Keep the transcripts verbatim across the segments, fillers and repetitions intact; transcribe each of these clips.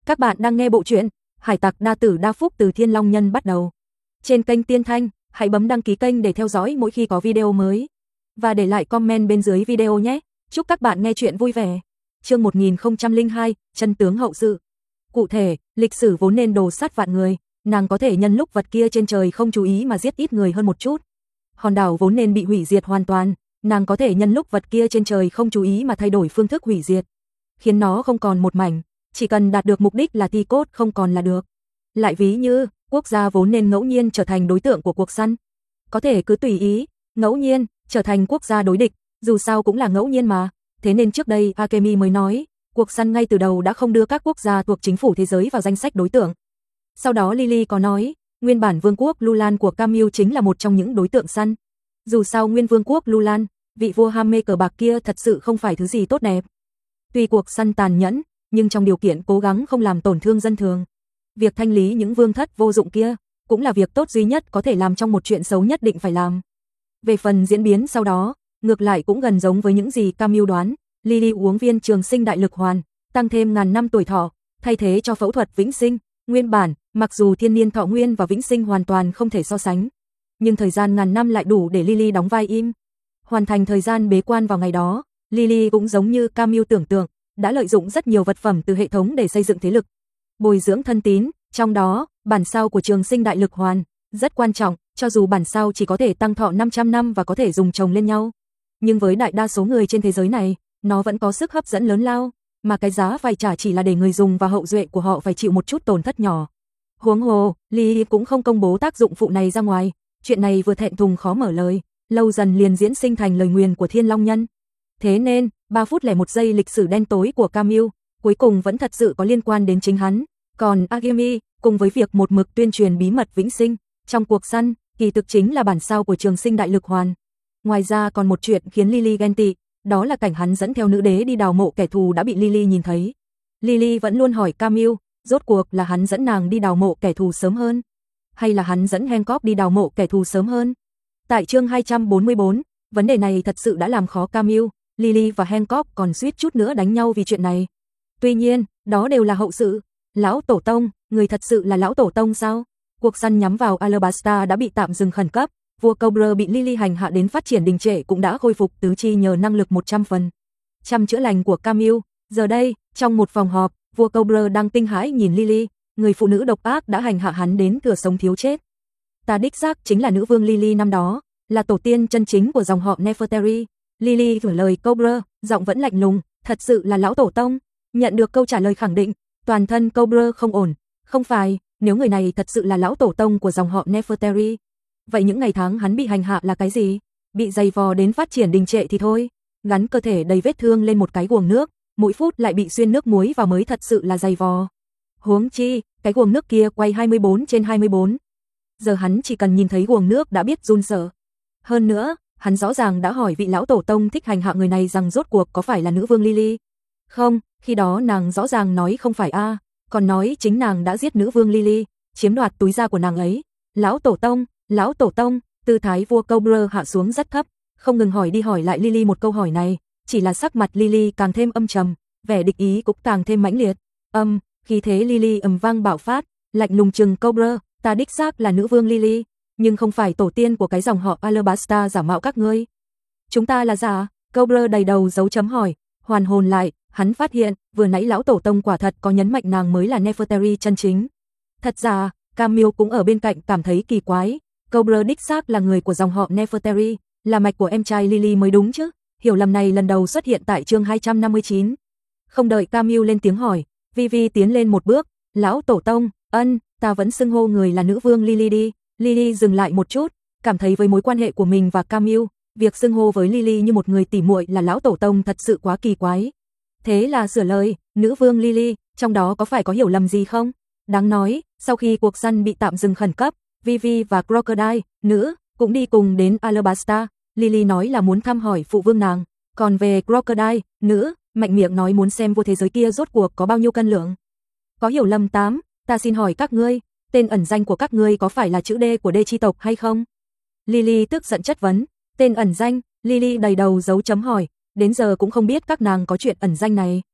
Các bạn đang nghe bộ truyện Hải tặc đa tử đa phúc từ Thiên Long Nhân bắt đầu. Trên kênh Tiên Thanh, hãy bấm đăng ký kênh để theo dõi mỗi khi có video mới. Và để lại comment bên dưới video nhé. Chúc các bạn nghe chuyện vui vẻ. Chương một nghìn không trăm lẻ hai, chân tướng hậu sự. Cụ thể, lịch sử vốn nên đồ sát vạn người, nàng có thể nhân lúc vật kia trên trời không chú ý mà giết ít người hơn một chút. Hòn đảo vốn nên bị hủy diệt hoàn toàn, nàng có thể nhân lúc vật kia trên trời không chú ý mà thay đổi phương thức hủy diệt, khiến nó không còn một mảnh. Chỉ cần đạt được mục đích là thi cốt không còn là được. Lại ví như, quốc gia vốn nên ngẫu nhiên trở thành đối tượng của cuộc săn. Có thể cứ tùy ý, ngẫu nhiên, trở thành quốc gia đối địch, dù sao cũng là ngẫu nhiên mà. Thế nên trước đây Akemi mới nói, cuộc săn ngay từ đầu đã không đưa các quốc gia thuộc chính phủ thế giới vào danh sách đối tượng. Sau đó Lily có nói, nguyên bản vương quốc Lulan của Camille chính là một trong những đối tượng săn. Dù sao nguyên vương quốc Lulan, vị vua ham mê cờ bạc kia thật sự không phải thứ gì tốt đẹp. Tuy cuộc săn tàn nhẫn, nhưng trong điều kiện cố gắng không làm tổn thương dân thường. Việc thanh lý những vương thất vô dụng kia, cũng là việc tốt duy nhất có thể làm trong một chuyện xấu nhất định phải làm. Về phần diễn biến sau đó, ngược lại cũng gần giống với những gì Camille đoán. Lily uống viên trường sinh đại lực hoàn, tăng thêm ngàn năm tuổi thọ, thay thế cho phẫu thuật vĩnh sinh. Nguyên bản, mặc dù thiên niên thọ nguyên và vĩnh sinh hoàn toàn không thể so sánh, nhưng thời gian ngàn năm lại đủ để Lily đóng vai im. Hoàn thành thời gian bế quan vào ngày đó, Lily cũng giống như Camille tưởng tượng, đã lợi dụng rất nhiều vật phẩm từ hệ thống để xây dựng thế lực, bồi dưỡng thân tín, trong đó, bản sao của trường sinh đại lực hoàn, rất quan trọng, cho dù bản sao chỉ có thể tăng thọ năm trăm năm và có thể dùng chồng lên nhau. Nhưng với đại đa số người trên thế giới này, nó vẫn có sức hấp dẫn lớn lao, mà cái giá phải trả chỉ là để người dùng và hậu duệ của họ phải chịu một chút tổn thất nhỏ. Huống hồ, Lee cũng không công bố tác dụng phụ này ra ngoài, chuyện này vừa thẹn thùng khó mở lời, lâu dần liền diễn sinh thành lời nguyền của Thiên Long Nhân. Thế nên, ba phút lẻ một giây lịch sử đen tối của Camille, cuối cùng vẫn thật sự có liên quan đến chính hắn. Còn Akemi, cùng với việc một mực tuyên truyền bí mật vĩnh sinh, trong cuộc săn, kỳ thực chính là bản sao của trường sinh đại lực hoàn. Ngoài ra còn một chuyện khiến Lily ghen tị, đó là cảnh hắn dẫn theo nữ đế đi đào mộ kẻ thù đã bị Lily nhìn thấy. Lily vẫn luôn hỏi Camille, rốt cuộc là hắn dẫn nàng đi đào mộ kẻ thù sớm hơn, hay là hắn dẫn Hancock đi đào mộ kẻ thù sớm hơn. Tại chương hai trăm bốn mươi bốn, vấn đề này thật sự đã làm khó Camille. Lily và Hancock còn suýt chút nữa đánh nhau vì chuyện này. Tuy nhiên, đó đều là hậu sự. Lão Tổ Tông, người thật sự là Lão Tổ Tông sao? Cuộc săn nhắm vào Alabasta đã bị tạm dừng khẩn cấp. Vua Cobra bị Lily hành hạ đến phát triển đình trệ cũng đã khôi phục tứ chi nhờ năng lực một trăm phần trăm chữa lành của Camille. Giờ đây, trong một phòng họp, vua Cobra đang kinh hãi nhìn Lily, người phụ nữ độc ác đã hành hạ hắn đến thừa sống thiếu chết. Ta đích xác chính là nữ vương Lily năm đó, là tổ tiên chân chính của dòng họ Nefertari. Lily gửi lời Cobra, giọng vẫn lạnh lùng, thật sự là Lão Tổ Tông. Nhận được câu trả lời khẳng định, toàn thân Cobra không ổn. Không phải, nếu người này thật sự là Lão Tổ Tông của dòng họ Nefertari, vậy những ngày tháng hắn bị hành hạ là cái gì? Bị giày vò đến phát triển đình trệ thì thôi, gắn cơ thể đầy vết thương lên một cái guồng nước, mỗi phút lại bị xuyên nước muối vào mới thật sự là giày vò. Huống chi, cái guồng nước kia quay hai mươi bốn trên hai mươi bốn. Giờ hắn chỉ cần nhìn thấy guồng nước đã biết run sợ. Hơn nữa, hắn rõ ràng đã hỏi vị Lão Tổ Tông thích hành hạ người này rằng rốt cuộc có phải là nữ vương Lily. Không, khi đó nàng rõ ràng nói không phải a, à, còn nói chính nàng đã giết nữ vương Lily, chiếm đoạt túi da của nàng ấy. Lão Tổ Tông, Lão Tổ Tông, tư thái vua Cobra hạ xuống rất thấp, không ngừng hỏi đi hỏi lại Lily một câu hỏi này, chỉ là sắc mặt Lily càng thêm âm trầm, vẻ địch ý cũng càng thêm mãnh liệt. Âm, khí thế Lily ầm vang bạo phát, lạnh lùng trừng Cobra, ta đích xác là nữ vương Lily, nhưng không phải tổ tiên của cái dòng họ Alabasta giả mạo các ngươi. Chúng ta là giả? Cobra đầy đầu dấu chấm hỏi, hoàn hồn lại, hắn phát hiện, vừa nãy Lão Tổ Tông quả thật có nhấn mạnh nàng mới là Nefertari chân chính. Thật ra, Camille cũng ở bên cạnh cảm thấy kỳ quái, Cobra đích xác là người của dòng họ Nefertari, là mạch của em trai Lily mới đúng chứ. Hiểu lầm này lần đầu xuất hiện tại chương hai trăm năm mươi chín. Không đợi Camille lên tiếng hỏi, Vivi tiến lên một bước, Lão Tổ Tông, ân, ta vẫn xưng hô người là nữ vương Lily đi. Lily dừng lại một chút, cảm thấy với mối quan hệ của mình và Camille, việc xưng hô với Lily như một người tỉ muội là Lão Tổ Tông thật sự quá kỳ quái. Thế là sửa lời, nữ vương Lily, trong đó có phải có hiểu lầm gì không? Đáng nói, sau khi cuộc săn bị tạm dừng khẩn cấp, Vivi và Crocodile, nữ, cũng đi cùng đến Alabasta. Lily nói là muốn thăm hỏi phụ vương nàng, còn về Crocodile, nữ, mạnh miệng nói muốn xem vua thế giới kia rốt cuộc có bao nhiêu cân lượng. Có hiểu lầm tám, ta xin hỏi các ngươi, tên ẩn danh của các ngươi có phải là chữ D của D chi tộc hay không? Lily tức giận chất vấn, tên ẩn danh, Lily đầy đầu dấu chấm hỏi, đến giờ cũng không biết các nàng có chuyện ẩn danh này.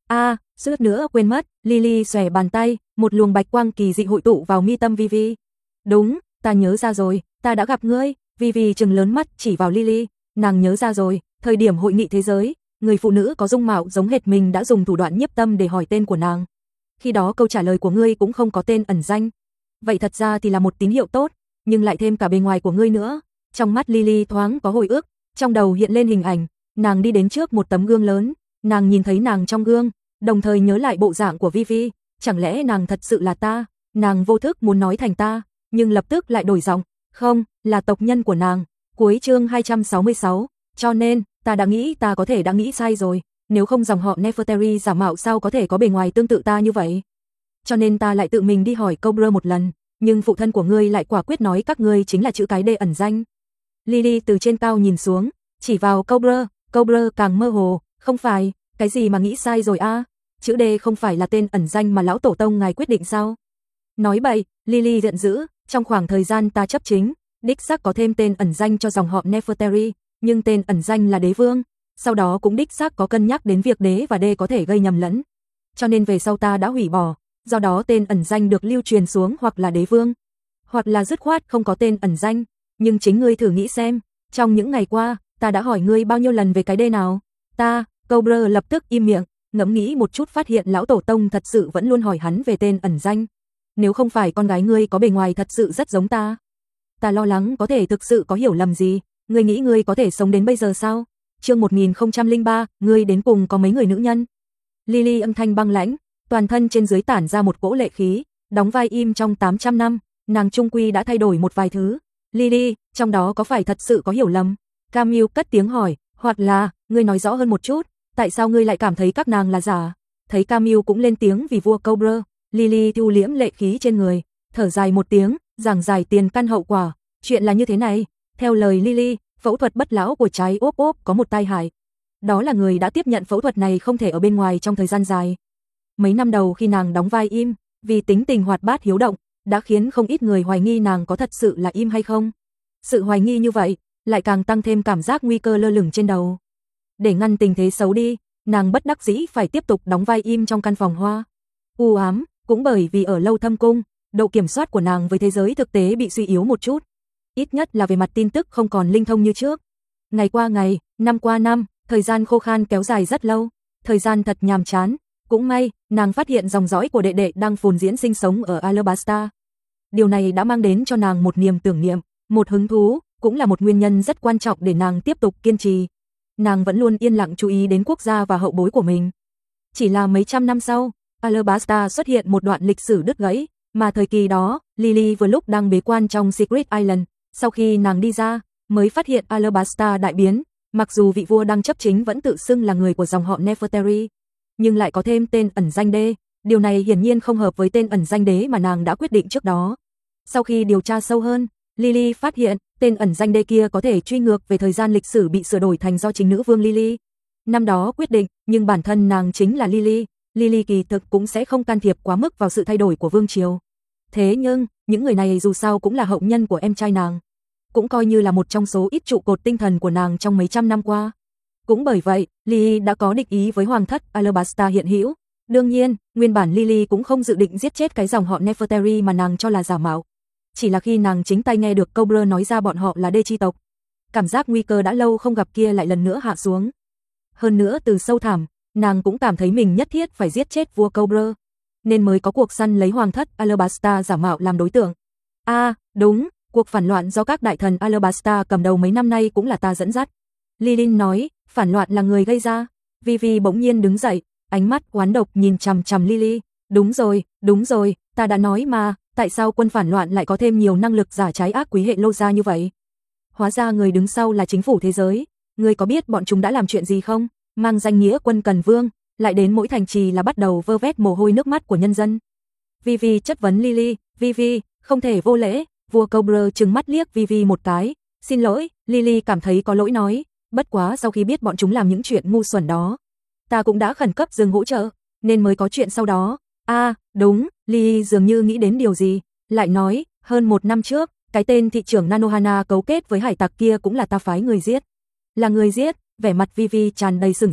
A, à, suýt nữa quên mất, Lily xòe bàn tay, một luồng bạch quang kỳ dị hội tụ vào mi tâm Vivi. Đúng, ta nhớ ra rồi, ta đã gặp ngươi. Vivi trừng lớn mắt chỉ vào Lily, nàng nhớ ra rồi, thời điểm hội nghị thế giới, người phụ nữ có dung mạo giống hệt mình đã dùng thủ đoạn nhiếp tâm để hỏi tên của nàng. Khi đó câu trả lời của ngươi cũng không có tên ẩn danh. Vậy thật ra thì là một tín hiệu tốt, nhưng lại thêm cả bề ngoài của ngươi nữa. Trong mắt Lily thoáng có hồi ức, trong đầu hiện lên hình ảnh, nàng đi đến trước một tấm gương lớn, nàng nhìn thấy nàng trong gương, đồng thời nhớ lại bộ dạng của Vivi, chẳng lẽ nàng thật sự là ta? Nàng vô thức muốn nói thành ta, nhưng lập tức lại đổi giọng, không, là tộc nhân của nàng. Cuối chương hai trăm sáu mươi sáu, cho nên, ta đã nghĩ ta có thể đã nghĩ sai rồi, nếu không dòng họ Nefertari giả mạo sao có thể có bề ngoài tương tự ta như vậy. Cho nên ta lại tự mình đi hỏi Cobra một lần, nhưng phụ thân của ngươi lại quả quyết nói các ngươi chính là chữ cái D ẩn danh. Lily từ trên cao nhìn xuống, chỉ vào Cobra, Cobra càng mơ hồ, không phải, cái gì mà nghĩ sai rồi a? Chữ D không phải là tên ẩn danh mà lão tổ tông ngài quyết định sao? Nói bậy, Lily giận dữ, trong khoảng thời gian ta chấp chính, đích xác có thêm tên ẩn danh cho dòng họ Nefertari, nhưng tên ẩn danh là đế vương, sau đó cũng đích xác có cân nhắc đến việc đế và D có thể gây nhầm lẫn. Cho nên về sau ta đã hủy bỏ, do đó tên ẩn danh được lưu truyền xuống hoặc là đế vương, hoặc là dứt khoát không có tên ẩn danh, nhưng chính ngươi thử nghĩ xem, trong những ngày qua, ta đã hỏi ngươi bao nhiêu lần về cái D nào? Ta, Cobra lập tức im miệng, ngẫm nghĩ một chút phát hiện lão tổ tông thật sự vẫn luôn hỏi hắn về tên ẩn danh. Nếu không phải con gái ngươi có bề ngoài thật sự rất giống ta, ta lo lắng có thể thực sự có hiểu lầm gì, ngươi nghĩ ngươi có thể sống đến bây giờ sao? Chương một nghìn không trăm lẻ ba, ngươi đến cùng có mấy người nữ nhân? Lily âm thanh băng lãnh, toàn thân trên dưới tản ra một cỗ lệ khí, đóng vai im trong tám trăm năm, nàng trung quy đã thay đổi một vài thứ. Lily, trong đó có phải thật sự có hiểu lầm? Camille cất tiếng hỏi, hoặc là, ngươi nói rõ hơn một chút, tại sao ngươi lại cảm thấy các nàng là giả? Thấy Camille cũng lên tiếng vì vua Cobra, Lily thu liễm lệ khí trên người, thở dài một tiếng, giảng giải tiền căn hậu quả. Chuyện là như thế này, theo lời Lily, phẫu thuật bất lão của trái ốp ốp có một tai hại. Đó là người đã tiếp nhận phẫu thuật này không thể ở bên ngoài trong thời gian dài. Mấy năm đầu khi nàng đóng vai im, vì tính tình hoạt bát hiếu động, đã khiến không ít người hoài nghi nàng có thật sự là im hay không. Sự hoài nghi như vậy, lại càng tăng thêm cảm giác nguy cơ lơ lửng trên đầu. Để ngăn tình thế xấu đi, nàng bất đắc dĩ phải tiếp tục đóng vai im trong căn phòng hoa. U ám, cũng bởi vì ở lâu thâm cung, độ kiểm soát của nàng với thế giới thực tế bị suy yếu một chút. Ít nhất là về mặt tin tức không còn linh thông như trước. Ngày qua ngày, năm qua năm, thời gian khô khan kéo dài rất lâu, thời gian thật nhàm chán. Cũng may, nàng phát hiện dòng dõi của đệ đệ đang phồn diễn sinh sống ở Alabasta. Điều này đã mang đến cho nàng một niềm tưởng niệm, một hứng thú, cũng là một nguyên nhân rất quan trọng để nàng tiếp tục kiên trì. Nàng vẫn luôn yên lặng chú ý đến quốc gia và hậu bối của mình. Chỉ là mấy trăm năm sau, Alabasta xuất hiện một đoạn lịch sử đứt gãy, mà thời kỳ đó, Lily vừa lúc đang bế quan trong Secret Island, sau khi nàng đi ra, mới phát hiện Alabasta đại biến, mặc dù vị vua đang chấp chính vẫn tự xưng là người của dòng họ Nefertari, nhưng lại có thêm tên ẩn danh D, điều này hiển nhiên không hợp với tên ẩn danh đế mà nàng đã quyết định trước đó. Sau khi điều tra sâu hơn, Lily phát hiện, tên ẩn danh D kia có thể truy ngược về thời gian lịch sử bị sửa đổi thành do chính nữ vương Lily năm đó quyết định, nhưng bản thân nàng chính là Lily, Lily kỳ thực cũng sẽ không can thiệp quá mức vào sự thay đổi của vương triều. Thế nhưng, những người này dù sao cũng là hậu nhân của em trai nàng, cũng coi như là một trong số ít trụ cột tinh thần của nàng trong mấy trăm năm qua. Cũng bởi vậy, Lily đã có địch ý với hoàng thất Alabasta hiện hữu. Đương nhiên, nguyên bản Lily cũng không dự định giết chết cái dòng họ Nefertari mà nàng cho là giả mạo. Chỉ là khi nàng chính tay nghe được Cobra nói ra bọn họ là đê chi tộc, cảm giác nguy cơ đã lâu không gặp kia lại lần nữa hạ xuống. Hơn nữa từ sâu thẳm, nàng cũng cảm thấy mình nhất thiết phải giết chết vua Cobra, nên mới có cuộc săn lấy hoàng thất Alabasta giả mạo làm đối tượng. A, à, đúng, cuộc phản loạn do các đại thần Alabasta cầm đầu mấy năm nay cũng là ta dẫn dắt. Lily nói, phản loạn là người gây ra. Vivi bỗng nhiên đứng dậy, ánh mắt oán độc nhìn chằm chằm Lily. Đúng rồi, đúng rồi, ta đã nói mà, tại sao quân phản loạn lại có thêm nhiều năng lực giả trái ác quý hệ lô ra như vậy? Hóa ra người đứng sau là chính phủ thế giới. Người có biết bọn chúng đã làm chuyện gì không? Mang danh nghĩa quân cần vương, lại đến mỗi thành trì là bắt đầu vơ vét mồ hôi nước mắt của nhân dân. Vivi chất vấn Lily, Vivi, không thể vô lễ. Vua Cobra trừng mắt liếc Vivi một cái. Xin lỗi, Lily cảm thấy có lỗi nói. Bất quá sau khi biết bọn chúng làm những chuyện ngu xuẩn đó, ta cũng đã khẩn cấp dừng hỗ trợ, nên mới có chuyện sau đó. A, à, đúng, Lily dường như nghĩ đến điều gì, lại nói, hơn một năm trước, cái tên thị trưởng Nanohana cấu kết với hải tặc kia cũng là ta phái người giết. Là người giết, vẻ mặt Vivi tràn đầy sửng sốt,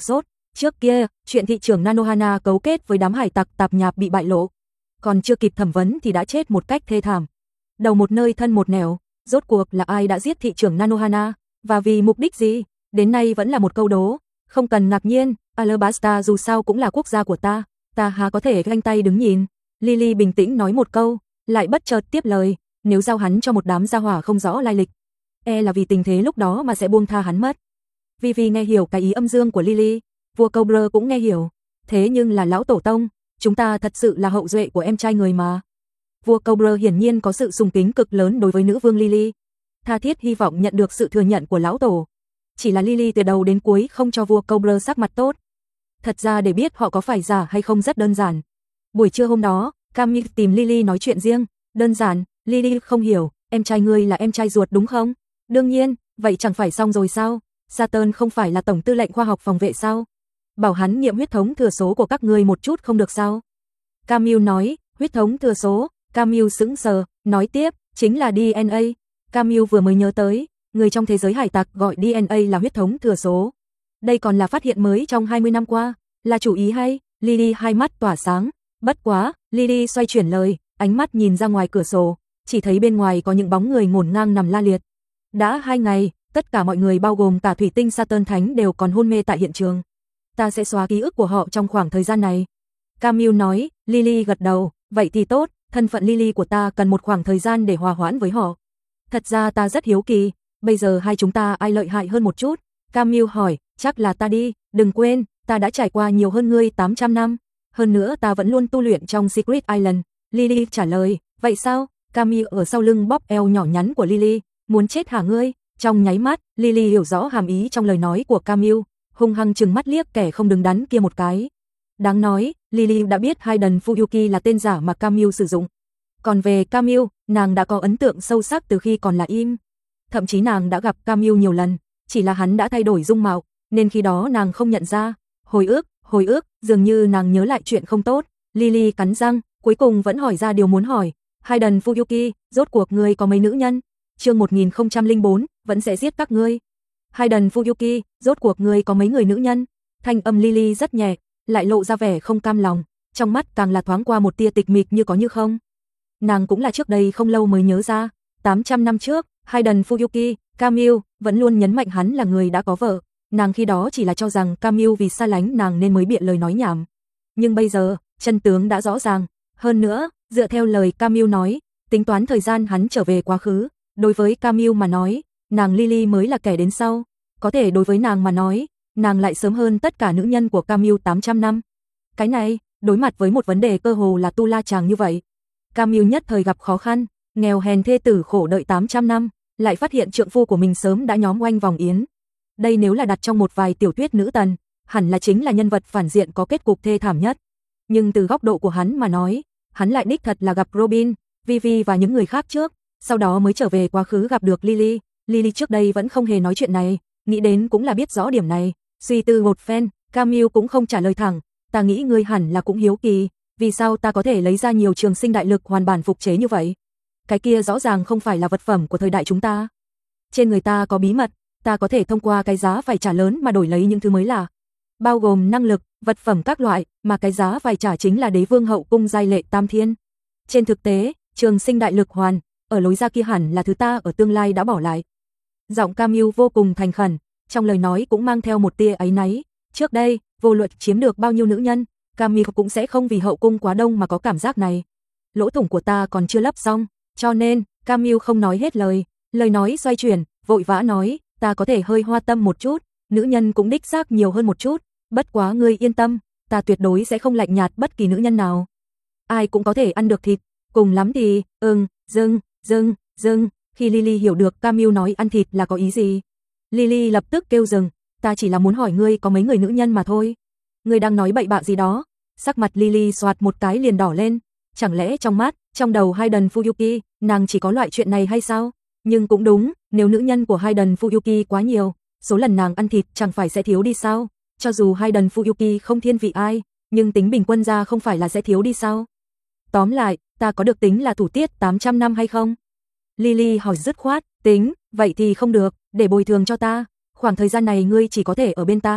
Trước kia, chuyện thị trưởng Nanohana cấu kết với đám hải tặc tạp nhạp bị bại lộ. Còn chưa kịp thẩm vấn thì đã chết một cách thê thảm. Đầu một nơi thân một nẻo, rốt cuộc là ai đã giết thị trưởng Nanohana, và vì mục đích gì? Đến nay vẫn là một câu đố. Không cần ngạc nhiên, Alabasta dù sao cũng là quốc gia của ta, ta há có thể ganh tay đứng nhìn. Lily bình tĩnh nói một câu, lại bất chợt tiếp lời, nếu giao hắn cho một đám gia hỏa không rõ lai lịch, e là vì tình thế lúc đó mà sẽ buông tha hắn mất. Vivi nghe hiểu cái ý âm dương của Lily, vua Cobra cũng nghe hiểu, thế nhưng là lão tổ tông, chúng ta thật sự là hậu duệ của em trai người mà. Vua Cobra hiển nhiên có sự sùng kính cực lớn đối với nữ vương Lily, tha thiết hy vọng nhận được sự thừa nhận của lão tổ. Chỉ là Lily từ đầu đến cuối không cho vua Cobra sắc mặt tốt. Thật ra để biết họ có phải giả hay không rất đơn giản. Buổi trưa hôm đó, Camille tìm Lily nói chuyện riêng, đơn giản, Lily không hiểu, em trai ngươi là em trai ruột đúng không? Đương nhiên, vậy chẳng phải xong rồi sao? Saturn không phải là tổng tư lệnh khoa học phòng vệ sao? Bảo hắn nghiệm huyết thống thừa số của các ngươi một chút không được sao? Camille nói, huyết thống thừa số, Camille sững sờ, nói tiếp, chính là đê en a. Camille vừa mới nhớ tới, người trong thế giới hải tặc gọi đê en a là huyết thống thừa số. Đây còn là phát hiện mới trong hai mươi năm qua, là chủ ý hay? Lily hai mắt tỏa sáng, bất quá, Lily xoay chuyển lời, ánh mắt nhìn ra ngoài cửa sổ, chỉ thấy bên ngoài có những bóng người ngổn ngang nằm la liệt. Đã hai ngày, tất cả mọi người bao gồm cả thủy tinh Saturn Thánh đều còn hôn mê tại hiện trường. Ta sẽ xóa ký ức của họ trong khoảng thời gian này. Camille nói, Lily gật đầu, vậy thì tốt, thân phận Lily của ta cần một khoảng thời gian để hòa hoãn với họ. Thật ra ta rất hiếu kỳ, bây giờ hai chúng ta ai lợi hại hơn một chút? Camille hỏi, chắc là ta đi, đừng quên, ta đã trải qua nhiều hơn ngươi tám trăm năm. Hơn nữa ta vẫn luôn tu luyện trong Secret Island. Lily trả lời, vậy sao? Camille ở sau lưng bóp eo nhỏ nhắn của Lily, muốn chết hả ngươi? Trong nháy mắt, Lily hiểu rõ hàm ý trong lời nói của Camille, hung hăng trừng mắt liếc kẻ không đứng đắn kia một cái. Đáng nói, Lily đã biết Hayden Fuyuki là tên giả mà Camille sử dụng. Còn về Camille, nàng đã có ấn tượng sâu sắc từ khi còn là im. Thậm chí nàng đã gặp Camille nhiều lần, chỉ là hắn đã thay đổi dung mạo, nên khi đó nàng không nhận ra. Hồi ức, hồi ức, dường như nàng nhớ lại chuyện không tốt. Lily cắn răng, cuối cùng vẫn hỏi ra điều muốn hỏi. Hayden Fuyuki, rốt cuộc ngươi có mấy nữ nhân? Chương một nghìn không trăm lẻ bốn, vẫn sẽ giết các ngươi. Hayden Fuyuki, rốt cuộc ngươi có mấy người nữ nhân? Thanh âm Lily rất nhẹ, lại lộ ra vẻ không cam lòng, trong mắt càng là thoáng qua một tia tịch mịch như có như không. Nàng cũng là trước đây không lâu mới nhớ ra, tám trăm năm trước, Hayden Fuyuki, Camille vẫn luôn nhấn mạnh hắn là người đã có vợ. Nàng khi đó chỉ là cho rằng Camille vì xa lánh nàng nên mới biện lời nói nhảm. Nhưng bây giờ, chân tướng đã rõ ràng. Hơn nữa, dựa theo lời Camille nói, tính toán thời gian hắn trở về quá khứ, đối với Camille mà nói, nàng Lily mới là kẻ đến sau. Có thể đối với nàng mà nói, nàng lại sớm hơn tất cả nữ nhân của Camille tám trăm năm. Cái này, đối mặt với một vấn đề cơ hồ là tu la chàng như vậy, Camille nhất thời gặp khó khăn, nghèo hèn thê tử khổ đợi tám trăm năm, lại phát hiện trượng phu của mình sớm đã nhóm oanh vòng yến. Đây nếu là đặt trong một vài tiểu thuyết nữ tần, hẳn là chính là nhân vật phản diện có kết cục thê thảm nhất. Nhưng từ góc độ của hắn mà nói, hắn lại đích thật là gặp Robin, Vivi và những người khác trước, sau đó mới trở về quá khứ gặp được Lily. Lily trước đây vẫn không hề nói chuyện này, nghĩ đến cũng là biết rõ điểm này. Suy tư một phen, Camille cũng không trả lời thẳng, ta nghĩ ngươi hẳn là cũng hiếu kỳ, vì sao ta có thể lấy ra nhiều trường sinh đại lực hoàn bản phục chế như vậy? Cái kia rõ ràng không phải là vật phẩm của thời đại chúng ta. Trên người ta có bí mật, ta có thể thông qua cái giá phải trả lớn mà đổi lấy những thứ mới lạ, bao gồm năng lực, vật phẩm các loại, mà cái giá phải trả chính là đế vương hậu cung giai lệ tam thiên. Trên thực tế, trường sinh đại lực hoàn, ở lối ra kia hẳn là thứ ta ở tương lai đã bỏ lại. Giọng Camille vô cùng thành khẩn, trong lời nói cũng mang theo một tia áy náy. Trước đây, vô luận chiếm được bao nhiêu nữ nhân, Camille cũng sẽ không vì hậu cung quá đông mà có cảm giác này. Lỗ thủng của ta còn chưa lấp xong, cho nên, Camille không nói hết lời, lời nói xoay chuyển, vội vã nói, ta có thể hơi hoa tâm một chút, nữ nhân cũng đích xác nhiều hơn một chút, bất quá ngươi yên tâm, ta tuyệt đối sẽ không lạnh nhạt bất kỳ nữ nhân nào. Ai cũng có thể ăn được thịt, cùng lắm thì, ừm, dưng, dưng, dưng, khi Lily hiểu được Camille nói ăn thịt là có ý gì. Lily lập tức kêu dừng, ta chỉ là muốn hỏi ngươi có mấy người nữ nhân mà thôi. Ngươi đang nói bậy bạ gì đó? Sắc mặt Lily xoạt một cái liền đỏ lên, chẳng lẽ trong mắt, trong đầu Hayden Fuyuki, nàng chỉ có loại chuyện này hay sao? Nhưng cũng đúng, nếu nữ nhân của Hayden Fuyuki quá nhiều, số lần nàng ăn thịt chẳng phải sẽ thiếu đi sao? Cho dù Hayden Fuyuki không thiên vị ai, nhưng tính bình quân ra không phải là sẽ thiếu đi sao? Tóm lại, ta có được tính là thủ tiết tám trăm năm hay không? Lily hỏi dứt khoát, tính, vậy thì không được, để bồi thường cho ta. Khoảng thời gian này ngươi chỉ có thể ở bên ta,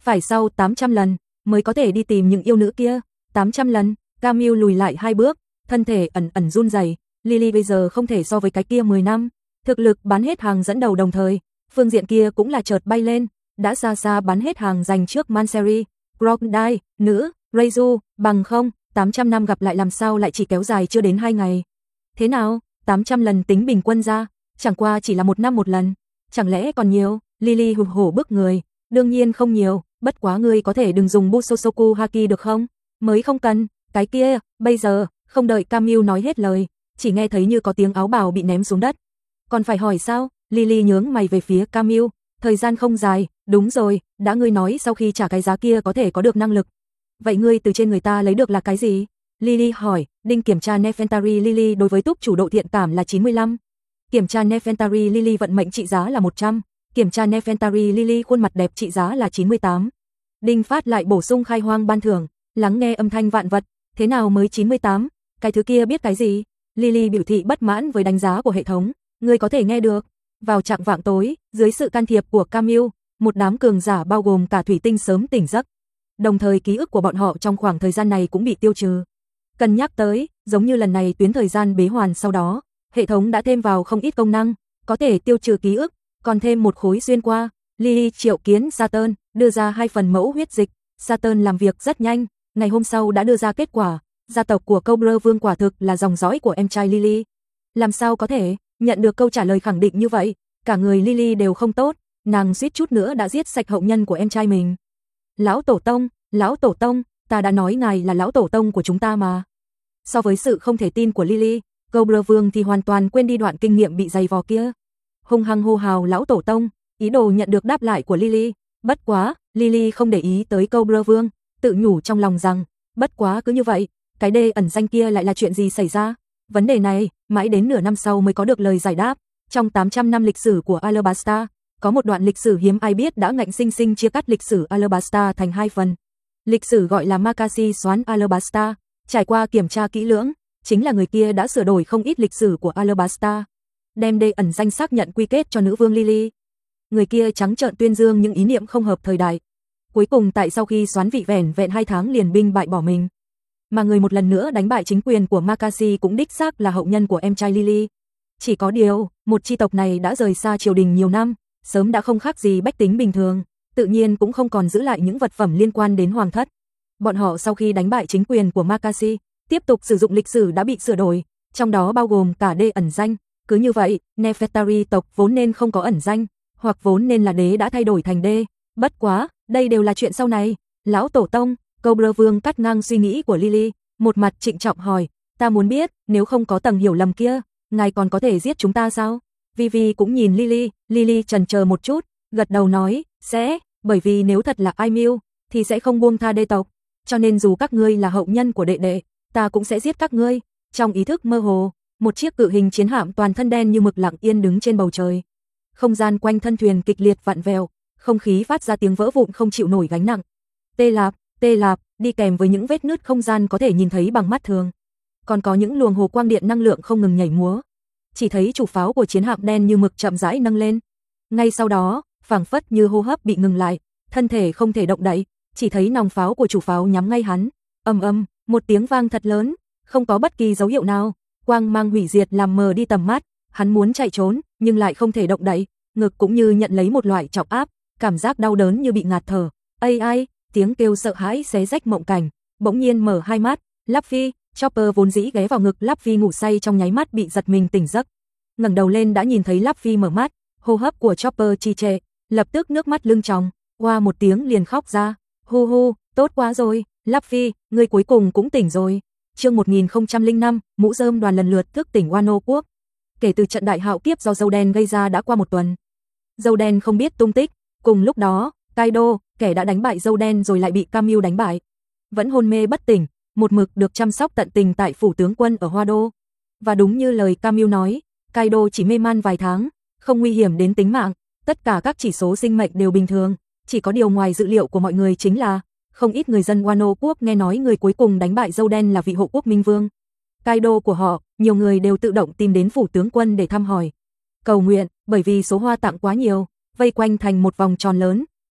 phải sau tám trăm lần mới có thể đi tìm những yêu nữ kia. tám trăm lần, Camille lùi lại hai bước, thân thể ẩn ẩn run rẩy. Lily bây giờ không thể so với cái kia mười năm, thực lực bán hết hàng dẫn đầu đồng thời, phương diện kia cũng là chợt bay lên, đã xa xa bán hết hàng giành trước Manseri, Crocodile, nữ, Reizu, bằng không, tám trăm năm gặp lại làm sao lại chỉ kéo dài chưa đến hai ngày. Thế nào, tám trăm lần tính bình quân ra, chẳng qua chỉ là một năm một lần, chẳng lẽ còn nhiều? Lily hùng hổ bước người, đương nhiên không nhiều, bất quá ngươi có thể đừng dùng Busosoku Haki được không? Mới không cần, cái kia, bây giờ, không đợi Camille nói hết lời, chỉ nghe thấy như có tiếng áo bào bị ném xuống đất. Còn phải hỏi sao? Lily nhướng mày về phía Camille, thời gian không dài, đúng rồi, đã ngươi nói sau khi trả cái giá kia có thể có được năng lực. Vậy ngươi từ trên người ta lấy được là cái gì? Lily hỏi, đinh kiểm tra Nefertari Lily đối với túc chủ độ thiện cảm là chín mươi lăm. Kiểm tra Nefertari Lily vận mệnh trị giá là một trăm. Kiểm tra Nefertari Lily khuôn mặt đẹp trị giá là chín mươi tám. Đinh phát lại bổ sung khai hoang ban thưởng, lắng nghe âm thanh vạn vật, thế nào mới chín mươi tám? Cái thứ kia biết cái gì? Lily biểu thị bất mãn với đánh giá của hệ thống, ngươi có thể nghe được. Vào chạng vạng tối, dưới sự can thiệp của Camille, một đám cường giả bao gồm cả thủy tinh sớm tỉnh giấc. Đồng thời ký ức của bọn họ trong khoảng thời gian này cũng bị tiêu trừ. Cần nhắc tới, giống như lần này tuyến thời gian bế hoàn sau đó, hệ thống đã thêm vào không ít công năng, có thể tiêu trừ ký ức, còn thêm một khối xuyên qua. Lily triệu kiến Saturn, đưa ra hai phần mẫu huyết dịch. Saturn làm việc rất nhanh, ngày hôm sau đã đưa ra kết quả. Gia tộc của Cobra Vương quả thực là dòng dõi của em trai Lily. Làm sao có thể nhận được câu trả lời khẳng định như vậy? Cả người Lily đều không tốt, nàng suýt chút nữa đã giết sạch hậu nhân của em trai mình. Lão tổ tông, lão tổ tông, ta đã nói ngài là lão tổ tông của chúng ta mà. So với sự không thể tin của Lily, Cobra Vương thì hoàn toàn quên đi đoạn kinh nghiệm bị dày vò kia. Hung hăng hô hào lão tổ tông, ý đồ nhận được đáp lại của Lily. Bất quá, Lily không để ý tới Cobra Vương, tự nhủ trong lòng rằng, bất quá cứ như vậy, cái đê ẩn danh kia lại là chuyện gì xảy ra? Vấn đề này, mãi đến nửa năm sau mới có được lời giải đáp. Trong tám trăm năm lịch sử của Alabasta, có một đoạn lịch sử hiếm ai biết đã ngạnh sinh sinh chia cắt lịch sử Alabasta thành hai phần. Lịch sử gọi là Makasi Soán Alabasta, trải qua kiểm tra kỹ lưỡng, chính là người kia đã sửa đổi không ít lịch sử của Alabasta, đem đê ẩn danh xác nhận quy kết cho nữ vương Lily. Người kia trắng trợn tuyên dương những ý niệm không hợp thời đại. Cuối cùng tại sau khi soán vị vẻn vẹn hai tháng liền binh bại bỏ mình. Mà người một lần nữa đánh bại chính quyền của Makasi cũng đích xác là hậu nhân của em trai Lily. Chỉ có điều, một chi tộc này đã rời xa triều đình nhiều năm, sớm đã không khác gì bách tính bình thường, tự nhiên cũng không còn giữ lại những vật phẩm liên quan đến hoàng thất. Bọn họ sau khi đánh bại chính quyền của Makasi, tiếp tục sử dụng lịch sử đã bị sửa đổi, trong đó bao gồm cả đê ẩn danh. Cứ như vậy, Nefertari tộc vốn nên không có ẩn danh, hoặc vốn nên là đế đã thay đổi thành đê. Bất quá, đây đều là chuyện sau này. Lão tổ tông, Cobra Vương cắt ngang suy nghĩ của Lily, một mặt trịnh trọng hỏi, ta muốn biết, nếu không có tầng hiểu lầm kia, ngài còn có thể giết chúng ta sao? Vivi cũng nhìn Lily, Lily chần chờ một chút, gật đầu nói, sẽ, bởi vì nếu thật là Aimil, thì sẽ không buông tha đê tộc, cho nên dù các ngươi là hậu nhân của đệ đệ, ta cũng sẽ giết các ngươi. Trong ý thức mơ hồ, một chiếc cự hình chiến hạm toàn thân đen như mực lặng yên đứng trên bầu trời. Không gian quanh thân thuyền kịch liệt vặn vẹo, không khí phát ra tiếng vỡ vụn không chịu nổi gánh nặng. Tê lạp, tê lạp, đi kèm với những vết nứt không gian có thể nhìn thấy bằng mắt thường. Còn có những luồng hồ quang điện năng lượng không ngừng nhảy múa. Chỉ thấy chủ pháo của chiến hạm đen như mực chậm rãi nâng lên. Ngay sau đó, phảng phất như hô hấp bị ngừng lại, thân thể không thể động đậy, chỉ thấy nòng pháo của chủ pháo nhắm ngay hắn. Ầm ầm, một tiếng vang thật lớn, không có bất kỳ dấu hiệu nào, quang mang hủy diệt làm mờ đi tầm mắt, hắn muốn chạy trốn, nhưng lại không thể động đậy, ngực cũng như nhận lấy một loại trọng áp, cảm giác đau đớn như bị ngạt thở. Ây ai, tiếng kêu sợ hãi xé rách mộng cảnh, bỗng nhiên mở hai mắt, Luffy, Chopper vốn dĩ ghé vào ngực Luffy ngủ say trong nháy mắt bị giật mình tỉnh giấc. Ngẩng đầu lên đã nhìn thấy Luffy mở mắt, hô hấp của Chopper trì trệ, lập tức nước mắt lưng tròng, qua một tiếng liền khóc ra. Hu hu, tốt quá rồi, Luffy, ngươi cuối cùng cũng tỉnh rồi. Chương một nghìn không trăm lẻ năm, mũ rơm đoàn lần lượt thức tỉnh Wano quốc. Kể từ trận đại hạo kiếp do dâu đen gây ra đã qua một tuần. Dâu đen không biết tung tích, cùng lúc đó, Kaido, kẻ đã đánh bại dâu đen rồi lại bị Camille đánh bại, vẫn hôn mê bất tỉnh, một mực được chăm sóc tận tình tại phủ tướng quân ở Hoa Đô. Và đúng như lời Camille nói, Kaido chỉ mê man vài tháng, không nguy hiểm đến tính mạng, tất cả các chỉ số sinh mệnh đều bình thường, chỉ có điều ngoài dự liệu của mọi người chính là không ít người dân Wano quốc nghe nói người cuối cùng đánh bại dâu đen là vị hộ quốc minh vương. Kaido của họ, nhiều người đều tự động tìm đến phủ tướng quân để thăm hỏi, cầu nguyện, bởi vì số hoa tặng quá nhiều, vây quanh thành một vòng tròn lớn,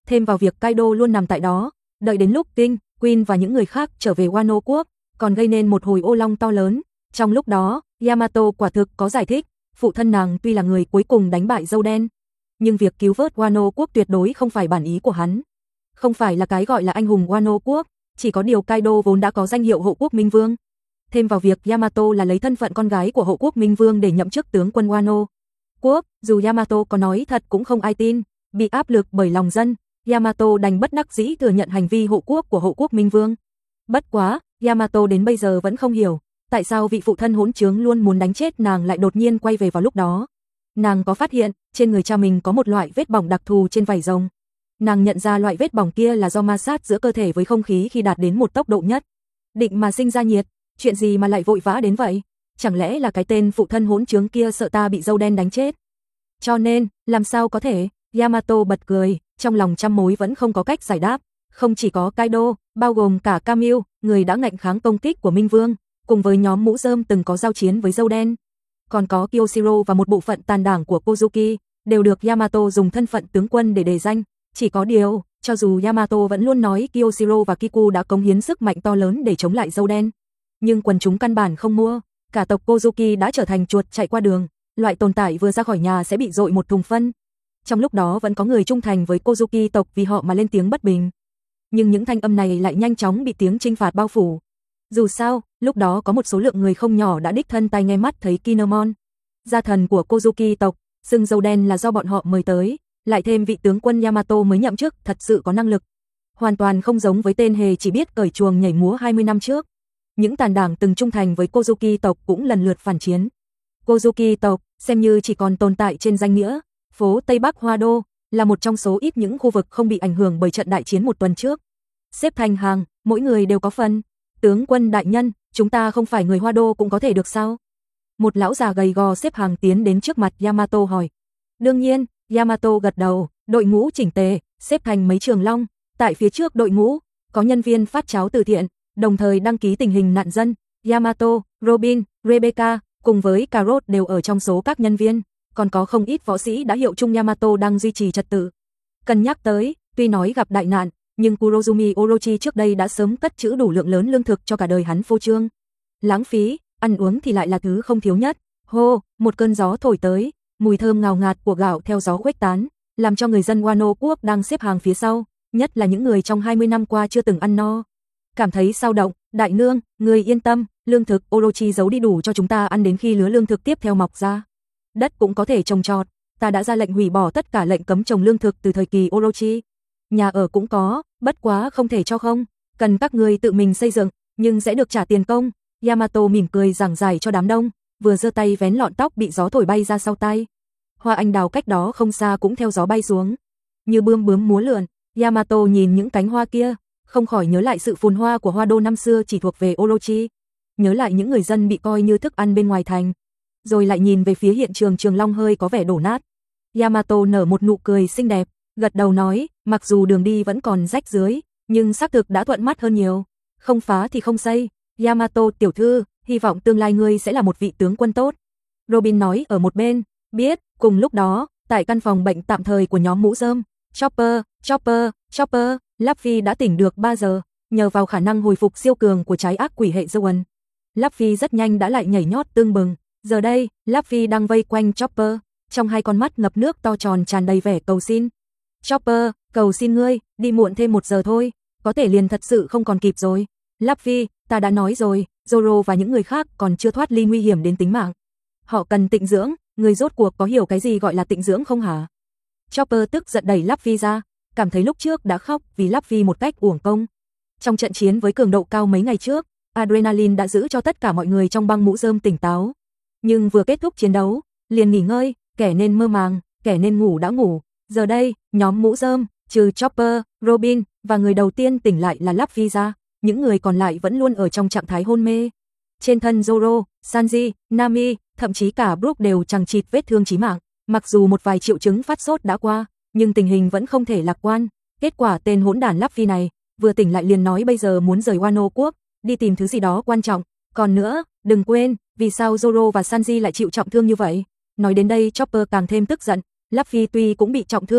thêm vào việc Kaido luôn nằm tại đó, đợi đến lúc King, Queen và những người khác trở về Wano quốc, còn gây nên một hồi ô long to lớn. Trong lúc đó, Yamato quả thực có giải thích, phụ thân nàng tuy là người cuối cùng đánh bại Dâu Đen, nhưng việc cứu vớt Wano quốc tuyệt đối không phải bản ý của hắn. Không phải là cái gọi là anh hùng Wano quốc, chỉ có điều Kaido vốn đã có danh hiệu hộ quốc Minh Vương. Thêm vào việc Yamato là lấy thân phận con gái của hộ quốc Minh Vương để nhậm chức tướng quân Wano quốc, dù Yamato có nói thật cũng không ai tin, bị áp lực bởi lòng dân, Yamato đành bất đắc dĩ thừa nhận hành vi hộ quốc của hộ quốc Minh Vương. Bất quá, Yamato đến bây giờ vẫn không hiểu, tại sao vị phụ thân hỗn trướng luôn muốn đánh chết nàng lại đột nhiên quay về vào lúc đó. Nàng có phát hiện, trên người cha mình có một loại vết bỏng đặc thù trên vảy rồng. Nàng nhận ra loại vết bỏng kia là do ma sát giữa cơ thể với không khí khi đạt đến một tốc độ nhất định mà sinh ra nhiệt, chuyện gì mà lại vội vã đến vậy? Chẳng lẽ là cái tên phụ thân hỗn trướng kia sợ ta bị Dâu Đen đánh chết? Cho nên, làm sao có thể? Yamato bật cười, trong lòng trăm mối vẫn không có cách giải đáp. Không chỉ có Kaido, bao gồm cả Kamil, người đã ngạnh kháng công kích của Minh Vương, cùng với nhóm mũ rơm từng có giao chiến với Dâu Đen, còn có Kyoshiro và một bộ phận tàn đảng của Kozuki, đều được Yamato dùng thân phận tướng quân để đề danh. Chỉ có điều, cho dù Yamato vẫn luôn nói Kyoshiro và Kiku đã cống hiến sức mạnh to lớn để chống lại Dâu Đen, nhưng quần chúng căn bản không mua, cả tộc Kozuki đã trở thành chuột chạy qua đường, loại tồn tại vừa ra khỏi nhà sẽ bị dội một thùng phân. Trong lúc đó vẫn có người trung thành với Kozuki tộc vì họ mà lên tiếng bất bình. Nhưng những thanh âm này lại nhanh chóng bị tiếng chinh phạt bao phủ. Dù sao, lúc đó có một số lượng người không nhỏ đã đích thân tai nghe mắt thấy Kinemon, gia thần của Kozuki tộc, xưng Dâu Đen là do bọn họ mời tới, lại thêm vị tướng quân Yamato mới nhậm chức thật sự có năng lực. Hoàn toàn không giống với tên hề chỉ biết cởi chuồng nhảy múa hai mươi năm trước. Những tàn đảng từng trung thành với Kozuki tộc cũng lần lượt phản chiến. Kozuki tộc, xem như chỉ còn tồn tại trên danh nghĩa, phố Tây Bắc Hoa Đô, là một trong số ít những khu vực không bị ảnh hưởng bởi trận đại chiến một tuần trước. Xếp thành hàng, mỗi người đều có phần. Tướng quân đại nhân, chúng ta không phải người Hoa Đô cũng có thể được sao? Một lão già gầy gò xếp hàng tiến đến trước mặt Yamato hỏi. Đương nhiên, Yamato gật đầu, đội ngũ chỉnh tề, xếp thành mấy trường long. Tại phía trước đội ngũ, có nhân viên phát cháo từ thiện, đồng thời đăng ký tình hình nạn dân. Yamato, Robin, Rebecca, cùng với Carrot đều ở trong số các nhân viên. Còn có không ít võ sĩ đã hiệu chung Yamato đang duy trì trật tự. Cần nhắc tới, tuy nói gặp đại nạn, nhưng Kurozumi Orochi trước đây đã sớm cất trữ đủ lượng lớn lương thực cho cả đời hắn phô trương. Lãng phí, ăn uống thì lại là thứ không thiếu nhất. Hô, một cơn gió thổi tới, mùi thơm ngào ngạt của gạo theo gió khuếch tán, làm cho người dân Wano quốc đang xếp hàng phía sau, nhất là những người trong hai mươi năm qua chưa từng ăn no, cảm thấy sao động. Đại nương, người yên tâm, lương thực Orochi giấu đi đủ cho chúng ta ăn đến khi lứa lương thực tiếp theo mọc ra. Đất cũng có thể trồng trọt, ta đã ra lệnh hủy bỏ tất cả lệnh cấm trồng lương thực từ thời kỳ Orochi. Nhà ở cũng có, bất quá không thể cho không, cần các ngươi tự mình xây dựng, nhưng sẽ được trả tiền công. Yamato mỉm cười giảng giải cho đám đông, vừa giơ tay vén lọn tóc bị gió thổi bay ra sau tay. Hoa anh đào cách đó không xa cũng theo gió bay xuống, như bươm bướm múa lượn. Yamato nhìn những cánh hoa kia, không khỏi nhớ lại sự phồn hoa của Hoa Đô năm xưa chỉ thuộc về Orochi, nhớ lại những người dân bị coi như thức ăn bên ngoài thành, rồi lại nhìn về phía hiện trường Trường Long hơi có vẻ đổ nát. Yamato nở một nụ cười xinh đẹp, gật đầu nói, mặc dù đường đi vẫn còn rách rưới, nhưng xác thực đã thuận mắt hơn nhiều. Không phá thì không xây. Yamato tiểu thư, hy vọng tương lai ngươi sẽ là một vị tướng quân tốt. Robin nói ở một bên. Biết. Cùng lúc đó, tại căn phòng bệnh tạm thời của nhóm mũ rơm, Chopper, Chopper, Chopper, Luffy đã tỉnh được ba giờ, nhờ vào khả năng hồi phục siêu cường của trái ác quỷ hệ Zoan. Luffy rất nhanh đã lại nhảy nhót tưng bừng. Giờ đây, Luffy đang vây quanh Chopper, trong hai con mắt ngập nước to tròn tràn đầy vẻ cầu xin. Chopper, cầu xin ngươi, đi muộn thêm một giờ thôi, có thể liền thật sự không còn kịp rồi. Luffy, ta đã nói rồi, Zoro và những người khác còn chưa thoát ly nguy hiểm đến tính mạng. Họ cần tịnh dưỡng, người rốt cuộc có hiểu cái gì gọi là tịnh dưỡng không hả? Chopper tức giận đẩy Luffy ra, cảm thấy lúc trước đã khóc vì Luffy một cách uổng công. Trong trận chiến với cường độ cao mấy ngày trước, adrenaline đã giữ cho tất cả mọi người trong băng mũ rơm tỉnh táo. Nhưng vừa kết thúc chiến đấu, liền nghỉ ngơi, kẻ nên mơ màng, kẻ nên ngủ đã ngủ. Giờ đây, nhóm mũ rơm, trừ Chopper, Robin và người đầu tiên tỉnh lại là Luffy ra, những người còn lại vẫn luôn ở trong trạng thái hôn mê. Trên thân Zoro, Sanji, Nami, thậm chí cả Brook đều chằng chịt vết thương chí mạng. Mặc dù một vài triệu chứng phát sốt đã qua, nhưng tình hình vẫn không thể lạc quan. Kết quả tên hỗn đản Luffy này, vừa tỉnh lại liền nói bây giờ muốn rời Wano quốc, đi tìm thứ gì đó quan trọng. Còn nữa, đừng quên, vì sao Zoro và Sanji lại chịu trọng thương như vậy? Nói đến đây Chopper càng thêm tức giận. Luffy tuy cũng bị trọng thương,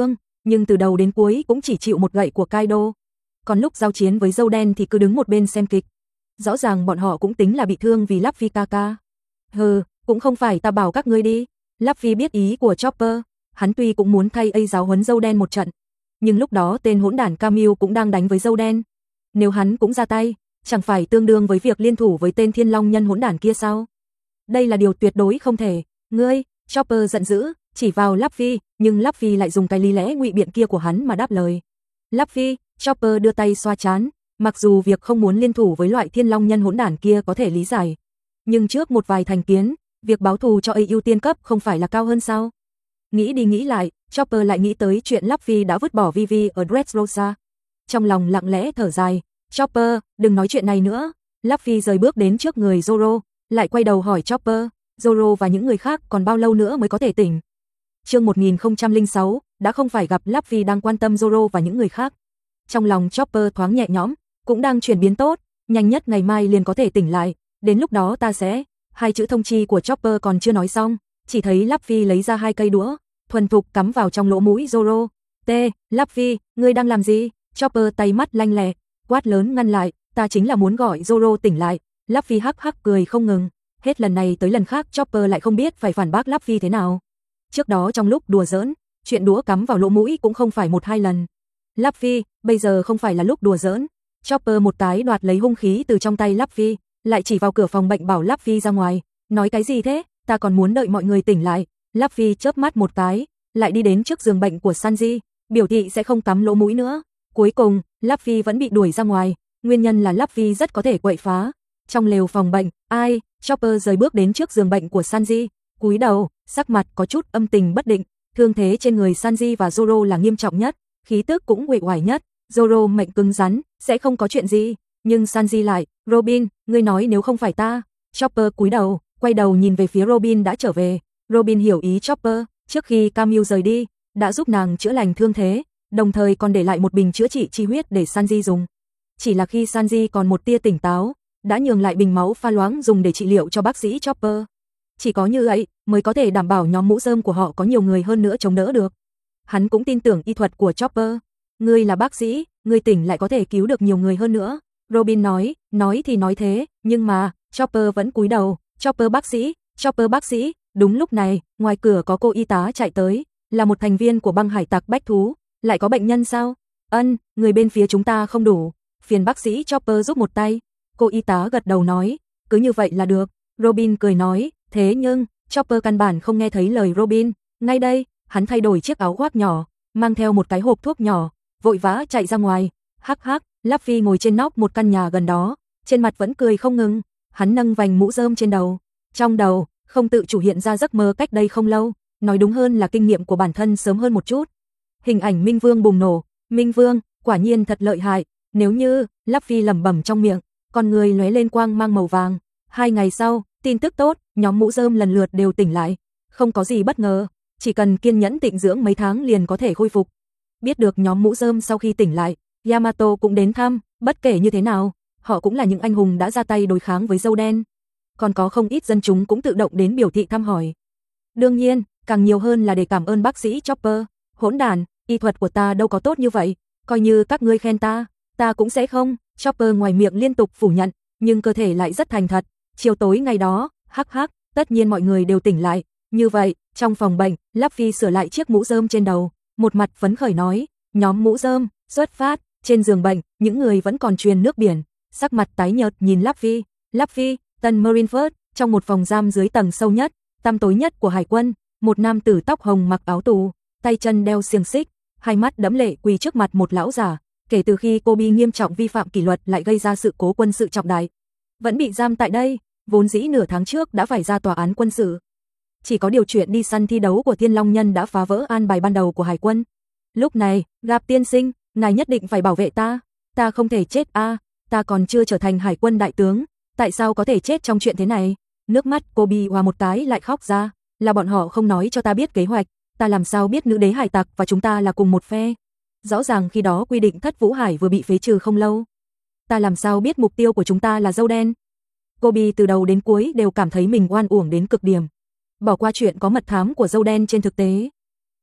nhưng từ đầu đến cuối cũng chỉ chịu một gậy của Kaido. Còn lúc giao chiến với dâu đen thì cứ đứng một bên xem kịch. Rõ ràng bọn họ cũng tính là bị thương vì Luffy ca ca. Hừ, cũng không phải ta bảo các ngươi đi. Luffy biết ý của Chopper, hắn tuy cũng muốn thay A giáo huấn dâu đen một trận, nhưng lúc đó tên hỗn đản Camille cũng đang đánh với dâu đen. Nếu hắn cũng ra tay, chẳng phải tương đương với việc liên thủ với tên Thiên Long nhân hỗn đản kia sao? Đây là điều tuyệt đối không thể. Ngươi, Chopper giận dữ, chỉ vào Luffy, nhưng Luffy lại dùng cái lý lẽ ngụy biện kia của hắn mà đáp lời. Luffy, Chopper đưa tay xoa trán, mặc dù việc không muốn liên thủ với loại Thiên Long nhân hỗn đản kia có thể lý giải, nhưng trước một vài thành kiến, việc báo thù cho A ưu tiên cấp không phải là cao hơn sao? Nghĩ đi nghĩ lại, Chopper lại nghĩ tới chuyện Luffy đã vứt bỏ Vivi ở Dressrosa. Trong lòng lặng lẽ thở dài, Chopper, đừng nói chuyện này nữa. Luffy rời bước đến trước người Zoro, lại quay đầu hỏi Chopper, Zoro và những người khác còn bao lâu nữa mới có thể tỉnh? Chương một nghìn không trăm lẻ sáu, đã không phải gặp Luffy đang quan tâm Zoro và những người khác. Trong lòng Chopper thoáng nhẹ nhõm, cũng đang chuyển biến tốt, nhanh nhất ngày mai liền có thể tỉnh lại, đến lúc đó ta sẽ... Hai chữ thông chi của Chopper còn chưa nói xong, chỉ thấy Luffy lấy ra hai cây đũa, thuần thục cắm vào trong lỗ mũi Zoro. T, Luffy, ngươi đang làm gì? Chopper tay mắt lanh lẹ, quát lớn ngăn lại, ta chính là muốn gọi Zoro tỉnh lại. Luffy hắc hắc cười không ngừng, hết lần này tới lần khác Chopper lại không biết phải phản bác Luffy thế nào. Trước đó trong lúc đùa giỡn, chuyện đũa cắm vào lỗ mũi cũng không phải một hai lần. Luffy, bây giờ không phải là lúc đùa giỡn. Chopper một cái đoạt lấy hung khí từ trong tay Luffy, lại chỉ vào cửa phòng bệnh bảo Luffy ra ngoài, nói cái gì thế, ta còn muốn đợi mọi người tỉnh lại. Luffy chớp mắt một cái, lại đi đến trước giường bệnh của Sanji, biểu thị sẽ không cắm lỗ mũi nữa. Cuối cùng, Luffy vẫn bị đuổi ra ngoài, nguyên nhân là Luffy rất có thể quậy phá. Trong lều phòng bệnh, ai, Chopper rời bước đến trước giường bệnh của Sanji, cúi đầu, sắc mặt có chút âm tình bất định, thương thế trên người Sanji và Zoro là nghiêm trọng nhất, khí tức cũng uể oải nhất. Zoro mệnh cứng rắn, sẽ không có chuyện gì, nhưng Sanji lại, Robin, ngươi nói nếu không phải ta. Chopper cúi đầu, quay đầu nhìn về phía Robin đã trở về. Robin hiểu ý Chopper, trước khi Camille rời đi, đã giúp nàng chữa lành thương thế, đồng thời còn để lại một bình chữa trị chi huyết để Sanji dùng. Chỉ là khi Sanji còn một tia tỉnh táo, đã nhường lại bình máu pha loãng dùng để trị liệu cho bác sĩ Chopper. Chỉ có như vậy mới có thể đảm bảo nhóm mũ rơm của họ có nhiều người hơn nữa chống đỡ được. Hắn cũng tin tưởng y thuật của Chopper. Ngươi là bác sĩ, ngươi tỉnh lại có thể cứu được nhiều người hơn nữa. Robin nói, nói thì nói thế, nhưng mà, Chopper vẫn cúi đầu. Chopper bác sĩ, Chopper bác sĩ. Đúng lúc này, ngoài cửa có cô y tá chạy tới, là một thành viên của băng hải tặc bách thú. Lại có bệnh nhân sao? Ân, người bên phía chúng ta không đủ, phiền bác sĩ Chopper giúp một tay. Cô y tá gật đầu nói, cứ như vậy là được. Robin cười nói, thế nhưng, Chopper căn bản không nghe thấy lời Robin. Ngay đây, hắn thay đổi chiếc áo khoác nhỏ, mang theo một cái hộp thuốc nhỏ, vội vã chạy ra ngoài. Hắc hắc, Luffy ngồi trên nóc một căn nhà gần đó, trên mặt vẫn cười không ngừng. Hắn nâng vành mũ rơm trên đầu, trong đầu không tự chủ hiện ra giấc mơ cách đây không lâu, nói đúng hơn là kinh nghiệm của bản thân sớm hơn một chút. Hình ảnh Minh Vương bùng nổ, Minh Vương, quả nhiên thật lợi hại, nếu như, Luffy lẩm bẩm trong miệng, con người lóe lên quang mang màu vàng. Hai ngày sau, tin tức tốt, nhóm mũ rơm lần lượt đều tỉnh lại, không có gì bất ngờ, chỉ cần kiên nhẫn tịnh dưỡng mấy tháng liền có thể khôi phục. Biết được nhóm mũ rơm sau khi tỉnh lại, Yamato cũng đến thăm, bất kể như thế nào, họ cũng là những anh hùng đã ra tay đối kháng với dâu đen. Còn có không ít dân chúng cũng tự động đến biểu thị thăm hỏi. Đương nhiên, càng nhiều hơn là để cảm ơn bác sĩ Chopper. Hỗn đản, y thuật của ta đâu có tốt như vậy, coi như các ngươi khen ta, ta cũng sẽ không. Chopper ngoài miệng liên tục phủ nhận, nhưng cơ thể lại rất thành thật. Chiều tối ngày đó, hắc hắc, tất nhiên mọi người đều tỉnh lại. Như vậy, trong phòng bệnh, Luffy sửa lại chiếc mũ rơm trên đầu, một mặt phấn khởi nói, nhóm mũ rơm, xuất phát. Trên giường bệnh, những người vẫn còn truyền nước biển, sắc mặt tái nhợt nhìn Luffy. Luffy, Tân Marineford, trong một phòng giam dưới tầng sâu nhất, tăm tối nhất của hải quân, một nam tử tóc hồng mặc áo tù, tay chân đeo xiềng xích, hai mắt đẫm lệ quỳ trước mặt một lão giả. Kể từ khi Kobe nghiêm trọng vi phạm kỷ luật lại gây ra sự cố quân sự trọng đại, vẫn bị giam tại đây, vốn dĩ nửa tháng trước đã phải ra tòa án quân sự. Chỉ có điều chuyện đi săn thi đấu của Thiên Long Nhân đã phá vỡ an bài ban đầu của hải quân. Lúc này, gặp tiên sinh, ngài nhất định phải bảo vệ ta, ta không thể chết a, à, ta còn chưa trở thành hải quân đại tướng, tại sao có thể chết trong chuyện thế này? Nước mắt Kobe hòa một cái lại khóc ra, là bọn họ không nói cho ta biết kế hoạch, ta làm sao biết nữ đế hải tặc và chúng ta là cùng một phe? Rõ ràng khi đó quy định Thất Vũ Hải vừa bị phế trừ không lâu. Ta làm sao biết mục tiêu của chúng ta là dâu đen? Kobe từ đầu đến cuối đều cảm thấy mình oan uổng đến cực điểm. Bỏ qua chuyện có mật thám của dâu đen trên thực tế.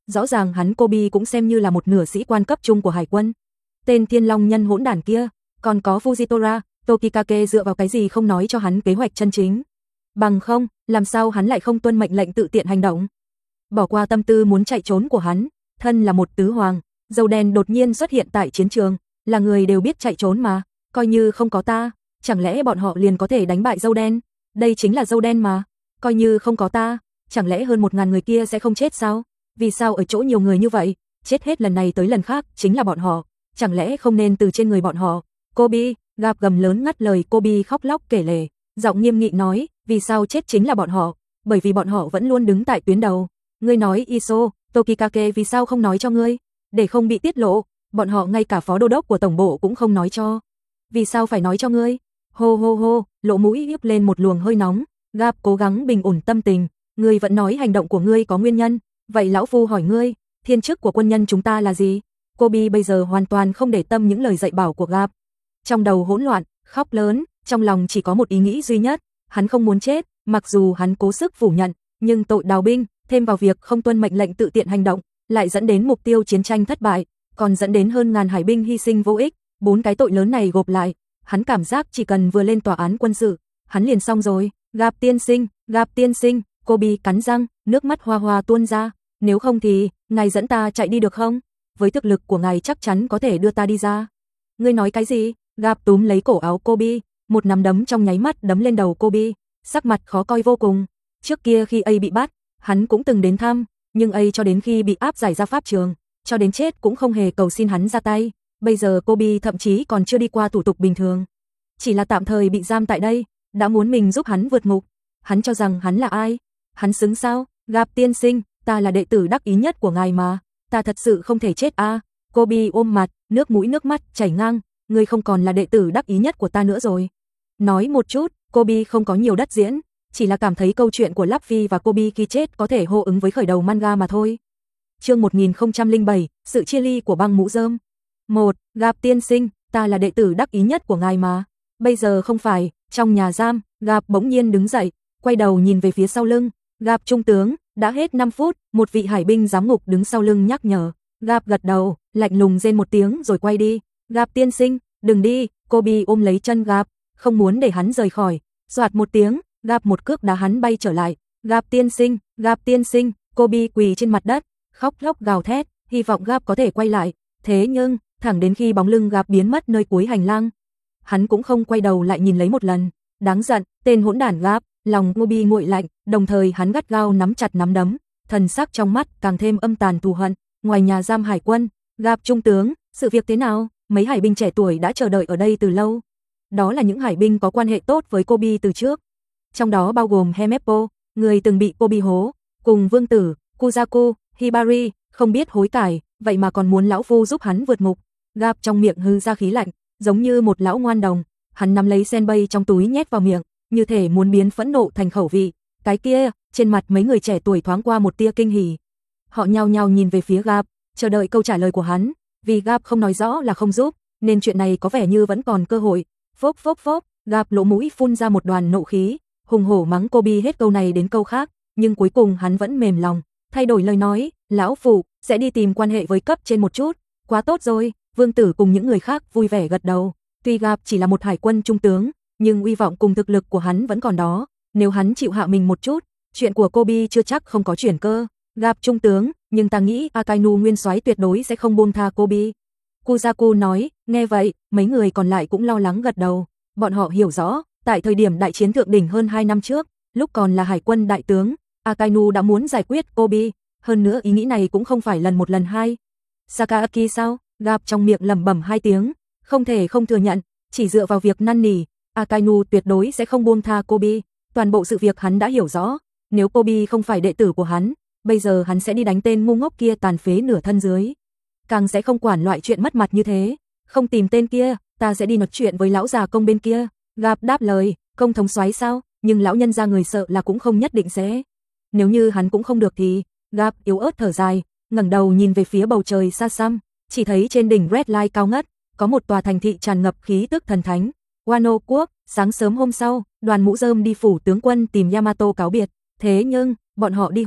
rõ ràng hắn Kobe cũng xem như là một nửa sĩ quan cấp trung của hải quân. Tên Thiên Long nhân hỗn đản kia, còn có Fujitora, Tokikake dựa vào cái gì không nói cho hắn kế hoạch chân chính. Bằng không, làm sao hắn lại không tuân mệnh lệnh tự tiện hành động. Bỏ qua tâm tư muốn chạy trốn của hắn, thân là một tứ hoàng, dâu đen đột nhiên xuất hiện tại chiến trường, là người đều biết chạy trốn mà, coi như không có ta, chẳng lẽ bọn họ liền có thể đánh bại dâu đen? Đây chính là dâu đen mà, coi như không có ta, chẳng lẽ hơn một ngàn người kia sẽ không chết sao? Vì sao ở chỗ nhiều người như vậy, chết hết lần này tới lần khác chính là bọn họ, chẳng lẽ không nên từ trên người bọn họ? Kobe, Gap gầm lớn ngắt lời Kobe khóc lóc kể lể, giọng nghiêm nghị nói, vì sao chết chính là bọn họ? Bởi vì bọn họ vẫn luôn đứng tại tuyến đầu. Ngươi nói Iso, Tokikake vì sao không nói cho ngươi? Để không bị tiết lộ, bọn họ ngay cả phó đô đốc của tổng bộ cũng không nói cho. Vì sao phải nói cho ngươi? Hô hô hô, lỗ mũi nhấp lên một luồng hơi nóng, Gap cố gắng bình ổn tâm tình, ngươi vẫn nói hành động của ngươi có nguyên nhân, vậy lão phu hỏi ngươi, thiên chức của quân nhân chúng ta là gì? Kobe bây giờ hoàn toàn không để tâm những lời dạy bảo của Gap. Trong đầu hỗn loạn, khóc lớn, trong lòng chỉ có một ý nghĩ duy nhất, hắn không muốn chết, mặc dù hắn cố sức phủ nhận, nhưng tội đào binh, thêm vào việc không tuân mệnh lệnh tự tiện hành động, lại dẫn đến mục tiêu chiến tranh thất bại, còn dẫn đến hơn ngàn hải binh hy sinh vô ích, bốn cái tội lớn này gộp lại, hắn cảm giác chỉ cần vừa lên tòa án quân sự, hắn liền xong rồi. Gap tiên sinh, Gap tiên sinh, Kobe cắn răng, nước mắt hoa hoa tuôn ra, nếu không thì, ngài dẫn ta chạy đi được không? Với thực lực của ngài chắc chắn có thể đưa ta đi ra. Ngươi nói cái gì? Gap túm lấy cổ áo Kobe, một nắm đấm trong nháy mắt đấm lên đầu Kobe, sắc mặt khó coi vô cùng. Trước kia khi A bị bắt, hắn cũng từng đến thăm, nhưng A cho đến khi bị áp giải ra pháp trường, cho đến chết cũng không hề cầu xin hắn ra tay. Bây giờ Kobe thậm chí còn chưa đi qua thủ tục bình thường, chỉ là tạm thời bị giam tại đây, đã muốn mình giúp hắn vượt ngục. Hắn cho rằng hắn là ai? Hắn xứng sao? Gap tiên sinh, ta là đệ tử đắc ý nhất của ngài mà, ta thật sự không thể chết a. À? Kobe ôm mặt, nước mũi nước mắt chảy ngang, ngươi không còn là đệ tử đắc ý nhất của ta nữa rồi. Nói một chút, Kobe không có nhiều đất diễn, chỉ là cảm thấy câu chuyện của Luffy và Kobe khi chết có thể hô ứng với khởi đầu manga mà thôi. Chương một nghìn không trăm lẻ bảy, sự chia ly của băng mũ rơm. một. Gap tiên sinh, ta là đệ tử đắc ý nhất của ngài mà. Bây giờ không phải. Trong nhà giam, Gap bỗng nhiên đứng dậy, quay đầu nhìn về phía sau lưng. Gap trung tướng, đã hết năm phút, một vị hải binh giám ngục đứng sau lưng nhắc nhở. Gap gật đầu, lạnh lùng rên một tiếng rồi quay đi. Gap tiên sinh, đừng đi. Kobe ôm lấy chân Gap, không muốn để hắn rời khỏi. Soạt một tiếng, Gap một cước đá hắn bay trở lại. Gap tiên sinh, Gap tiên sinh, Kobe quỳ trên mặt đất, khóc lóc gào thét, hy vọng Gap có thể quay lại. Thế nhưng, thẳng đến khi bóng lưng Gap biến mất nơi cuối hành lang, hắn cũng không quay đầu lại nhìn lấy một lần. Đáng giận, tên hỗn đản Gap, lòng Kobe nguội lạnh, đồng thời hắn gắt gao nắm chặt nắm đấm, thần sắc trong mắt càng thêm âm tàn thù hận. Ngoài nhà giam hải quân, Gap trung tướng, sự việc thế nào? Mấy hải binh trẻ tuổi đã chờ đợi ở đây từ lâu. Đó là những hải binh có quan hệ tốt với Kobe từ trước, trong đó bao gồm Hemeppo, người từng bị Kobe hố, cùng Vương Tử, Kuzaku, Hibari, không biết hối cải, vậy mà còn muốn lão phu giúp hắn vượt ngục. Gap trong miệng hư ra khí lạnh, giống như một lão ngoan đồng, hắn nắm lấy senbei trong túi nhét vào miệng, như thể muốn biến phẫn nộ thành khẩu vị. Cái kia, trên mặt mấy người trẻ tuổi thoáng qua một tia kinh hỉ. Họ nhao nhao nhìn về phía Gap, chờ đợi câu trả lời của hắn, vì Gap không nói rõ là không giúp, nên chuyện này có vẻ như vẫn còn cơ hội. Phốc phốc phốc, Gap lỗ mũi phun ra một đoàn nộ khí, hùng hổ mắng Kobe hết câu này đến câu khác, nhưng cuối cùng hắn vẫn mềm lòng, thay đổi lời nói, lão phụ sẽ đi tìm quan hệ với cấp trên một chút. Quá tốt rồi. Vương Tử cùng những người khác vui vẻ gật đầu. Tuy Gap chỉ là một hải quân trung tướng, nhưng uy vọng cùng thực lực của hắn vẫn còn đó. Nếu hắn chịu hạ mình một chút, chuyện của Kobe chưa chắc không có chuyển cơ. Gap trung tướng, nhưng ta nghĩ Akainu nguyên soái tuyệt đối sẽ không buông tha Kobe. Kuzaku nói. Nghe vậy, mấy người còn lại cũng lo lắng gật đầu. Bọn họ hiểu rõ, tại thời điểm đại chiến thượng đỉnh hơn hai năm trước, lúc còn là hải quân đại tướng, Akainu đã muốn giải quyết Kobe. Hơn nữa ý nghĩ này cũng không phải lần một lần hai. Sakaaki sao? Gap trong miệng lẩm bẩm hai tiếng, không thể không thừa nhận, chỉ dựa vào việc năn nỉ, Akainu tuyệt đối sẽ không buông tha Kobe. Toàn bộ sự việc hắn đã hiểu rõ, nếu Kobe không phải đệ tử của hắn, bây giờ hắn sẽ đi đánh tên ngu ngốc kia tàn phế nửa thân dưới. Càng sẽ không quản loại chuyện mất mặt như thế. Không tìm tên kia, ta sẽ đi nói chuyện với lão già công bên kia. Gap đáp lời, công thống soái sao? Nhưng lão nhân ra người sợ là cũng không nhất định sẽ. Nếu như hắn cũng không được thì, Gap yếu ớt thở dài, ngẩng đầu nhìn về phía bầu trời xa xăm, chỉ thấy trên đỉnh Red Line cao ngất, có một tòa thành thị tràn ngập khí tức thần thánh. Wano quốc. Sáng sớm hôm sau, đoàn mũ rơm đi phủ tướng quân tìm Yamato cáo biệt. Thế nhưng, bọn họ đi hụt,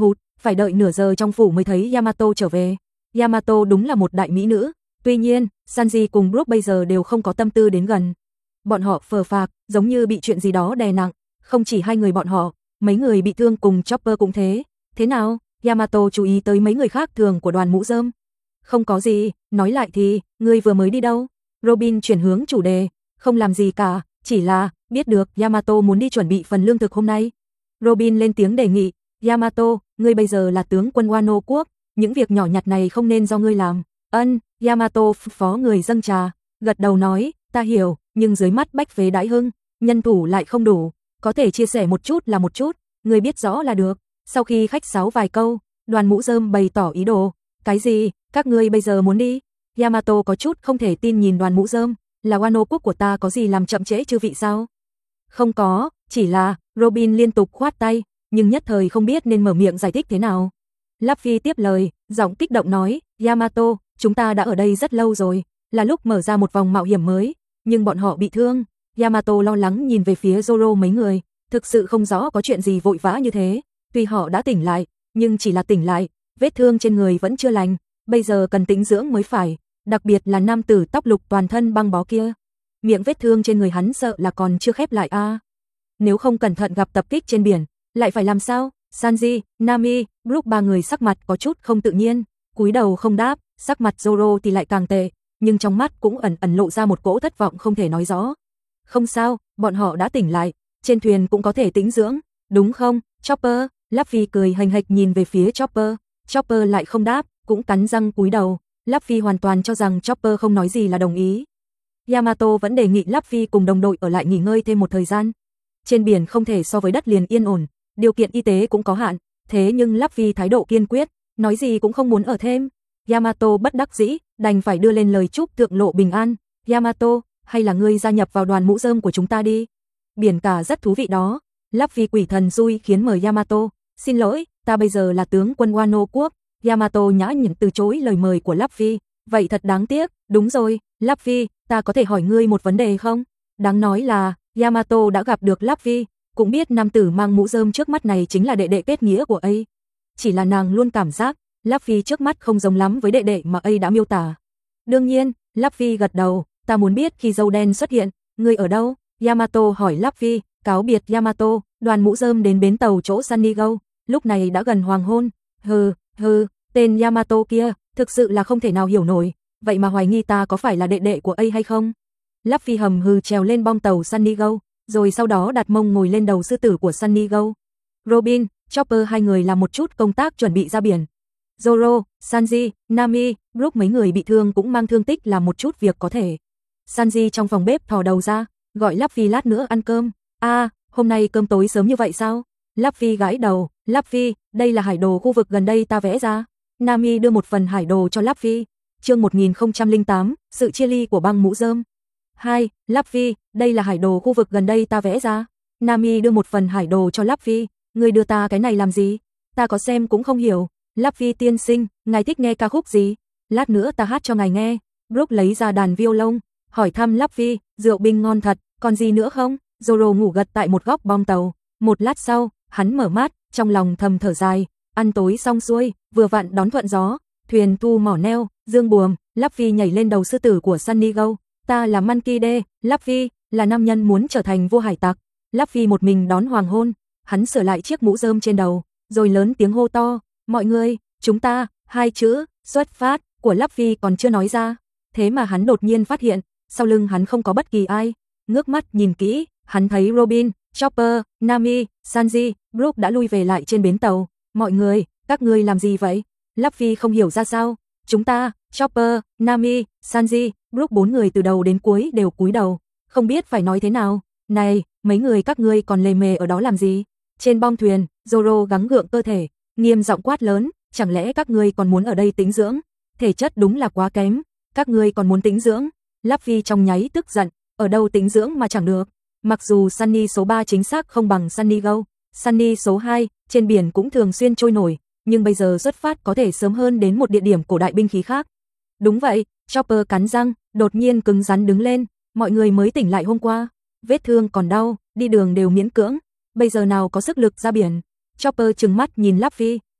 phải đợi nửa giờ trong phủ mới thấy Yamato trở về. Yamato đúng là một đại mỹ nữ, tuy nhiên, Sanji cùng Brook bây giờ đều không có tâm tư đến gần. Bọn họ phờ phạc, giống như bị chuyện gì đó đè nặng, không chỉ hai người bọn họ, mấy người bị thương cùng Chopper cũng thế. Thế nào? Yamato chú ý tới mấy người khác thường của đoàn mũ rơm. Không có gì, nói lại thì, ngươi vừa mới đi đâu? Robin chuyển hướng chủ đề, không làm gì cả, chỉ là, biết được Yamato muốn đi chuẩn bị phần lương thực hôm nay. Robin lên tiếng đề nghị, Yamato, ngươi bây giờ là tướng quân Wano quốc, những việc nhỏ nhặt này không nên do ngươi làm. Ân, Yamato phó người dâng trà, gật đầu nói, ta hiểu, nhưng dưới mắt bách phế đãi hưng, nhân thủ lại không đủ, có thể chia sẻ một chút là một chút, ngươi biết rõ là được. Sau khi khách sáo vài câu, đoàn mũ rơm bày tỏ ý đồ, cái gì, các ngươi bây giờ muốn đi? Yamato có chút không thể tin nhìn đoàn mũ rơm, là Wano quốc của ta có gì làm chậm trễ chư vị sao? Không có, chỉ là, Robin liên tục khoát tay, nhưng nhất thời không biết nên mở miệng giải thích thế nào. Luffy tiếp lời, giọng kích động nói, Yamato, chúng ta đã ở đây rất lâu rồi, là lúc mở ra một vòng mạo hiểm mới, nhưng bọn họ bị thương. Yamato lo lắng nhìn về phía Zoro mấy người, thực sự không rõ có chuyện gì vội vã như thế, tuy họ đã tỉnh lại, nhưng chỉ là tỉnh lại, vết thương trên người vẫn chưa lành, bây giờ cần tĩnh dưỡng mới phải, đặc biệt là nam tử tóc lục toàn thân băng bó kia. Miệng vết thương trên người hắn sợ là còn chưa khép lại a. À. Nếu không cẩn thận gặp tập kích trên biển, lại phải làm sao? Sanji, Nami, Brook ba người sắc mặt có chút không tự nhiên, cúi đầu không đáp, sắc mặt Zoro thì lại càng tệ, nhưng trong mắt cũng ẩn ẩn lộ ra một cỗ thất vọng không thể nói rõ. Không sao, bọn họ đã tỉnh lại, trên thuyền cũng có thể tĩnh dưỡng, đúng không? Chopper, Luffy cười hành hạch nhìn về phía Chopper, Chopper lại không đáp, cũng cắn răng cúi đầu, Luffy hoàn toàn cho rằng Chopper không nói gì là đồng ý. Yamato vẫn đề nghị Luffy cùng đồng đội ở lại nghỉ ngơi thêm một thời gian. Trên biển không thể so với đất liền yên ổn, điều kiện y tế cũng có hạn, thế nhưng Luffy thái độ kiên quyết, nói gì cũng không muốn ở thêm. Yamato bất đắc dĩ, đành phải đưa lên lời chúc thượng lộ bình an. Yamato, hay là ngươi gia nhập vào đoàn mũ rơm của chúng ta đi. Biển cả rất thú vị đó. Luffy quỷ thần xui khiến mời Yamato. Xin lỗi, ta bây giờ là tướng quân Wano quốc. Yamato nhã nhặn từ chối lời mời của Luffy. Vậy thật đáng tiếc, đúng rồi, Luffy, ta có thể hỏi ngươi một vấn đề không? Đáng nói là, Yamato đã gặp được Luffy, cũng biết nam tử mang mũ rơm trước mắt này chính là đệ đệ kết nghĩa của ấy. Chỉ là nàng luôn cảm giác, Luffy trước mắt không giống lắm với đệ đệ mà ấy đã miêu tả. Đương nhiên, Luffy gật đầu, ta muốn biết khi dâu đen xuất hiện, ngươi ở đâu? Yamato hỏi Luffy, cáo biệt Yamato, đoàn mũ rơm đến bến tàu chỗ Sunny Go, lúc này đã gần hoàng hôn. Hừ, hừ, tên Yamato kia, thực sự là không thể nào hiểu nổi, vậy mà hoài nghi ta có phải là đệ đệ của ấy hay không? Luffy hầm hừ trèo lên bong tàu Sunny Go, rồi sau đó đặt mông ngồi lên đầu sư tử của Sunny Go. Robin, Chopper hai người làm một chút công tác chuẩn bị ra biển. Zoro, Sanji, Nami, Brook mấy người bị thương cũng mang thương tích làm một chút việc có thể. Sanji trong phòng bếp thò đầu ra, gọi Luffy lát nữa ăn cơm. A, à, hôm nay cơm tối sớm như vậy sao? Luffy gãi đầu, Luffy, đây là hải đồ khu vực gần đây ta vẽ ra. Nami đưa một phần hải đồ cho Luffy. Chương một nghìn không trăm lẻ tám, sự chia ly của băng mũ rơm. hai. Luffy, đây là hải đồ khu vực gần đây ta vẽ ra. Nami đưa một phần hải đồ cho Luffy. Ngươi đưa ta cái này làm gì? Ta có xem cũng không hiểu. Luffy tiên sinh, ngài thích nghe ca khúc gì? Lát nữa ta hát cho ngài nghe. Brook lấy ra đàn violon, hỏi thăm Luffy, rượu binh ngon thật, còn gì nữa không? Zoro ngủ gật tại một góc bong tàu. Một lát sau, hắn mở mắt, trong lòng thầm thở dài. Ăn tối xong xuôi, vừa vặn đón thuận gió, thuyền tu mỏ neo, dương buồm, Luffy nhảy lên đầu sư tử của Sunny Go. Ta là Monkey D, Luffy, là nam nhân muốn trở thành vua hải tặc. Luffy một mình đón hoàng hôn, hắn sửa lại chiếc mũ rơm trên đầu, rồi lớn tiếng hô to, mọi người, chúng ta, hai chữ, xuất phát, của Luffy còn chưa nói ra. Thế mà hắn đột nhiên phát hiện, sau lưng hắn không có bất kỳ ai. Ngước mắt nhìn kỹ, hắn thấy Robin, Chopper, Nami, Sanji, Brook đã lui về lại trên bến tàu. Mọi người, các ngươi làm gì vậy? Luffy không hiểu ra sao. Chúng ta, Chopper, Nami, Sanji, Brook bốn người từ đầu đến cuối đều cúi đầu, không biết phải nói thế nào. Này, mấy người các ngươi còn lề mề ở đó làm gì? Trên bong thuyền, Zoro gắng gượng cơ thể, nghiêm giọng quát lớn, chẳng lẽ các ngươi còn muốn ở đây tĩnh dưỡng? Thể chất đúng là quá kém, các ngươi còn muốn tĩnh dưỡng? Luffy trong nháy tức giận, ở đâu tĩnh dưỡng mà chẳng được. Mặc dù Sunny số ba chính xác không bằng Sunny Go, Sunny số hai, trên biển cũng thường xuyên trôi nổi, nhưng bây giờ xuất phát có thể sớm hơn đến một địa điểm cổ đại binh khí khác. Đúng vậy, Chopper cắn răng, đột nhiên cứng rắn đứng lên, mọi người mới tỉnh lại hôm qua, vết thương còn đau, đi đường đều miễn cưỡng, bây giờ nào có sức lực ra biển. Chopper trừng mắt nhìn Luffy,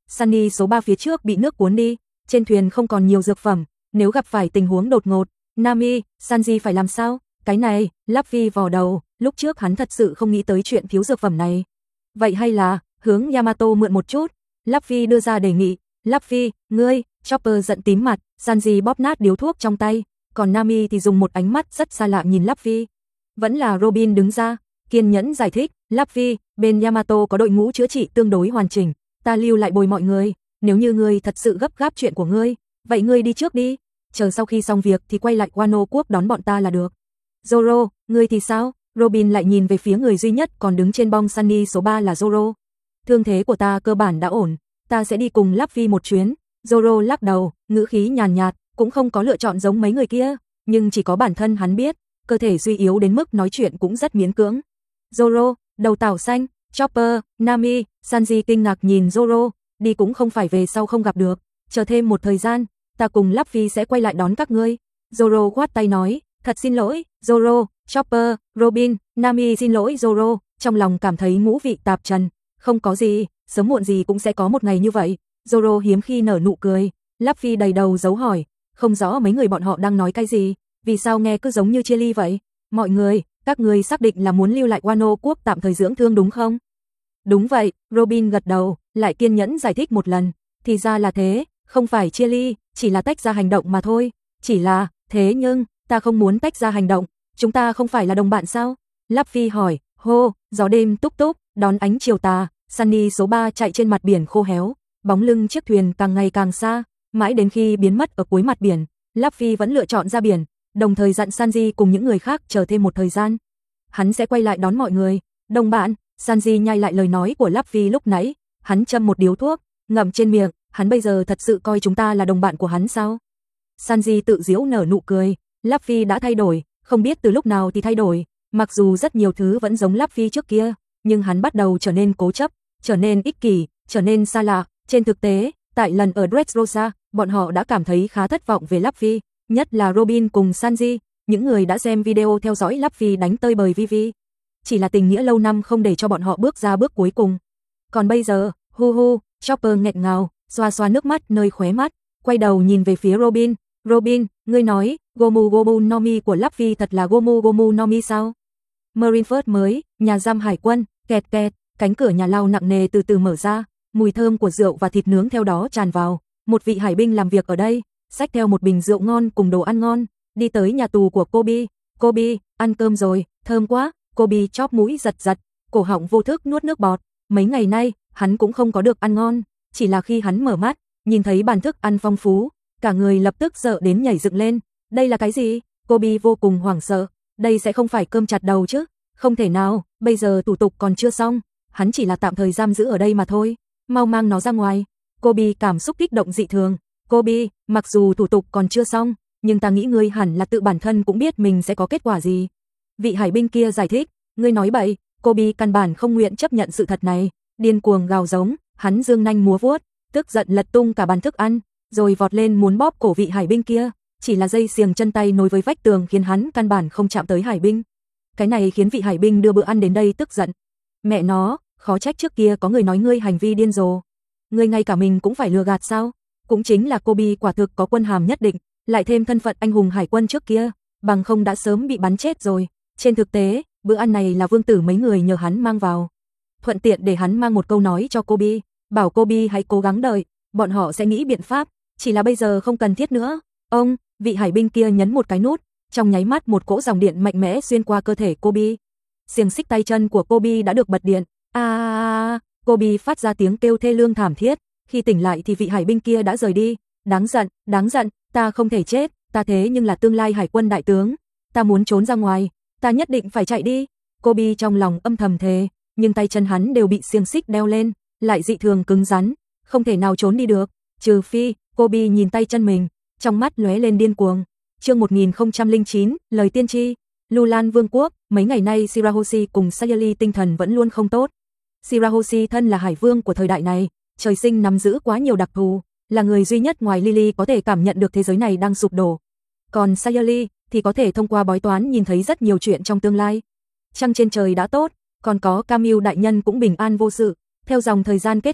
Sunny số ba phía trước bị nước cuốn đi, trên thuyền không còn nhiều dược phẩm, nếu gặp phải tình huống đột ngột, Nami, Sanji phải làm sao? Cái này, Luffy vò đầu, lúc trước hắn thật sự không nghĩ tới chuyện thiếu dược phẩm này. Vậy hay là, hướng Yamato mượn một chút? Luffy đưa ra đề nghị. Luffy, ngươi, Chopper giận tím mặt, Sanji bóp nát điếu thuốc trong tay, còn Nami thì dùng một ánh mắt rất xa lạ nhìn Luffy. Vẫn là Robin đứng ra, kiên nhẫn giải thích, Luffy, bên Yamato có đội ngũ chữa trị tương đối hoàn chỉnh, ta lưu lại bồi mọi người, nếu như ngươi thật sự gấp gáp chuyện của ngươi, vậy ngươi đi trước đi, chờ sau khi xong việc thì quay lại Wano quốc đón bọn ta là được. Zoro, ngươi thì sao? Robin lại nhìn về phía người duy nhất còn đứng trên bong Sunny số ba là Zoro. Thương thế của ta cơ bản đã ổn, ta sẽ đi cùng Luffy một chuyến. Zoro lắc đầu, ngữ khí nhàn nhạt, cũng không có lựa chọn giống mấy người kia, nhưng chỉ có bản thân hắn biết, cơ thể suy yếu đến mức nói chuyện cũng rất miễn cưỡng. Zoro, đầu tảo xanh, Chopper, Nami, Sanji kinh ngạc nhìn Zoro, đi cũng không phải về sau không gặp được, chờ thêm một thời gian, ta cùng Luffy sẽ quay lại đón các ngươi. Zoro quát tay nói, thật xin lỗi, Zoro, Chopper, Robin, Nami xin lỗi Zoro, trong lòng cảm thấy ngũ vị tạp trần, không có gì, sớm muộn gì cũng sẽ có một ngày như vậy. Zoro hiếm khi nở nụ cười, Luffy đầy đầu dấu hỏi, không rõ mấy người bọn họ đang nói cái gì, vì sao nghe cứ giống như chia ly vậy? Mọi người, các người xác định là muốn lưu lại Wano quốc tạm thời dưỡng thương đúng không? Đúng vậy, Robin gật đầu, lại kiên nhẫn giải thích một lần, thì ra là thế, không phải chia ly, chỉ là tách ra hành động mà thôi, chỉ là, thế nhưng, ta không muốn tách ra hành động, chúng ta không phải là đồng bạn sao? Luffy hỏi, hô, gió đêm túc túc, đón ánh chiều tà, Sunny số ba chạy trên mặt biển khô héo, bóng lưng chiếc thuyền càng ngày càng xa, mãi đến khi biến mất ở cuối mặt biển, Luffy vẫn lựa chọn ra biển, đồng thời dặn Sanji cùng những người khác chờ thêm một thời gian. Hắn sẽ quay lại đón mọi người. Đồng bạn, Sanji nhai lại lời nói của Luffy lúc nãy, hắn châm một điếu thuốc, ngậm trên miệng, hắn bây giờ thật sự coi chúng ta là đồng bạn của hắn sao? Sanji tự giễu nở nụ cười, Luffy đã thay đổi, không biết từ lúc nào thì thay đổi, mặc dù rất nhiều thứ vẫn giống Luffy trước kia, nhưng hắn bắt đầu trở nên cố chấp, trở nên ích kỷ, trở nên xa lạ. Trên thực tế, tại lần ở Dressrosa, bọn họ đã cảm thấy khá thất vọng về Luffy, nhất là Robin cùng Sanji, những người đã xem video theo dõi Luffy đánh tơi bời Vivi. Chỉ là tình nghĩa lâu năm không để cho bọn họ bước ra bước cuối cùng. Còn bây giờ, hu hu, Chopper nghẹn ngào, xoa xoa nước mắt nơi khóe mắt, quay đầu nhìn về phía Robin. Robin, ngươi nói, Gomu Gomu no Mi của Luffy thật là Gomu Gomu no Mi sao? Marineford mới, nhà giam hải quân, kẹt kẹt, cánh cửa nhà lao nặng nề từ từ mở ra, mùi thơm của rượu và thịt nướng theo đó tràn vào. Một vị hải binh làm việc ở đây, xách theo một bình rượu ngon cùng đồ ăn ngon, đi tới nhà tù của Kobe. Kobe, ăn cơm rồi, thơm quá. Kobe chóp mũi giật giật, cổ họng vô thức nuốt nước bọt. Mấy ngày nay, hắn cũng không có được ăn ngon, chỉ là khi hắn mở mắt, nhìn thấy bàn thức ăn phong phú, cả người lập tức sợ đến nhảy dựng lên. Đây là cái gì? Kobe vô cùng hoảng sợ. Đây sẽ không phải cơm chặt đầu chứ? Không thể nào, bây giờ thủ tục còn chưa xong, hắn chỉ là tạm thời giam giữ ở đây mà thôi. Mau mang nó ra ngoài. Kobe cảm xúc kích động dị thường. Kobe, mặc dù thủ tục còn chưa xong, nhưng ta nghĩ ngươi hẳn là tự bản thân cũng biết mình sẽ có kết quả gì. Vị hải binh kia giải thích, ngươi nói bậy. Kobe căn bản không nguyện chấp nhận sự thật này, điên cuồng gào giống, hắn giương nanh múa vuốt, tức giận lật tung cả bàn thức ăn, rồi vọt lên muốn bóp cổ vị hải binh kia, chỉ là dây xiềng chân tay nối với vách tường khiến hắn căn bản không chạm tới hải binh. Cái này khiến vị hải binh đưa bữa ăn đến đây tức giận. Mẹ nó, khó trách trước kia có người nói ngươi hành vi điên rồ. Ngươi ngay cả mình cũng phải lừa gạt sao? Cũng chính là Kobe quả thực có quân hàm nhất định, lại thêm thân phận anh hùng hải quân trước kia, bằng không đã sớm bị bắn chết rồi. Trên thực tế, bữa ăn này là vương tử mấy người nhờ hắn mang vào. Thuận tiện để hắn mang một câu nói cho Kobe, bảo Kobe hãy cố gắng đợi, bọn họ sẽ nghĩ biện pháp, chỉ là bây giờ không cần thiết nữa. Ông, vị hải binh kia nhấn một cái nút, trong nháy mắt một cỗ dòng điện mạnh mẽ xuyên qua cơ thể Kobe. Xiềng xích tay chân của Kobe đã được bật điện. A à, Kobe phát ra tiếng kêu thê lương thảm thiết, khi tỉnh lại thì vị hải binh kia đã rời đi. Đáng giận, đáng giận, ta không thể chết, ta thế nhưng là tương lai hải quân đại tướng, ta muốn trốn ra ngoài, ta nhất định phải chạy đi. Kobe trong lòng âm thầm thề, nhưng tay chân hắn đều bị xiềng xích đeo lên, lại dị thường cứng rắn, không thể nào trốn đi được, trừ phi. Kobe nhìn tay chân mình, trong mắt lóe lên điên cuồng. Chương một nghìn không trăm lẻ chín, lời tiên tri. Lulan Vương quốc, mấy ngày nay Shirahoshi cùng Sayori tinh thần vẫn luôn không tốt. Shirahoshi thân là hải vương của thời đại này, trời sinh nắm giữ quá nhiều đặc thù, là người duy nhất ngoài Lily có thể cảm nhận được thế giới này đang sụp đổ. Còn Sayori thì có thể thông qua bói toán nhìn thấy rất nhiều chuyện trong tương lai. Trăng trên trời đã tốt, còn có Camille đại nhân cũng bình an vô sự. Theo dòng thời gian kết thúc,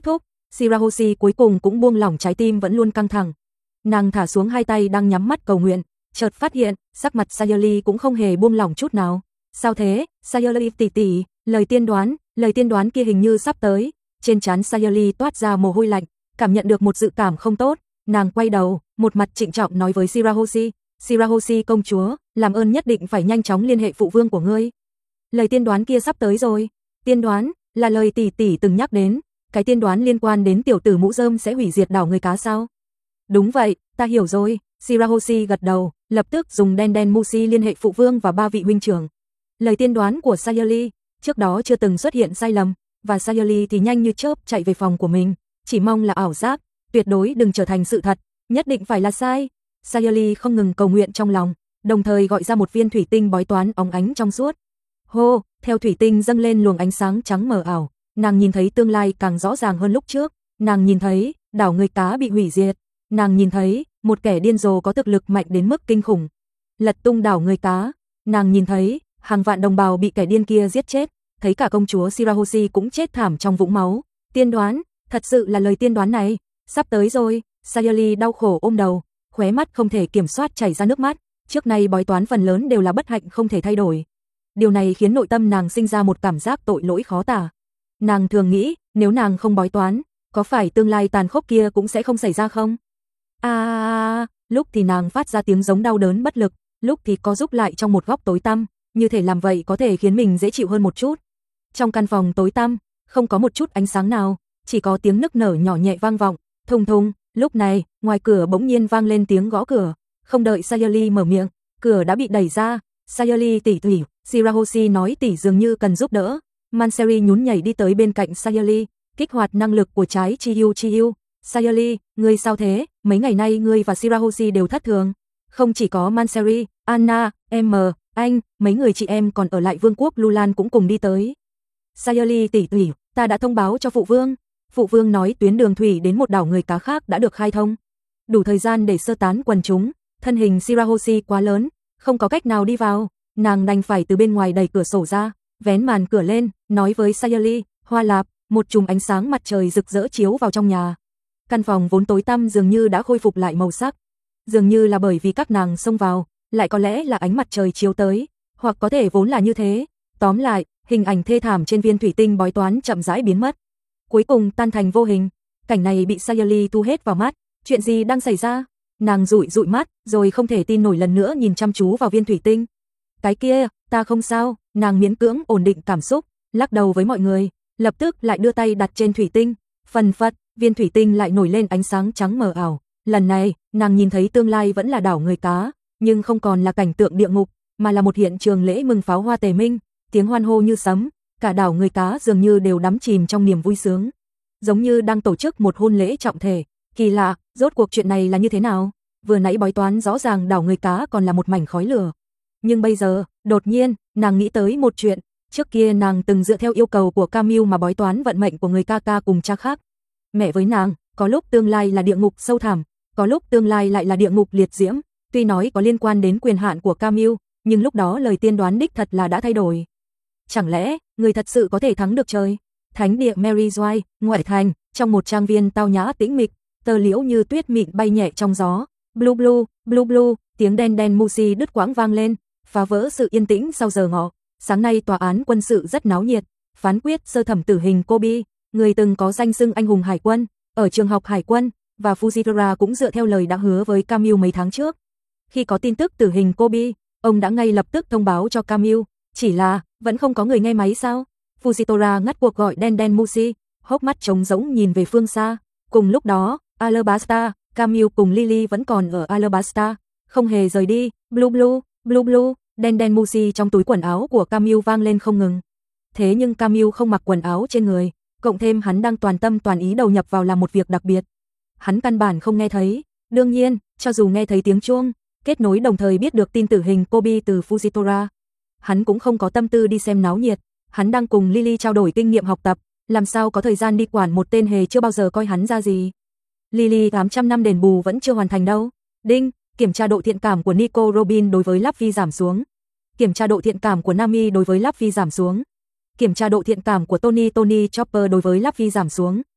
Shirahoshi cuối cùng cũng buông lỏng trái tim vẫn luôn căng thẳng. Nàng thả xuống hai tay đang nhắm mắt cầu nguyện, chợt phát hiện, sắc mặt Sayuri cũng không hề buông lỏng chút nào. Sao thế, Sayuri tỷ tỷ, lời tiên đoán, lời tiên đoán kia hình như sắp tới. Trên trán Sayuri toát ra mồ hôi lạnh, cảm nhận được một dự cảm không tốt, nàng quay đầu, một mặt trịnh trọng nói với Shirahoshi, Shirahoshi công chúa, làm ơn nhất định phải nhanh chóng liên hệ phụ vương của ngươi. Lời tiên đoán kia sắp tới rồi. Tiên đoán, là lời tỷ tỷ từng nhắc đến, cái tiên đoán liên quan đến tiểu tử mũ rơm sẽ hủy diệt đảo người cá sao? Đúng vậy, ta hiểu rồi. Shirahoshi gật đầu, lập tức dùng đen đen Mushi liên hệ phụ vương và ba vị huynh trưởng. Lời tiên đoán của Sayuri trước đó chưa từng xuất hiện sai lầm, và Sayuri thì nhanh như chớp chạy về phòng của mình, chỉ mong là ảo giác, tuyệt đối đừng trở thành sự thật, nhất định phải là sai. Sayuri không ngừng cầu nguyện trong lòng, đồng thời gọi ra một viên thủy tinh bói toán óng ánh trong suốt. Hô, theo thủy tinh dâng lên luồng ánh sáng trắng mờ ảo, nàng nhìn thấy tương lai càng rõ ràng hơn lúc trước, nàng nhìn thấy đảo người cá bị hủy diệt, nàng nhìn thấy một kẻ điên rồ có thực lực mạnh đến mức kinh khủng lật tung đảo người cá, nàng nhìn thấy hàng vạn đồng bào bị kẻ điên kia giết chết, thấy cả công chúa Shirahoshi cũng chết thảm trong vũng máu. Tiên đoán, thật sự là lời tiên đoán này, sắp tới rồi. Sayuri đau khổ ôm đầu, khóe mắt không thể kiểm soát chảy ra nước mắt, trước nay bói toán phần lớn đều là bất hạnh không thể thay đổi. Điều này khiến nội tâm nàng sinh ra một cảm giác tội lỗi khó tả. Nàng thường nghĩ, nếu nàng không bói toán, có phải tương lai tàn khốc kia cũng sẽ không xảy ra không? A à, lúc thì nàng phát ra tiếng giống đau đớn bất lực, lúc thì co rúm lại trong một góc tối tăm, như thể làm vậy có thể khiến mình dễ chịu hơn một chút. Trong căn phòng tối tăm, không có một chút ánh sáng nào, chỉ có tiếng nức nở nhỏ nhẹ vang vọng, thùng thùng. Lúc này, ngoài cửa bỗng nhiên vang lên tiếng gõ cửa, không đợi Sayuri mở miệng, cửa đã bị đẩy ra. Sayuri tỷ tỷ, Shirahoshi nói tỷ dường như cần giúp đỡ. Manseri nhún nhảy đi tới bên cạnh Sayuri, kích hoạt năng lực của trái Chiyu Chiyu. Sayuri, ngươi sao thế? Mấy ngày nay ngươi và Shirahoshi đều thất thường. Không chỉ có Manseri, Anna, em, anh, mấy người chị em còn ở lại vương quốc Lulan cũng cùng đi tới. Sayuri tỷ tỷ, ta đã thông báo cho phụ vương. Phụ vương nói tuyến đường thủy đến một đảo người cá khác đã được khai thông, đủ thời gian để sơ tán quần chúng. Thân hình Shirahoshi quá lớn, không có cách nào đi vào, nàng đành phải từ bên ngoài đẩy cửa sổ ra, vén màn cửa lên, nói với Sayuri, Hoa Lạp, một chùm ánh sáng mặt trời rực rỡ chiếu vào trong nhà. Căn phòng vốn tối tăm dường như đã khôi phục lại màu sắc, dường như là bởi vì các nàng xông vào, lại có lẽ là ánh mặt trời chiếu tới, hoặc có thể vốn là như thế. Tóm lại, hình ảnh thê thảm trên viên thủy tinh bói toán chậm rãi biến mất, cuối cùng tan thành vô hình. Cảnh này bị Sayuri thu hết vào mắt. Chuyện gì đang xảy ra? Nàng dụi dụi mắt, rồi không thể tin nổi lần nữa nhìn chăm chú vào viên thủy tinh. Cái kia, ta không sao. Nàng miễn cưỡng ổn định cảm xúc, lắc đầu với mọi người, lập tức lại đưa tay đặt trên thủy tinh. Phần phật, viên thủy tinh lại nổi lên ánh sáng trắng mờ ảo. Lần này, nàng nhìn thấy tương lai vẫn là đảo người cá, nhưng không còn là cảnh tượng địa ngục, mà là một hiện trường lễ mừng pháo hoa tề minh, tiếng hoan hô như sấm, cả đảo người cá dường như đều đắm chìm trong niềm vui sướng, giống như đang tổ chức một hôn lễ trọng thể. Kỳ lạ, rốt cuộc chuyện này là như thế nào? Vừa nãy bói toán rõ ràng đảo người cá còn là một mảnh khói lửa, nhưng bây giờ, đột nhiên, nàng nghĩ tới một chuyện, trước kia nàng từng dựa theo yêu cầu của Camille mà bói toán vận mệnh của người ca ca cùng cha khác. Mẹ với nàng, có lúc tương lai là địa ngục sâu thẳm, có lúc tương lai lại là địa ngục liệt diễm, tuy nói có liên quan đến quyền hạn của Camille, nhưng lúc đó lời tiên đoán đích thật là đã thay đổi. Chẳng lẽ, người thật sự có thể thắng được trời? Thánh địa Mary Joy, ngoại thành, trong một trang viên tao nhã tĩnh mịch, tơ liễu như tuyết mịn bay nhẹ trong gió. Blue blue, blue blue, tiếng đen đen Mushi đứt quãng vang lên, phá vỡ sự yên tĩnh sau giờ ngọ. Sáng nay tòa án quân sự rất náo nhiệt, phán quyết sơ thẩm tử hình Kobe, người từng có danh xưng anh hùng hải quân, ở trường học hải quân, và Fujitora cũng dựa theo lời đã hứa với Camille mấy tháng trước. Khi có tin tức tử hình Kobe, ông đã ngay lập tức thông báo cho Camille, chỉ là vẫn không có người nghe máy sao? Fujitora ngắt cuộc gọi đen đen Mushi, hốc mắt trống rỗng nhìn về phương xa. Cùng lúc đó, Alabasta, Camille cùng Lily vẫn còn ở Alabasta, không hề rời đi. Blue blue, blue blue, đen đen Mushi trong túi quần áo của Camille vang lên không ngừng. Thế nhưng Camille không mặc quần áo trên người, cộng thêm hắn đang toàn tâm toàn ý đầu nhập vào làm một việc đặc biệt. Hắn căn bản không nghe thấy. Đương nhiên, cho dù nghe thấy tiếng chuông, kết nối đồng thời biết được tin tử hình Kobe từ Fujitora, hắn cũng không có tâm tư đi xem náo nhiệt. Hắn đang cùng Lily trao đổi kinh nghiệm học tập, làm sao có thời gian đi quản một tên hề chưa bao giờ coi hắn ra gì. Lily tám trăm năm đền bù vẫn chưa hoàn thành đâu. Đinh, kiểm tra độ thiện cảm của Nico Robin đối với Luffy giảm xuống. Kiểm tra độ thiện cảm của Nami đối với Luffy giảm xuống. Kiểm tra độ thiện cảm của Tony Tony Chopper đối với Luffy giảm xuống.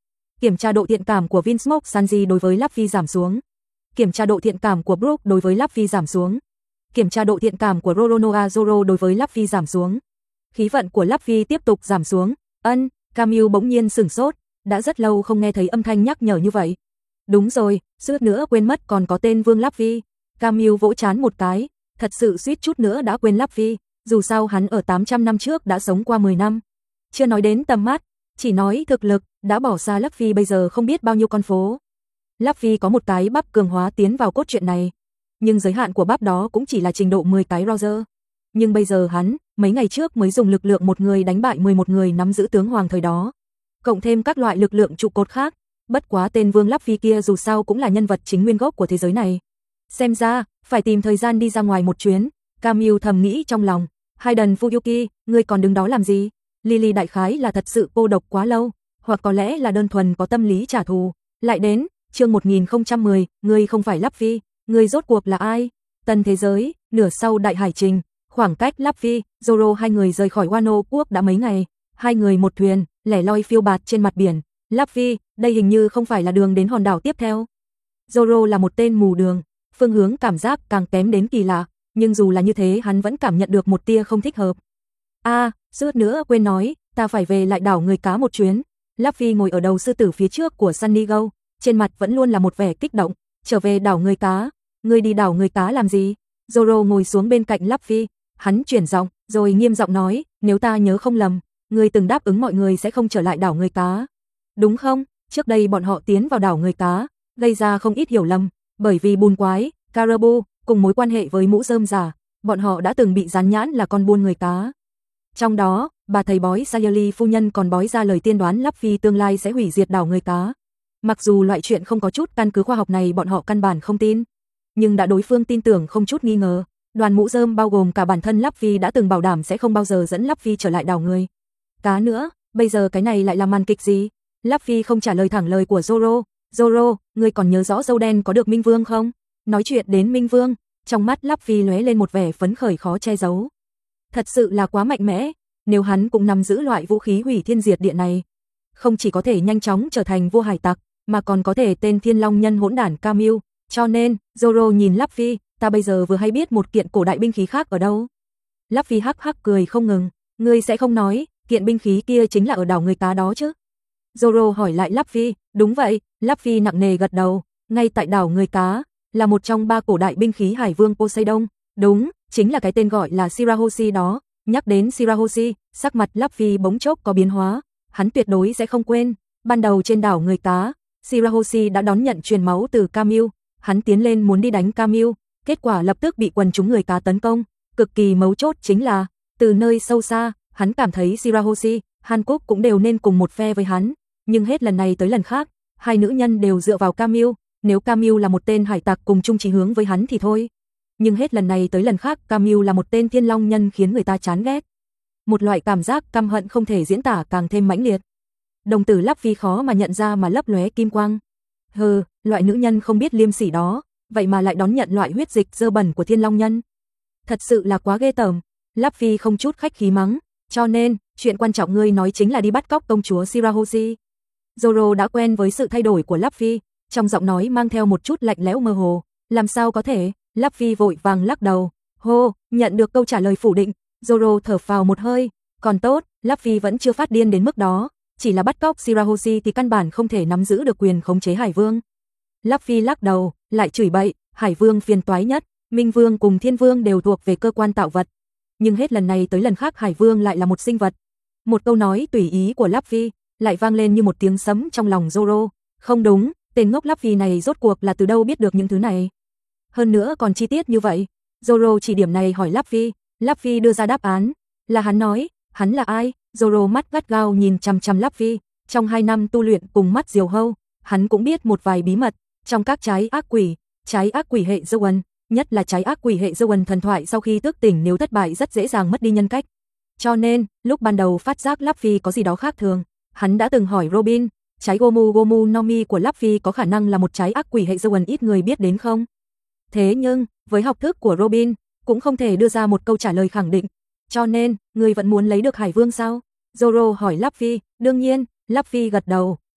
Kiểm tra độ thiện cảm của Vinsmoke Sanji đối với Luffy giảm xuống. Kiểm tra độ thiện cảm của Brook đối với Luffy giảm xuống. Kiểm tra độ thiện cảm của Roronoa Zoro đối với Luffy giảm xuống. Khí vận của Luffy tiếp tục giảm xuống. Ân, Camille bỗng nhiên sửng sốt, đã rất lâu không nghe thấy âm thanh nhắc nhở như vậy. Đúng rồi, suýt nữa quên mất còn có tên Vương Luffy. Camille vỗ trán một cái, thật sự suýt chút nữa đã quên Luffy, dù sao hắn ở tám trăm năm trước đã sống qua mười năm. Chưa nói đến tầm mắt, chỉ nói thực lực, đã bỏ xa Luffy bây giờ không biết bao nhiêu con phố. Luffy có một cái bắp cường hóa tiến vào cốt truyện này, nhưng giới hạn của bắp đó cũng chỉ là trình độ mười cái Roger. Nhưng bây giờ hắn, mấy ngày trước mới dùng lực lượng một người đánh bại mười một người nắm giữ tướng hoàng thời đó, cộng thêm các loại lực lượng trụ cột khác, bất quá tên Vương Luffy kia dù sao cũng là nhân vật chính nguyên gốc của thế giới này. Xem ra, phải tìm thời gian đi ra ngoài một chuyến, Camille thầm nghĩ trong lòng. Hayden Fuyuki, ngươi còn đứng đó làm gì? Lily đại khái là thật sự cô độc quá lâu, hoặc có lẽ là đơn thuần có tâm lý trả thù. Lại đến, chương một nghìn không trăm mười, ngươi không phải Luffy, ngươi rốt cuộc là ai? Tân thế giới, nửa sau đại hải trình, khoảng cách Luffy, Zoro hai người rời khỏi Wano quốc đã mấy ngày, hai người một thuyền, lẻ loi phiêu bạt trên mặt biển. Luffy, đây hình như không phải là đường đến hòn đảo tiếp theo. Zoro là một tên mù đường, phương hướng cảm giác càng kém đến kỳ lạ, nhưng dù là như thế hắn vẫn cảm nhận được một tia không thích hợp. A, à, suýt nữa quên nói, ta phải về lại đảo người cá một chuyến. Luffy ngồi ở đầu sư tử phía trước của Sunny Go, trên mặt vẫn luôn là một vẻ kích động. Trở về đảo người cá, ngươi đi đảo người cá làm gì? Zoro ngồi xuống bên cạnh Luffy, hắn chuyển giọng, rồi nghiêm giọng nói, nếu ta nhớ không lầm, ngươi từng đáp ứng mọi người sẽ không trở lại đảo người cá. Đúng không? Trước đây bọn họ tiến vào đảo người cá, gây ra không ít hiểu lầm, bởi vì bùn quái, Karabu, cùng mối quan hệ với mũ rơm giả, bọn họ đã từng bị dán nhãn là con buôn người cá. Trong đó, bà thầy bói Sayali phu nhân còn bói ra lời tiên đoán Luffy tương lai sẽ hủy diệt đảo người cá. Mặc dù loại chuyện không có chút căn cứ khoa học này bọn họ căn bản không tin, nhưng đã đối phương tin tưởng không chút nghi ngờ. Đoàn mũ rơm bao gồm cả bản thân Luffy đã từng bảo đảm sẽ không bao giờ dẫn Luffy trở lại đảo người cá nữa, bây giờ cái này lại là màn kịch gì? Luffy không trả lời thẳng lời của Zoro. Zoro, ngươi còn nhớ rõ dâu đen có được Minh Vương không? Nói chuyện đến Minh Vương, trong mắt Luffy lóe lên một vẻ phấn khởi khó che giấu. Thật sự là quá mạnh mẽ, nếu hắn cũng nắm giữ loại vũ khí hủy thiên diệt địa này, không chỉ có thể nhanh chóng trở thành vua hải tặc, mà còn có thể tên Thiên Long nhân hỗn đản Camille. Cho nên, Zoro nhìn Luffy, ta bây giờ vừa hay biết một kiện cổ đại binh khí khác ở đâu. Luffy hắc hắc cười không ngừng, ngươi sẽ không nói, kiện binh khí kia chính là ở đảo người cá đó chứ? Zoro hỏi lại Luffy, đúng vậy, Luffy nặng nề gật đầu, ngay tại đảo người cá, là một trong ba cổ đại binh khí Hải Vương Poseidon, đúng, chính là cái tên gọi là Shirahoshi đó. Nhắc đến Shirahoshi, sắc mặt Luffy bỗng chốc có biến hóa, hắn tuyệt đối sẽ không quên, ban đầu trên đảo người cá, Shirahoshi đã đón nhận truyền máu từ Camille, hắn tiến lên muốn đi đánh Camille, kết quả lập tức bị quần chúng người cá tấn công, cực kỳ mấu chốt chính là, từ nơi sâu xa, hắn cảm thấy Shirahoshi, Hancock cũng đều nên cùng một phe với hắn, nhưng hết lần này tới lần khác, hai nữ nhân đều dựa vào Camille, nếu Camille là một tên hải tặc cùng chung chí hướng với hắn thì thôi. Nhưng hết lần này tới lần khác Camille là một tên thiên long nhân khiến người ta chán ghét. Một loại cảm giác căm hận không thể diễn tả càng thêm mãnh liệt. Đồng tử Luffy khó mà nhận ra mà lấp lóe kim quang. Hừ, loại nữ nhân không biết liêm sỉ đó, vậy mà lại đón nhận loại huyết dịch dơ bẩn của thiên long nhân. Thật sự là quá ghê tởm. Luffy không chút khách khí mắng, cho nên, chuyện quan trọng ngươi nói chính là đi bắt cóc công chúa Shirahoshi. Zoro đã quen với sự thay đổi của Luffy, trong giọng nói mang theo một chút lạnh lẽo mơ hồ, làm sao có thể? Luffy vội vàng lắc đầu. Hô, nhận được câu trả lời phủ định, Zoro thở phào một hơi, còn tốt, Luffy vẫn chưa phát điên đến mức đó, chỉ là bắt cóc Shirahoshi thì căn bản không thể nắm giữ được quyền khống chế Hải Vương. Luffy lắc đầu, lại chửi bậy, Hải Vương phiền toái nhất, Minh Vương cùng Thiên Vương đều thuộc về cơ quan tạo vật, nhưng hết lần này tới lần khác Hải Vương lại là một sinh vật. Một câu nói tùy ý của Luffy lại vang lên như một tiếng sấm trong lòng Zoro. Không đúng, tên ngốc Luffy này rốt cuộc là từ đâu biết được những thứ này? Hơn nữa còn chi tiết như vậy. Zoro chỉ điểm này hỏi Luffy, Luffy đưa ra đáp án, là hắn nói, hắn là ai? Zoro mắt gắt gao nhìn chằm chằm Luffy, trong hai năm tu luyện cùng mắt diều hâu, hắn cũng biết một vài bí mật, trong các trái ác quỷ, trái ác quỷ hệ Zoan, nhất là trái ác quỷ hệ Zoan thần thoại sau khi thức tỉnh nếu thất bại rất dễ dàng mất đi nhân cách. Cho nên, lúc ban đầu phát giác Luffy có gì đó khác thường, hắn đã từng hỏi Robin, trái Gomu Gomu no Mi của Luffy có khả năng là một trái ác quỷ hệ Zoan ít người biết đến không? Thế nhưng, với học thức của Robin, cũng không thể đưa ra một câu trả lời khẳng định. Cho nên, người vẫn muốn lấy được Hải Vương sao? Zoro hỏi Luffy, đương nhiên, Luffy gật đầu,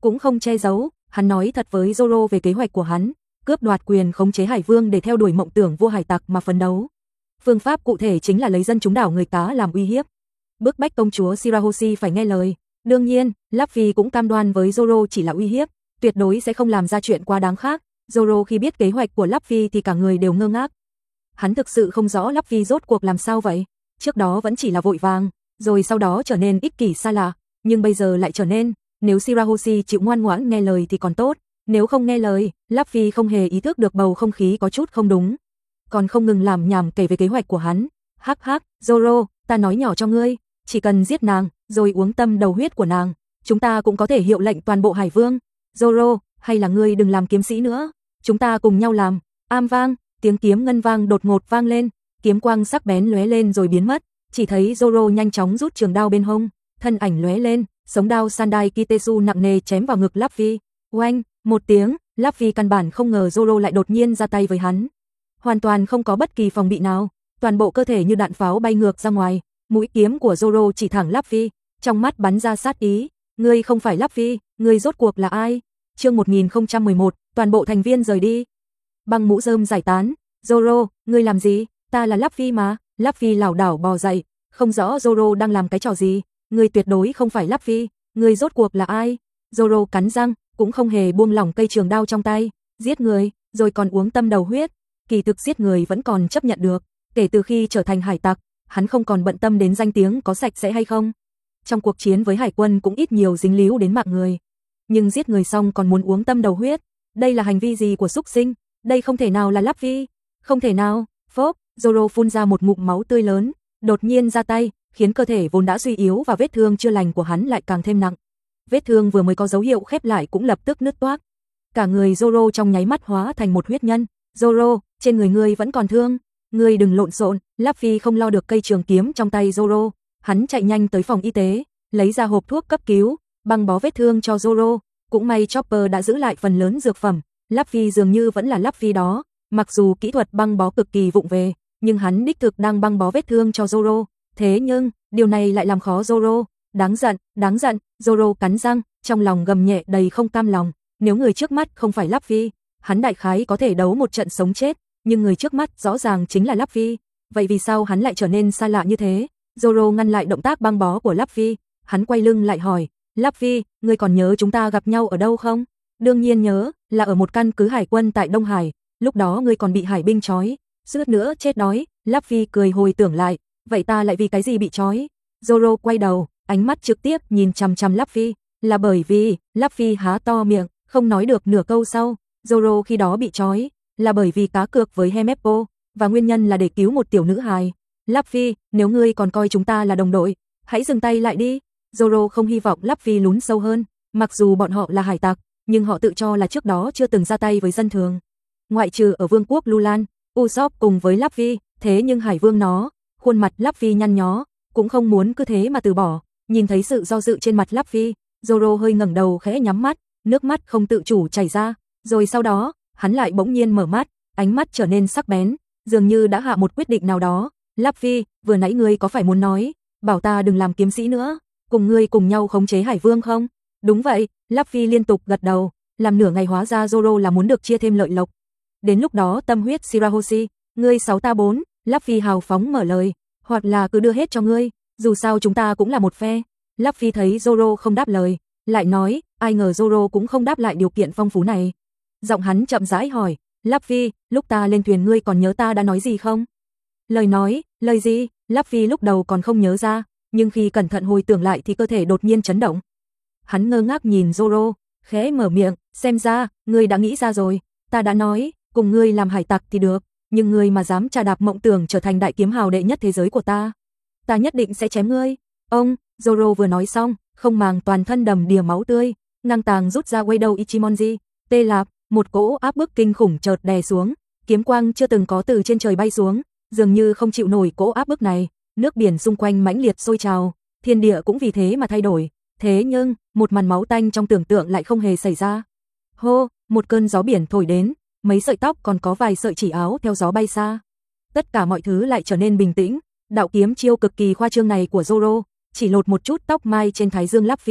cũng không che giấu, hắn nói thật với Zoro về kế hoạch của hắn, cướp đoạt quyền khống chế Hải Vương để theo đuổi mộng tưởng vua hải tặc mà phấn đấu. Phương pháp cụ thể chính là lấy dân chúng đảo người cá làm uy hiếp, bức bách công chúa Shirahoshi phải nghe lời. Đương nhiên, Luffy cũng cam đoan với Zoro chỉ là uy hiếp, tuyệt đối sẽ không làm ra chuyện quá đáng khác. Zoro khi biết kế hoạch của Luffy thì cả người đều ngơ ngác. Hắn thực sự không rõ Luffy rốt cuộc làm sao vậy. Trước đó vẫn chỉ là vội vàng, rồi sau đó trở nên ích kỷ xa lạ, nhưng bây giờ lại trở nên, nếu Shirahoshi chịu ngoan ngoãn nghe lời thì còn tốt, nếu không nghe lời, Luffy không hề ý thức được bầu không khí có chút không đúng. Còn không ngừng làm nhảm kể về kế hoạch của hắn. Hắc hắc, Zoro, ta nói nhỏ cho ngươi, chỉ cần giết nàng, rồi uống tâm đầu huyết của nàng, chúng ta cũng có thể hiệu lệnh toàn bộ Hải Vương. Zoro, hay là ngươi đừng làm kiếm sĩ nữa, chúng ta cùng nhau làm. Am vang, tiếng kiếm ngân vang đột ngột vang lên, kiếm quang sắc bén lóe lên rồi biến mất, chỉ thấy Zoro nhanh chóng rút trường đao bên hông, thân ảnh lóe lên, sống đao Sandai Kitesu nặng nề chém vào ngực Luffy. Oanh, một tiếng, Luffy căn bản không ngờ Zoro lại đột nhiên ra tay với hắn. Hoàn toàn không có bất kỳ phòng bị nào, toàn bộ cơ thể như đạn pháo bay ngược ra ngoài, mũi kiếm của Zoro chỉ thẳng Luffy, trong mắt bắn ra sát ý. Ngươi không phải Luffy, ngươi rốt cuộc là ai? Chương một nghìn không trăm mười một, toàn bộ thành viên rời đi. Băng mũ rơm giải tán. Zoro, ngươi làm gì? Ta là Luffy mà. Luffy lảo đảo bò dậy, không rõ Zoro đang làm cái trò gì. Ngươi tuyệt đối không phải Luffy, ngươi rốt cuộc là ai? Zoro cắn răng, cũng không hề buông lỏng cây trường đao trong tay. Giết người, rồi còn uống tâm đầu huyết. Kỳ thực giết người vẫn còn chấp nhận được, kể từ khi trở thành hải tặc, hắn không còn bận tâm đến danh tiếng có sạch sẽ hay không. Trong cuộc chiến với hải quân cũng ít nhiều dính líu đến mạng người. Nhưng giết người xong còn muốn uống tâm đầu huyết, đây là hành vi gì của súc sinh? Đây không thể nào là Luffy, không thể nào. Phốp, Zoro phun ra một ngụm máu tươi lớn, đột nhiên ra tay, khiến cơ thể vốn đã suy yếu và vết thương chưa lành của hắn lại càng thêm nặng. Vết thương vừa mới có dấu hiệu khép lại cũng lập tức nứt toác. Cả người Zoro trong nháy mắt hóa thành một huyết nhân. Zoro, trên người ngươi vẫn còn thương, ngươi đừng lộn xộn. Luffy không lo được cây trường kiếm trong tay Zoro, hắn chạy nhanh tới phòng y tế, lấy ra hộp thuốc cấp cứu, băng bó vết thương cho Zoro. Cũng may Chopper đã giữ lại phần lớn dược phẩm, Luffy dường như vẫn là Luffy đó, mặc dù kỹ thuật băng bó cực kỳ vụng về, nhưng hắn đích thực đang băng bó vết thương cho Zoro. Thế nhưng, điều này lại làm khó Zoro. Đáng giận, đáng giận. Zoro cắn răng, trong lòng gầm nhẹ đầy không cam lòng. Nếu người trước mắt không phải Luffy, hắn đại khái có thể đấu một trận sống chết, nhưng người trước mắt rõ ràng chính là Luffy. Vậy vì sao hắn lại trở nên xa lạ như thế? Zoro ngăn lại động tác băng bó của Luffy, hắn quay lưng lại hỏi, Luffy, ngươi còn nhớ chúng ta gặp nhau ở đâu không? Đương nhiên nhớ, là ở một căn cứ hải quân tại Đông Hải, lúc đó ngươi còn bị hải binh trói, suýt nữa chết đói. Luffy cười hồi tưởng lại, vậy ta lại vì cái gì bị trói? Zoro quay đầu, ánh mắt trực tiếp nhìn chằm chằm Luffy, là bởi vì, Luffy há to miệng, không nói được nửa câu sau. Zoro khi đó bị trói, là bởi vì cá cược với Helmeppo, và nguyên nhân là để cứu một tiểu nữ hài. Luffy, nếu ngươi còn coi chúng ta là đồng đội, hãy dừng tay lại đi. Zoro không hy vọng Luffy lún sâu hơn, mặc dù bọn họ là hải tặc, nhưng họ tự cho là trước đó chưa từng ra tay với dân thường. Ngoại trừ ở vương quốc Lulan, Usopp cùng với Luffy, thế nhưng Hải Vương nó, khuôn mặt Luffy nhăn nhó, cũng không muốn cứ thế mà từ bỏ. Nhìn thấy sự do dự trên mặt Luffy, Zoro hơi ngẩng đầu khẽ nhắm mắt, nước mắt không tự chủ chảy ra, rồi sau đó, hắn lại bỗng nhiên mở mắt, ánh mắt trở nên sắc bén, dường như đã hạ một quyết định nào đó. Luffy, vừa nãy ngươi có phải muốn nói, bảo ta đừng làm kiếm sĩ nữa, cùng ngươi cùng nhau khống chế Hải Vương không? Đúng vậy, Luffy liên tục gật đầu, làm nửa ngày hóa ra Zoro là muốn được chia thêm lợi lộc. Đến lúc đó tâm huyết Shirahoshi, ngươi sáu ta bốn, Luffy hào phóng mở lời, hoặc là cứ đưa hết cho ngươi, dù sao chúng ta cũng là một phe. Luffy thấy Zoro không đáp lời, lại nói, ai ngờ Zoro cũng không đáp lại điều kiện phong phú này. Giọng hắn chậm rãi hỏi, Luffy, lúc ta lên thuyền ngươi còn nhớ ta đã nói gì không? Lời nói, lời gì? Luffy lúc đầu còn không nhớ ra, nhưng khi cẩn thận hồi tưởng lại thì cơ thể đột nhiên chấn động. Hắn ngơ ngác nhìn Zoro, khẽ mở miệng, xem ra, ngươi đã nghĩ ra rồi, ta đã nói, cùng ngươi làm hải tặc thì được, nhưng ngươi mà dám trà đạp mộng tưởng trở thành đại kiếm hào đệ nhất thế giới của ta, ta nhất định sẽ chém ngươi. Ông, Zoro vừa nói xong, không màng toàn thân đầm đìa máu tươi, ngang tàng rút ra Wado Ichimonji, tê lạp, một cỗ áp bức kinh khủng chợt đè xuống, kiếm quang chưa từng có từ trên trời bay xuống, dường như không chịu nổi cỗ áp bức này, nước biển xung quanh mãnh liệt sôi trào, thiên địa cũng vì thế mà thay đổi. Thế nhưng, một màn máu tanh trong tưởng tượng lại không hề xảy ra. Hô, một cơn gió biển thổi đến, mấy sợi tóc còn có vài sợi chỉ áo theo gió bay xa. Tất cả mọi thứ lại trở nên bình tĩnh, đạo kiếm chiêu cực kỳ khoa trương này của Zoro, chỉ lột một chút tóc mai trên thái dương Luffy,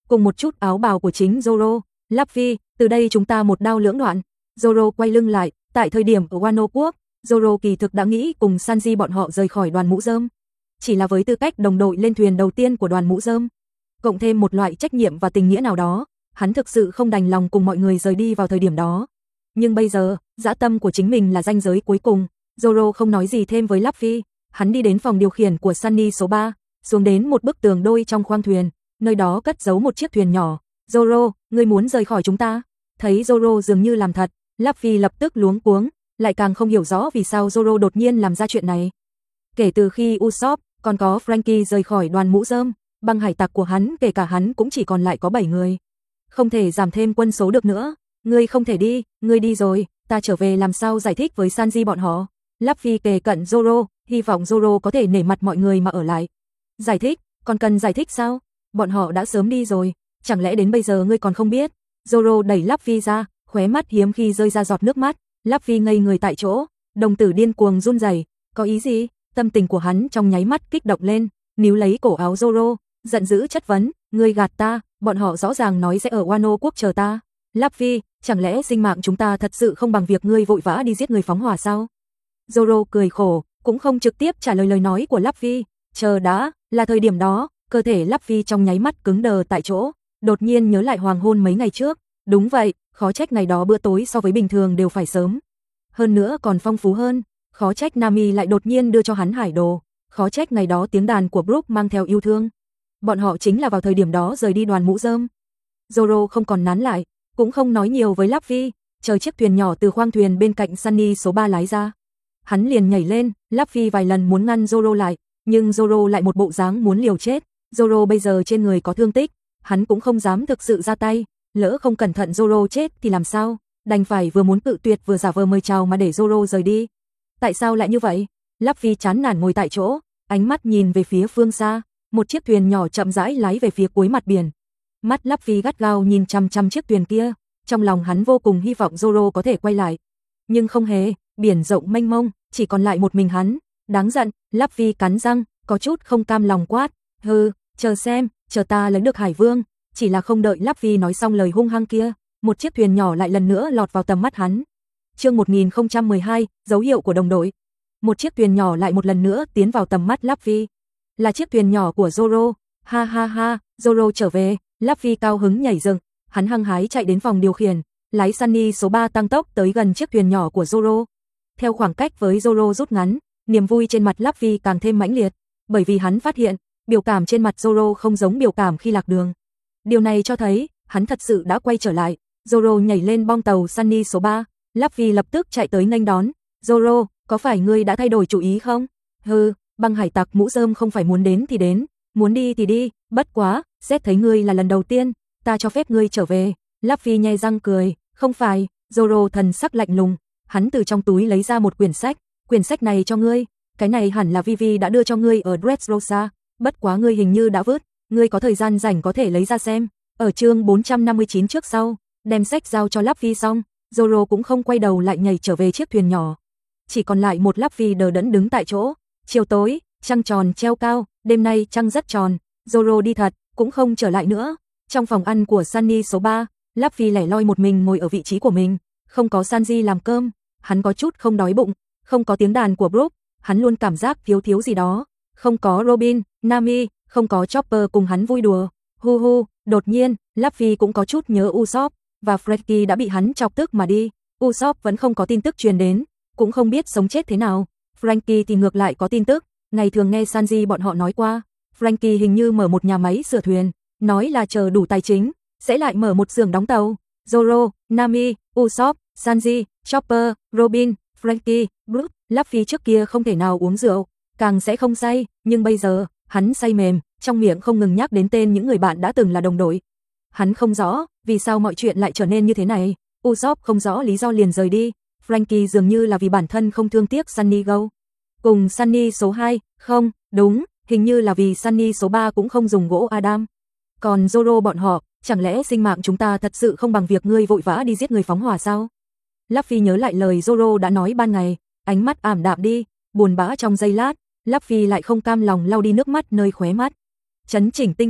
cùng một chút áo bào của chính Zoro. Luffy, từ đây chúng ta một đao lưỡng đoạn. Zoro quay lưng lại, tại thời điểm ở Wano quốc, Zoro kỳ thực đã nghĩ cùng Sanji bọn họ rời khỏi đoàn mũ rơm. Chỉ là với tư cách đồng đội lên thuyền đầu tiên của đoàn mũ rơm, cộng thêm một loại trách nhiệm và tình nghĩa nào đó, hắn thực sự không đành lòng cùng mọi người rời đi vào thời điểm đó. Nhưng bây giờ, dã tâm của chính mình là ranh giới cuối cùng. Zoro không nói gì thêm với Luffy, hắn đi đến phòng điều khiển của Sunny số ba, xuống đến một bức tường đôi trong khoang thuyền, nơi đó cất giấu một chiếc thuyền nhỏ. Zoro, ngươi muốn rời khỏi chúng ta? Thấy Zoro dường như làm thật, Luffy lập tức luống cuống, lại càng không hiểu rõ vì sao Zoro đột nhiên làm ra chuyện này. Kể từ khi Usopp, còn có Franky rời khỏi đoàn mũ rơm, băng hải tặc của hắn kể cả hắn cũng chỉ còn lại có bảy người. Không thể giảm thêm quân số được nữa. Ngươi không thể đi, ngươi đi rồi, ta trở về làm sao giải thích với Sanji bọn họ. Luffy kề cận Zoro, hy vọng Zoro có thể nể mặt mọi người mà ở lại. Giải thích, còn cần giải thích sao? Bọn họ đã sớm đi rồi, chẳng lẽ đến bây giờ ngươi còn không biết? Zoro đẩy Luffy ra, khóe mắt hiếm khi rơi ra giọt nước mắt. Luffy ngây người tại chỗ, đồng tử điên cuồng run rẩy. Có ý gì? Tâm tình của hắn trong nháy mắt kích động lên, níu lấy cổ áo Zoro, giận dữ chất vấn, ngươi gạt ta, bọn họ rõ ràng nói sẽ ở Wano quốc chờ ta. Luffy, chẳng lẽ sinh mạng chúng ta thật sự không bằng việc ngươi vội vã đi giết người phóng hỏa sao? Zoro cười khổ, cũng không trực tiếp trả lời lời nói của Luffy. Chờ đã, là thời điểm đó, cơ thể Luffy trong nháy mắt cứng đờ tại chỗ, đột nhiên nhớ lại hoàng hôn mấy ngày trước. Đúng vậy, khó trách ngày đó bữa tối so với bình thường đều phải sớm. Hơn nữa còn phong phú hơn, khó trách Nami lại đột nhiên đưa cho hắn hải đồ, khó trách ngày đó tiếng đàn của Brook mang theo yêu thương. Bọn họ chính là vào thời điểm đó rời đi đoàn mũ rơm. Zoro không còn nán lại, cũng không nói nhiều với Luffy, chờ chiếc thuyền nhỏ từ khoang thuyền bên cạnh Sunny số ba lái ra. Hắn liền nhảy lên, Luffy vài lần muốn ngăn Zoro lại, nhưng Zoro lại một bộ dáng muốn liều chết. Zoro bây giờ trên người có thương tích, hắn cũng không dám thực sự ra tay, lỡ không cẩn thận Zoro chết thì làm sao, đành phải vừa muốn cự tuyệt vừa giả vờ mời chào mà để Zoro rời đi. Tại sao lại như vậy? Luffy chán nản ngồi tại chỗ, ánh mắt nhìn về phía phương xa, một chiếc thuyền nhỏ chậm rãi lái về phía cuối mặt biển. Mắt Luffy gắt gao nhìn chăm chăm chiếc thuyền kia, trong lòng hắn vô cùng hy vọng Zoro có thể quay lại. Nhưng không hề, biển rộng mênh mông, chỉ còn lại một mình hắn. Đáng giận, Luffy cắn răng, có chút không cam lòng quát, hừ, chờ xem, chờ ta lấy được Hải Vương. Chỉ là không đợi Luffy nói xong lời hung hăng kia, một chiếc thuyền nhỏ lại lần nữa lọt vào tầm mắt hắn. Chương một nghìn không trăm mười hai, dấu hiệu của đồng đội. Một chiếc thuyền nhỏ lại một lần nữa tiến vào tầm mắt Luffy. Là chiếc thuyền nhỏ của Zoro. Ha ha ha, Zoro trở về. Luffy cao hứng nhảy dựng, hắn hăng hái chạy đến phòng điều khiển, lái Sunny số ba tăng tốc tới gần chiếc thuyền nhỏ của Zoro. Theo khoảng cách với Zoro rút ngắn, niềm vui trên mặt Luffy càng thêm mãnh liệt, bởi vì hắn phát hiện, biểu cảm trên mặt Zoro không giống biểu cảm khi lạc đường. Điều này cho thấy, hắn thật sự đã quay trở lại. Zoro nhảy lên bong tàu Sunny số ba, Luffy lập tức chạy tới nghênh đón. Zoro, có phải ngươi đã thay đổi chủ ý không? Hừ, băng hải tặc mũ rơm không phải muốn đến thì đến, muốn đi thì đi, bất quá, xét thấy ngươi là lần đầu tiên, ta cho phép ngươi trở về. Luffy nhe răng cười, không phải. Zoro thần sắc lạnh lùng, hắn từ trong túi lấy ra một quyển sách, quyển sách này cho ngươi, cái này hẳn là Vivi đã đưa cho ngươi ở Dressrosa, bất quá ngươi hình như đã vứt, ngươi có thời gian rảnh có thể lấy ra xem. Ở chương bốn trăm năm mươi chín trước sau, đem sách giao cho Luffy xong, Zoro cũng không quay đầu lại nhảy trở về chiếc thuyền nhỏ. Chỉ còn lại một Luffy đờ đẫn đứng tại chỗ. Chiều tối, trăng tròn treo cao, đêm nay trăng rất tròn, Zoro đi thật, cũng không trở lại nữa. Trong phòng ăn của Sunny số ba, Luffy lẻ loi một mình ngồi ở vị trí của mình, không có Sanji làm cơm, hắn có chút không đói bụng, không có tiếng đàn của Brook, hắn luôn cảm giác thiếu thiếu gì đó, không có Robin, Nami, không có Chopper cùng hắn vui đùa. Hu hu, đột nhiên, Luffy cũng có chút nhớ Usopp, và Franky đã bị hắn chọc tức mà đi. Usopp vẫn không có tin tức truyền đến, cũng không biết sống chết thế nào. Franky thì ngược lại có tin tức, ngày thường nghe Sanji bọn họ nói qua, Franky hình như mở một nhà máy sửa thuyền, nói là chờ đủ tài chính, sẽ lại mở một xưởng đóng tàu. Zoro, Nami, Usopp, Sanji, Chopper, Robin, Franky, Brook, Luffy trước kia không thể nào uống rượu, càng sẽ không say, nhưng bây giờ, hắn say mềm, trong miệng không ngừng nhắc đến tên những người bạn đã từng là đồng đội. Hắn không rõ, vì sao mọi chuyện lại trở nên như thế này. Usopp không rõ lý do liền rời đi. Franky dường như là vì bản thân không thương tiếc Sunny Go. Cùng Sunny số hai, không, đúng, hình như là vì Sunny số ba cũng không dùng gỗ Adam. Còn Zoro bọn họ, chẳng lẽ sinh mạng chúng ta thật sự không bằng việc ngươi vội vã đi giết người phóng hỏa sao? Luffy nhớ lại lời Zoro đã nói ban ngày, ánh mắt ảm đạm đi, buồn bã trong giây lát, Luffy lại không cam lòng lau đi nước mắt nơi khóe mắt. Chấn chỉnh tinh thần,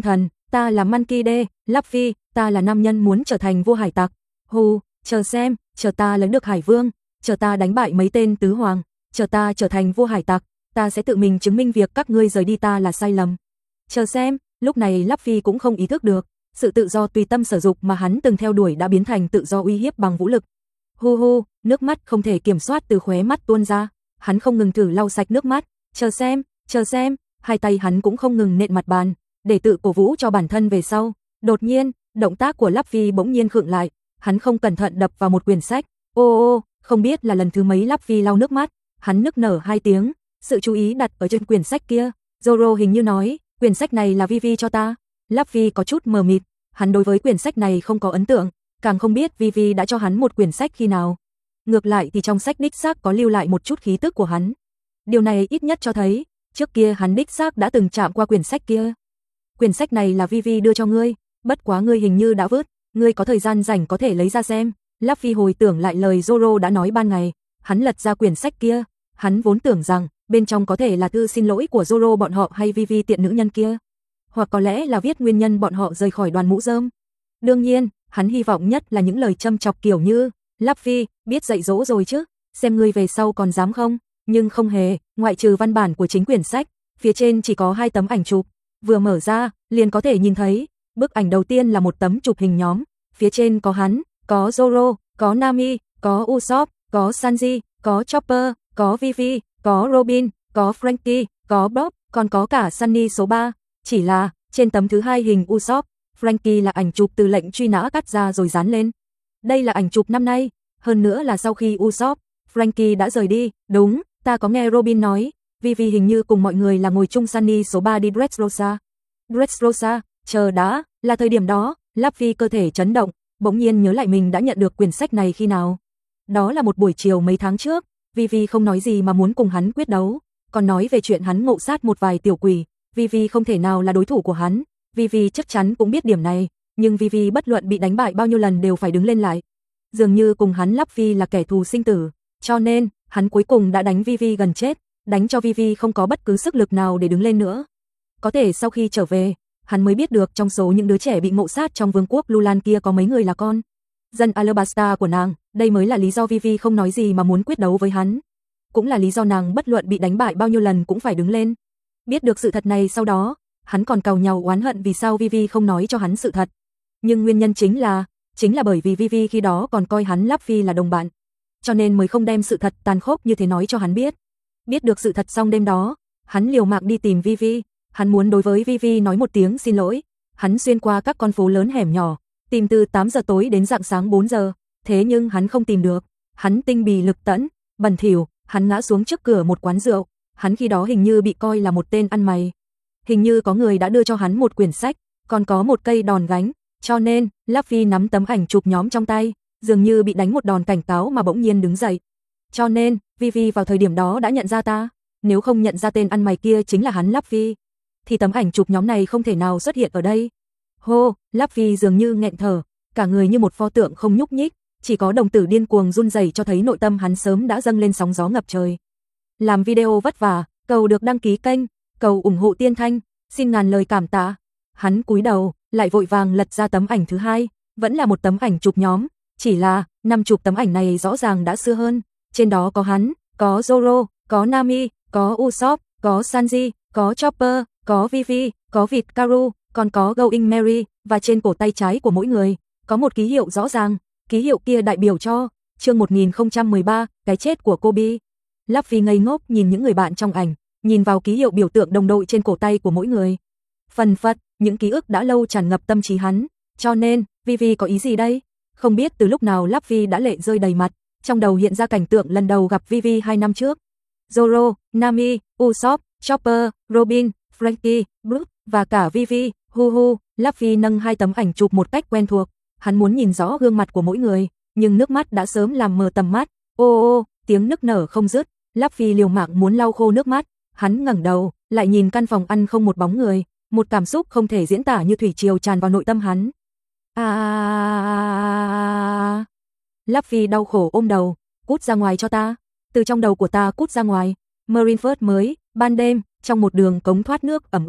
ta là Monkey D, Luffy, ta là nam nhân muốn trở thành vua hải tặc. Hù, chờ xem, chờ ta lấy được Hải Vương, chờ ta đánh bại mấy tên tứ hoàng, chờ ta trở thành vua hải tặc, ta sẽ tự mình chứng minh việc các ngươi rời đi ta là sai lầm. Chờ xem, lúc này Luffy cũng không ý thức được, sự tự do tùy tâm sở dục mà hắn từng theo đuổi đã biến thành tự do uy hiếp bằng vũ lực. Hu hu, nước mắt không thể kiểm soát từ khóe mắt tuôn ra, hắn không ngừng thử lau sạch nước mắt, chờ xem, chờ xem, hai tay hắn cũng không ngừng nện mặt bàn, để tự cổ vũ cho bản thân về sau. Đột nhiên, động tác của Luffy bỗng nhiên khựng lại, hắn không cẩn thận đập vào một quyển sách. Ô ô, không biết là lần thứ mấy Luffy lau nước mắt, hắn nức nở hai tiếng, sự chú ý đặt ở trên quyển sách kia. Zoro hình như nói, quyển sách này là Vivi cho ta. Luffy có chút mờ mịt, hắn đối với quyển sách này không có ấn tượng, càng không biết Vivi đã cho hắn một quyển sách khi nào. Ngược lại thì trong sách đích xác có lưu lại một chút khí tức của hắn. Điều này ít nhất cho thấy, trước kia hắn đích xác đã từng chạm qua quyển sách kia. Quyển sách này là Vivi đưa cho ngươi, bất quá ngươi hình như đã vứt, ngươi có thời gian rảnh có thể lấy ra xem. Luffy hồi tưởng lại lời Zoro đã nói ban ngày, hắn lật ra quyển sách kia, hắn vốn tưởng rằng bên trong có thể là thư xin lỗi của Zoro bọn họ hay Vivi tiện nữ nhân kia, hoặc có lẽ là viết nguyên nhân bọn họ rời khỏi đoàn mũ rơm. Đương nhiên, hắn hy vọng nhất là những lời châm chọc kiểu như, Luffy, biết dạy dỗ rồi chứ, xem ngươi về sau còn dám không, nhưng không hề, ngoại trừ văn bản của chính quyển sách, phía trên chỉ có hai tấm ảnh chụp, vừa mở ra, liền có thể nhìn thấy, bức ảnh đầu tiên là một tấm chụp hình nhóm, phía trên có hắn, có Zoro, có Nami, có Usopp, có Sanji, có Chopper, có Vivi, có Robin, có Franky, có Bob, còn có cả Sunny số ba, chỉ là, trên tấm thứ hai hình Usopp, Franky là ảnh chụp từ lệnh truy nã cắt ra rồi dán lên. Đây là ảnh chụp năm nay, hơn nữa là sau khi Usopp, Franky đã rời đi, đúng, ta có nghe Robin nói, Vivi hình như cùng mọi người là ngồi chung Sunny số ba đi Dressrosa. Dressrosa, chờ đã, là thời điểm đó, Luffy cơ thể chấn động, bỗng nhiên nhớ lại mình đã nhận được quyển sách này khi nào. Đó là một buổi chiều mấy tháng trước, Vivi không nói gì mà muốn cùng hắn quyết đấu, còn nói về chuyện hắn ngộ sát một vài tiểu quỷ, Vivi không thể nào là đối thủ của hắn, Vivi chắc chắn cũng biết điểm này, nhưng Vivi bất luận bị đánh bại bao nhiêu lần đều phải đứng lên lại. Dường như cùng hắn Luffy là kẻ thù sinh tử, cho nên, hắn cuối cùng đã đánh Vivi gần chết, đánh cho Vivi không có bất cứ sức lực nào để đứng lên nữa. Có thể sau khi trở về, hắn mới biết được trong số những đứa trẻ bị ngộ sát trong vương quốc Lulan kia có mấy người là con dân Alabasta của nàng, đây mới là lý do Vivi không nói gì mà muốn quyết đấu với hắn. Cũng là lý do nàng bất luận bị đánh bại bao nhiêu lần cũng phải đứng lên. Biết được sự thật này sau đó, hắn còn càu nhàu oán hận vì sao Vivi không nói cho hắn sự thật. Nhưng nguyên nhân chính là, chính là bởi vì Vivi khi đó còn coi hắn Luffy là đồng bạn, cho nên mới không đem sự thật tàn khốc như thế nói cho hắn biết. Biết được sự thật xong đêm đó, hắn liều mạng đi tìm Vivi, hắn muốn đối với Vivi nói một tiếng xin lỗi. Hắn xuyên qua các con phố lớn hẻm nhỏ, tìm từ tám giờ tối đến rạng sáng bốn giờ, thế nhưng hắn không tìm được. Hắn tinh bì lực tẫn, bẩn thỉu, hắn ngã xuống trước cửa một quán rượu, hắn khi đó hình như bị coi là một tên ăn mày. Hình như có người đã đưa cho hắn một quyển sách, còn có một cây đòn gánh, cho nên, Luffy nắm tấm ảnh chụp nhóm trong tay, dường như bị đánh một đòn cảnh cáo mà bỗng nhiên đứng dậy. Cho nên, Vivi vào thời điểm đó đã nhận ra ta, nếu không nhận ra tên ăn mày kia chính là hắn Luffy, thì tấm ảnh chụp nhóm này không thể nào xuất hiện ở đây. Hô, Luffy dường như nghẹn thở, cả người như một pho tượng không nhúc nhích, chỉ có đồng tử điên cuồng run rẩy cho thấy nội tâm hắn sớm đã dâng lên sóng gió ngập trời. Làm video vất vả, cầu được đăng ký kênh, cầu ủng hộ Tiên Thanh, xin ngàn lời cảm tạ. Hắn cúi đầu, lại vội vàng lật ra tấm ảnh thứ hai, vẫn là một tấm ảnh chụp nhóm, chỉ là năm chục tấm ảnh này rõ ràng đã xưa hơn. Trên đó có hắn, có Zoro, có Nami, có Usopp, có Sanji, có Chopper, có Vivi, có vịt Karu, còn có Going Merry, và trên cổ tay trái của mỗi người có một ký hiệu rõ ràng, ký hiệu kia đại biểu cho chương một nghìn không trăm mười ba, cái chết của Kobe. Luffy ngây ngốc nhìn những người bạn trong ảnh, nhìn vào ký hiệu biểu tượng đồng đội trên cổ tay của mỗi người. Phần phật, những ký ức đã lâu tràn ngập tâm trí hắn, cho nên, Vivi có ý gì đây? Không biết từ lúc nào Luffy đã lệ rơi đầy mặt, trong đầu hiện ra cảnh tượng lần đầu gặp Vivi hai năm trước. Zoro, Nami, Usopp, Chopper, Robin, Franky, Brooke và cả Vivi, hu hu, Luffy nâng hai tấm ảnh chụp một cách quen thuộc, hắn muốn nhìn rõ gương mặt của mỗi người, nhưng nước mắt đã sớm làm mờ tầm mắt. Ô ô, tiếng nức nở không dứt, Luffy liều mạng muốn lau khô nước mắt, hắn ngẩng đầu, lại nhìn căn phòng ăn không một bóng người, một cảm xúc không thể diễn tả như thủy triều tràn vào nội tâm hắn. À, Luffy đau khổ ôm đầu, cút ra ngoài cho ta, từ trong đầu của ta cút ra ngoài. Marineford mới, ban đêm, trong một đường cống thoát nước ẩm ướt,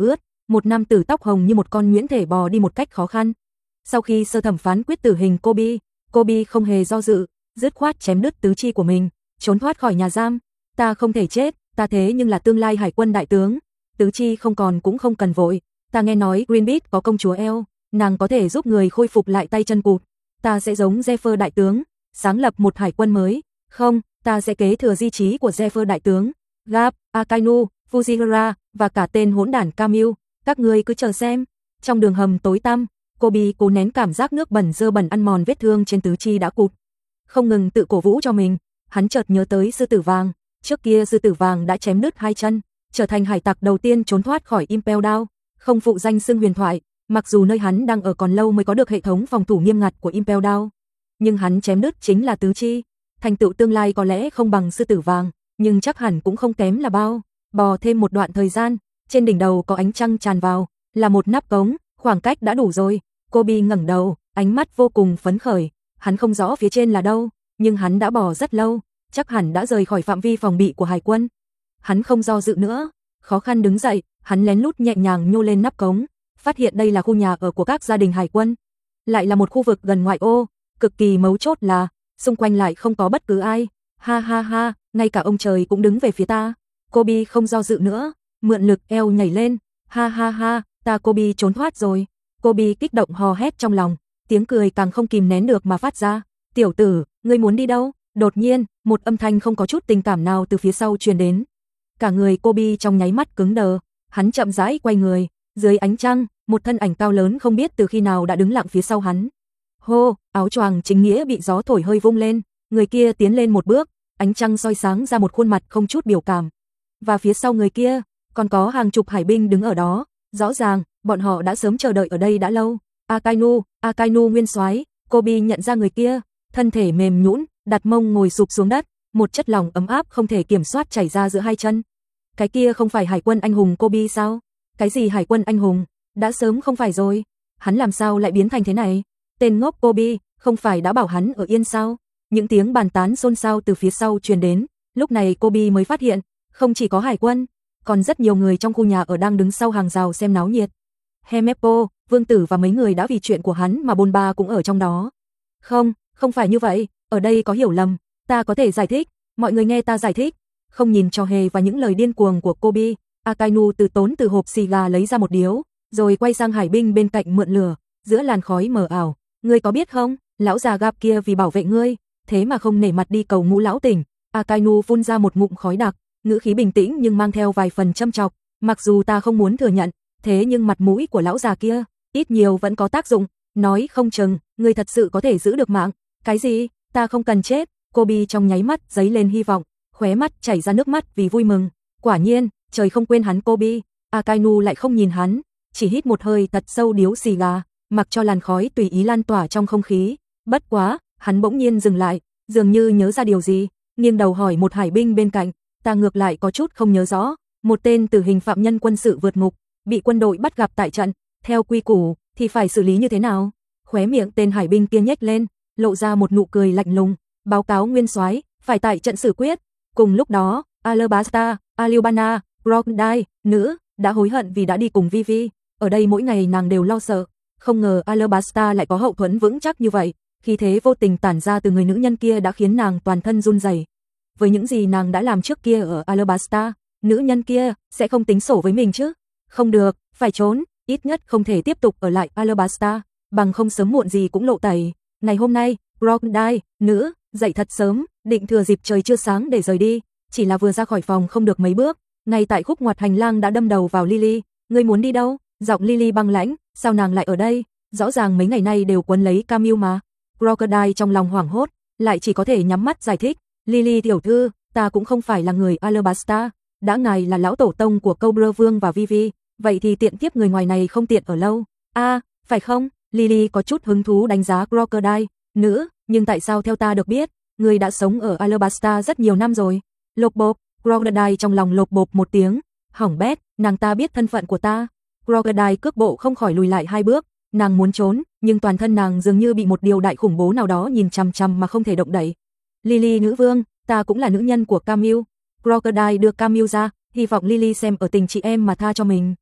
một nam tử tóc hồng như một con nhuyễn thể bò đi một cách khó khăn. Sau khi sơ thẩm phán quyết tử hình Kobe, Kobe không hề do dự, dứt khoát chém đứt tứ chi của mình, trốn thoát khỏi nhà giam. Ta không thể chết, ta thế nhưng là tương lai hải quân đại tướng, tứ chi không còn cũng không cần vội. Ta nghe nói Greenpeace có công chúa eo, nàng có thể giúp người khôi phục lại tay chân cụt. Ta sẽ giống Zephyr đại tướng, sáng lập một hải quân mới. Không, ta sẽ kế thừa di chí của Zephyr đại tướng. Gap, Akainu, Fujihara và cả tên hỗn đản Camille, các ngươi cứ chờ xem. Trong đường hầm tối tăm, Kobe cố nén cảm giác nước bẩn dơ bẩn ăn mòn vết thương trên tứ chi đã cụt, không ngừng tự cổ vũ cho mình. Hắn chợt nhớ tới sư tử vàng, trước kia sư tử vàng đã chém đứt hai chân, trở thành hải tặc đầu tiên trốn thoát khỏi Impel Down, không phụ danh xưng huyền thoại, mặc dù nơi hắn đang ở còn lâu mới có được hệ thống phòng thủ nghiêm ngặt của Impel Down, nhưng hắn chém đứt chính là tứ chi. Thành tựu tương lai có lẽ không bằng sư tử vàng, nhưng chắc hẳn cũng không kém là bao. Bò thêm một đoạn thời gian, trên đỉnh đầu có ánh trăng tràn vào, là một nắp cống, khoảng cách đã đủ rồi. Kobe ngẩng đầu, ánh mắt vô cùng phấn khởi, hắn không rõ phía trên là đâu, nhưng hắn đã bò rất lâu, chắc hẳn đã rời khỏi phạm vi phòng bị của hải quân. Hắn không do dự nữa, khó khăn đứng dậy, hắn lén lút nhẹ nhàng nhô lên nắp cống, phát hiện đây là khu nhà ở của các gia đình hải quân, lại là một khu vực gần ngoại ô, cực kỳ mấu chốt là xung quanh lại không có bất cứ ai. Ha ha ha, ngay cả ông trời cũng đứng về phía ta. Kobe không do dự nữa, mượn lực eo nhảy lên. Ha ha ha, ta Kobe trốn thoát rồi. Kobe kích động hò hét trong lòng, tiếng cười càng không kìm nén được mà phát ra. Tiểu tử, ngươi muốn đi đâu? Đột nhiên, một âm thanh không có chút tình cảm nào từ phía sau truyền đến. Cả người Kobe trong nháy mắt cứng đờ, hắn chậm rãi quay người, dưới ánh trăng, một thân ảnh cao lớn không biết từ khi nào đã đứng lặng phía sau hắn. Hô, áo choàng chính nghĩa bị gió thổi hơi vung lên, người kia tiến lên một bước, ánh trăng soi sáng ra một khuôn mặt không chút biểu cảm. Và phía sau người kia, còn có hàng chục hải binh đứng ở đó, rõ ràng, bọn họ đã sớm chờ đợi ở đây đã lâu. Akainu, Akainu nguyên soái. Kobe nhận ra người kia, thân thể mềm nhũn, đặt mông ngồi sụp xuống đất, một chất lỏng ấm áp không thể kiểm soát chảy ra giữa hai chân. Cái kia không phải hải quân anh hùng Kobe sao? Cái gì hải quân anh hùng? Đã sớm không phải rồi. Hắn làm sao lại biến thành thế này? Tên ngốc Kobe, không phải đã bảo hắn ở yên sao? Những tiếng bàn tán xôn xao từ phía sau truyền đến, lúc này Kobe mới phát hiện, không chỉ có hải quân, còn rất nhiều người trong khu nhà ở đang đứng sau hàng rào xem náo nhiệt. Helmeppo, Vương Tử và mấy người đã vì chuyện của hắn mà bôn ba cũng ở trong đó. Không, không phải như vậy, ở đây có hiểu lầm, ta có thể giải thích, mọi người nghe ta giải thích. Không nhìn trò hề và những lời điên cuồng của Kobe, Akainu từ tốn từ hộp xì gà lấy ra một điếu, rồi quay sang hải binh bên cạnh mượn lửa, giữa làn khói mờ ảo. Ngươi có biết không, lão già Gap kia vì bảo vệ ngươi, thế mà không nể mặt đi cầu Ngũ lão tỉnh. Akainu phun ra một ngụm khói đặc, ngữ khí bình tĩnh nhưng mang theo vài phần châm chọc. Mặc dù ta không muốn thừa nhận, thế nhưng mặt mũi của lão già kia, ít nhiều vẫn có tác dụng. Nói không chừng, ngươi thật sự có thể giữ được mạng. Cái gì? Ta không cần chết. Kobe trong nháy mắt giấy lên hy vọng, khóe mắt chảy ra nước mắt vì vui mừng. Quả nhiên, trời không quên hắn Kobe. Akainu lại không nhìn hắn, chỉ hít một hơi thật sâu điếu xì gà, mặc cho làn khói tùy ý lan tỏa trong không khí. Bất quá, hắn bỗng nhiên dừng lại, dường như nhớ ra điều gì, nghiêng đầu hỏi một hải binh bên cạnh, ta ngược lại có chút không nhớ rõ, một tên tử hình phạm nhân quân sự vượt ngục, bị quân đội bắt gặp tại trận, theo quy củ thì phải xử lý như thế nào? Khóe miệng tên hải binh kia nhếch lên, lộ ra một nụ cười lạnh lùng, báo cáo nguyên soái, phải tại trận xử quyết. Cùng lúc đó, Alabasta, Aliubana, Crocodile, nữ, đã hối hận vì đã đi cùng Vivi, ở đây mỗi ngày nàng đều lo sợ, không ngờ Alabasta lại có hậu thuẫn vững chắc như vậy, khí thế vô tình tản ra từ người nữ nhân kia đã khiến nàng toàn thân run rẩy. Với những gì nàng đã làm trước kia ở Alabasta, nữ nhân kia sẽ không tính sổ với mình chứ? Không được, phải trốn, ít nhất không thể tiếp tục ở lại Alabasta, bằng không sớm muộn gì cũng lộ tẩy. Ngày hôm nay, Crocodile, nữ, dậy thật sớm, định thừa dịp trời chưa sáng để rời đi, chỉ là vừa ra khỏi phòng không được mấy bước, ngay tại khúc ngoặt hành lang đã đâm đầu vào Lily. Ngươi muốn đi đâu? Giọng Lily băng lãnh, sao nàng lại ở đây? Rõ ràng mấy ngày nay đều quấn lấy Camille mà. Crocodile trong lòng hoảng hốt, lại chỉ có thể nhắm mắt giải thích. Lily tiểu thư, ta cũng không phải là người Alabasta, đã ngài là lão tổ tông của Cobra Vương và Vivi, vậy thì tiện tiếp người ngoài này không tiện ở lâu. A, à, phải không? Lily có chút hứng thú đánh giá Crocodile, nữ, nhưng tại sao theo ta được biết, người đã sống ở Alabasta rất nhiều năm rồi. Lột bộp, Crocodile trong lòng lột bộp một tiếng, hỏng bét, nàng ta biết thân phận của ta. Crocodile cước bộ không khỏi lùi lại hai bước, nàng muốn trốn, nhưng toàn thân nàng dường như bị một điều đại khủng bố nào đó nhìn chằm chằm mà không thể động đậy. Lily nữ vương, ta cũng là nữ nhân của Camille. Crocodile đưa Camille ra, hy vọng Lily xem ở tình chị em mà tha cho mình.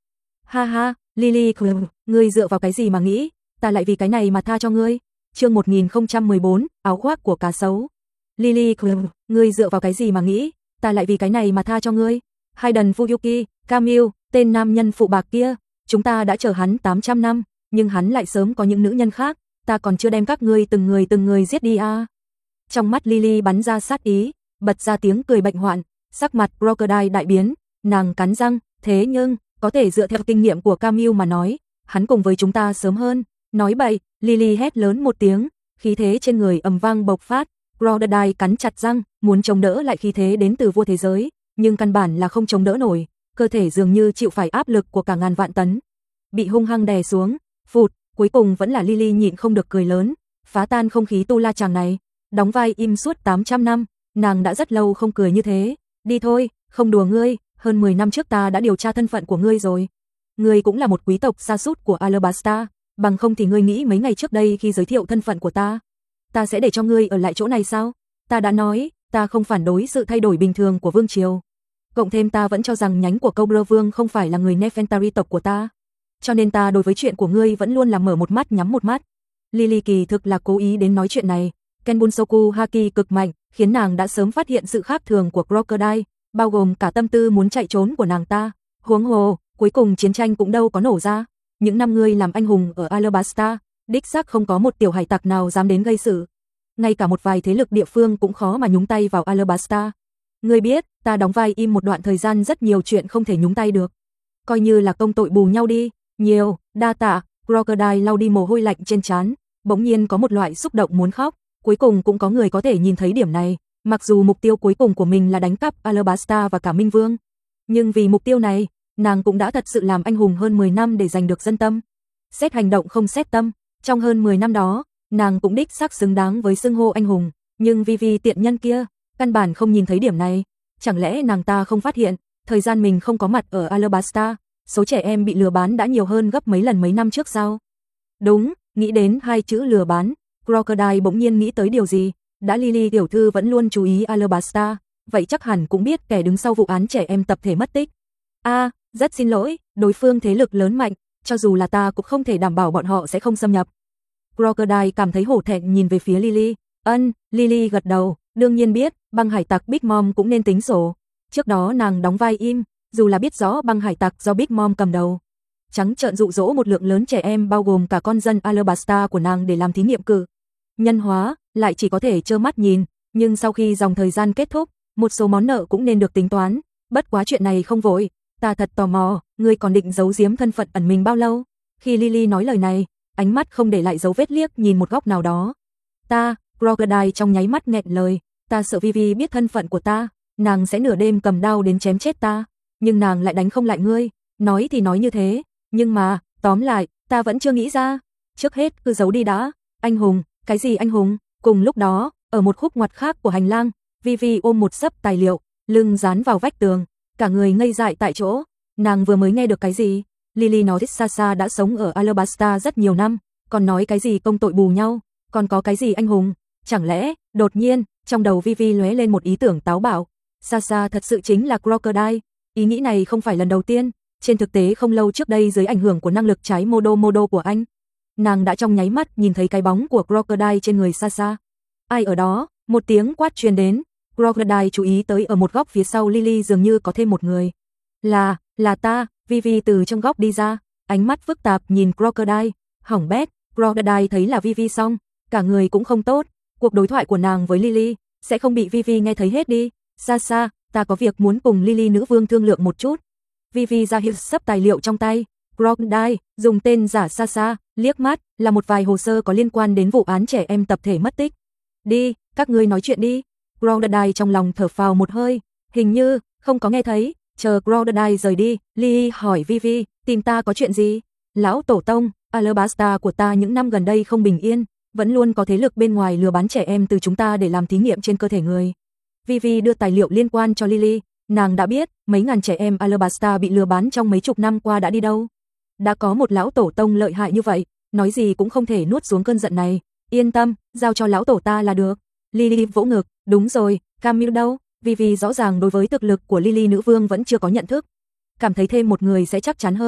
Ha ha, Lily, ngươi dựa vào cái gì mà nghĩ, ta lại vì cái này mà tha cho ngươi. Chương một nghìn không trăm mười bốn, áo khoác của cá sấu. Lily, ngươi dựa vào cái gì mà nghĩ, ta lại vì cái này mà tha cho ngươi. Hayden Fuyuki, Camille, tên nam nhân phụ bạc kia, chúng ta đã chờ hắn tám trăm năm, nhưng hắn lại sớm có những nữ nhân khác, ta còn chưa đem các ngươi từng người từng người giết đi à. Trong mắt Lily bắn ra sát ý, bật ra tiếng cười bệnh hoạn, sắc mặt Crocodile đại biến, nàng cắn răng, thế nhưng, có thể dựa theo kinh nghiệm của Camille mà nói, hắn cùng với chúng ta sớm hơn. Nói bậy, Lily hét lớn một tiếng, khí thế trên người ầm vang bộc phát, Crocodile cắn chặt răng, muốn chống đỡ lại khí thế đến từ vua thế giới, nhưng căn bản là không chống đỡ nổi, cơ thể dường như chịu phải áp lực của cả ngàn vạn tấn, bị hung hăng đè xuống, phụt, cuối cùng vẫn là Lily nhịn không được cười lớn, phá tan không khí tu la chàng này, đóng vai im suốt tám trăm năm, nàng đã rất lâu không cười như thế, đi thôi, không đùa ngươi, hơn mười năm trước ta đã điều tra thân phận của ngươi rồi. Ngươi cũng là một quý tộc sa sút của Alabasta, bằng không thì ngươi nghĩ mấy ngày trước đây khi giới thiệu thân phận của ta, ta sẽ để cho ngươi ở lại chỗ này sao? Ta đã nói, ta không phản đối sự thay đổi bình thường của vương triều. Cộng thêm ta vẫn cho rằng nhánh của Cobra Vương không phải là người Nefertari tộc của ta. Cho nên ta đối với chuyện của ngươi vẫn luôn là mở một mắt nhắm một mắt. Lily kỳ thực là cố ý đến nói chuyện này. Kenbunsoku Haki cực mạnh, khiến nàng đã sớm phát hiện sự khác thường của Crocodile, bao gồm cả tâm tư muốn chạy trốn của nàng ta. Huống hồ, cuối cùng chiến tranh cũng đâu có nổ ra. Những năm ngươi làm anh hùng ở Alabasta, đích xác không có một tiểu hải tặc nào dám đến gây sự. Ngay cả một vài thế lực địa phương cũng khó mà nhúng tay vào Alabasta. Ngươi biết, ta đóng vai im một đoạn thời gian rất nhiều chuyện không thể nhúng tay được. Coi như là công tội bù nhau đi. Nhiều, đa tạ. Crocodile lau đi mồ hôi lạnh trên trán, bỗng nhiên có một loại xúc động muốn khóc. Cuối cùng cũng có người có thể nhìn thấy điểm này, mặc dù mục tiêu cuối cùng của mình là đánh cắp Alabasta và cả Minh Vương. Nhưng vì mục tiêu này, nàng cũng đã thật sự làm anh hùng hơn mười năm để giành được dân tâm. Xét hành động không xét tâm, trong hơn mười năm đó, nàng cũng đích xác xứng đáng với xưng hô anh hùng, nhưng Vivi tiện nhân kia, căn bản không nhìn thấy điểm này. Chẳng lẽ nàng ta không phát hiện, thời gian mình không có mặt ở Alabasta, số trẻ em bị lừa bán đã nhiều hơn gấp mấy lần mấy năm trước sao? Đúng, nghĩ đến hai chữ lừa bán, Crocodile bỗng nhiên nghĩ tới điều gì, đã Lily tiểu thư vẫn luôn chú ý Alabasta, vậy chắc hẳn cũng biết kẻ đứng sau vụ án trẻ em tập thể mất tích. A, à, rất xin lỗi, đối phương thế lực lớn mạnh, cho dù là ta cũng không thể đảm bảo bọn họ sẽ không xâm nhập. Crocodile cảm thấy hổ thẹn nhìn về phía Lily. Ân, Lily gật đầu, đương nhiên biết, băng hải tặc Big Mom cũng nên tính sổ. Trước đó nàng đóng vai im, dù là biết rõ băng hải tặc do Big Mom cầm đầu, trắng trợn dụ dỗ một lượng lớn trẻ em bao gồm cả con dân Alabasta của nàng để làm thí nghiệm cử nhân hóa, lại chỉ có thể trơ mắt nhìn, nhưng sau khi dòng thời gian kết thúc, một số món nợ cũng nên được tính toán, bất quá chuyện này không vội, ta thật tò mò, ngươi còn định giấu giếm thân phận ẩn mình bao lâu? Khi Lily nói lời này, ánh mắt không để lại dấu vết liếc nhìn một góc nào đó. Ta, Crocodile trong nháy mắt nghẹn lời, ta sợ Vivi biết thân phận của ta, nàng sẽ nửa đêm cầm đao đến chém chết ta, nhưng nàng lại đánh không lại ngươi, nói thì nói như thế, nhưng mà, tóm lại, ta vẫn chưa nghĩ ra, trước hết cứ giấu đi đã, anh hùng, cái gì anh hùng? Cùng lúc đó, ở một khúc ngoặt khác của hành lang, Vivi ôm một xấp tài liệu, lưng dán vào vách tường, cả người ngây dại tại chỗ, nàng vừa mới nghe được cái gì? Lily nói Sasa đã sống ở Alabasta rất nhiều năm, còn nói cái gì công tội bù nhau, còn có cái gì anh hùng? Chẳng lẽ, đột nhiên, trong đầu Vivi lóe lên một ý tưởng táo bạo, Sasa thật sự chính là Crocodile, ý nghĩ này không phải lần đầu tiên, trên thực tế không lâu trước đây dưới ảnh hưởng của năng lực trái Modo Modo của anh, nàng đã trong nháy mắt nhìn thấy cái bóng của Crocodile trên người Sasa. Ai ở đó? Một tiếng quát truyền đến, Crocodile chú ý tới ở một góc phía sau Lily dường như có thêm một người. Là, là ta, Vivi từ trong góc đi ra, ánh mắt phức tạp nhìn Crocodile, hỏng bét, Crocodile thấy là Vivi xong, cả người cũng không tốt, cuộc đối thoại của nàng với Lily, sẽ không bị Vivi nghe thấy hết đi. Sasa, ta có việc muốn cùng Lily nữ vương thương lượng một chút. Vivi ra hiệu sấp tài liệu trong tay, Crocodile, dùng tên giả Sasa, liếc mắt, là một vài hồ sơ có liên quan đến vụ án trẻ em tập thể mất tích. Đi, các ngươi nói chuyện đi. Crocodile trong lòng thở phào một hơi, hình như, không có nghe thấy, chờ Crocodile rời đi, Lily hỏi Vivi, tìm ta có chuyện gì? Lão tổ tông, Alabasta của ta những năm gần đây không bình yên, vẫn luôn có thế lực bên ngoài lừa bán trẻ em từ chúng ta để làm thí nghiệm trên cơ thể người. Vivi đưa tài liệu liên quan cho Lily, nàng đã biết, mấy ngàn trẻ em Alabasta bị lừa bán trong mấy chục năm qua đã đi đâu. Đã có một lão tổ tông lợi hại như vậy, nói gì cũng không thể nuốt xuống cơn giận này. Yên tâm, giao cho lão tổ ta là được. Lily vỗ ngực, đúng rồi, Camille đâu? Vivi rõ ràng đối với thực lực của Lily nữ vương vẫn chưa có nhận thức. Cảm thấy thêm một người sẽ chắc chắn hơn.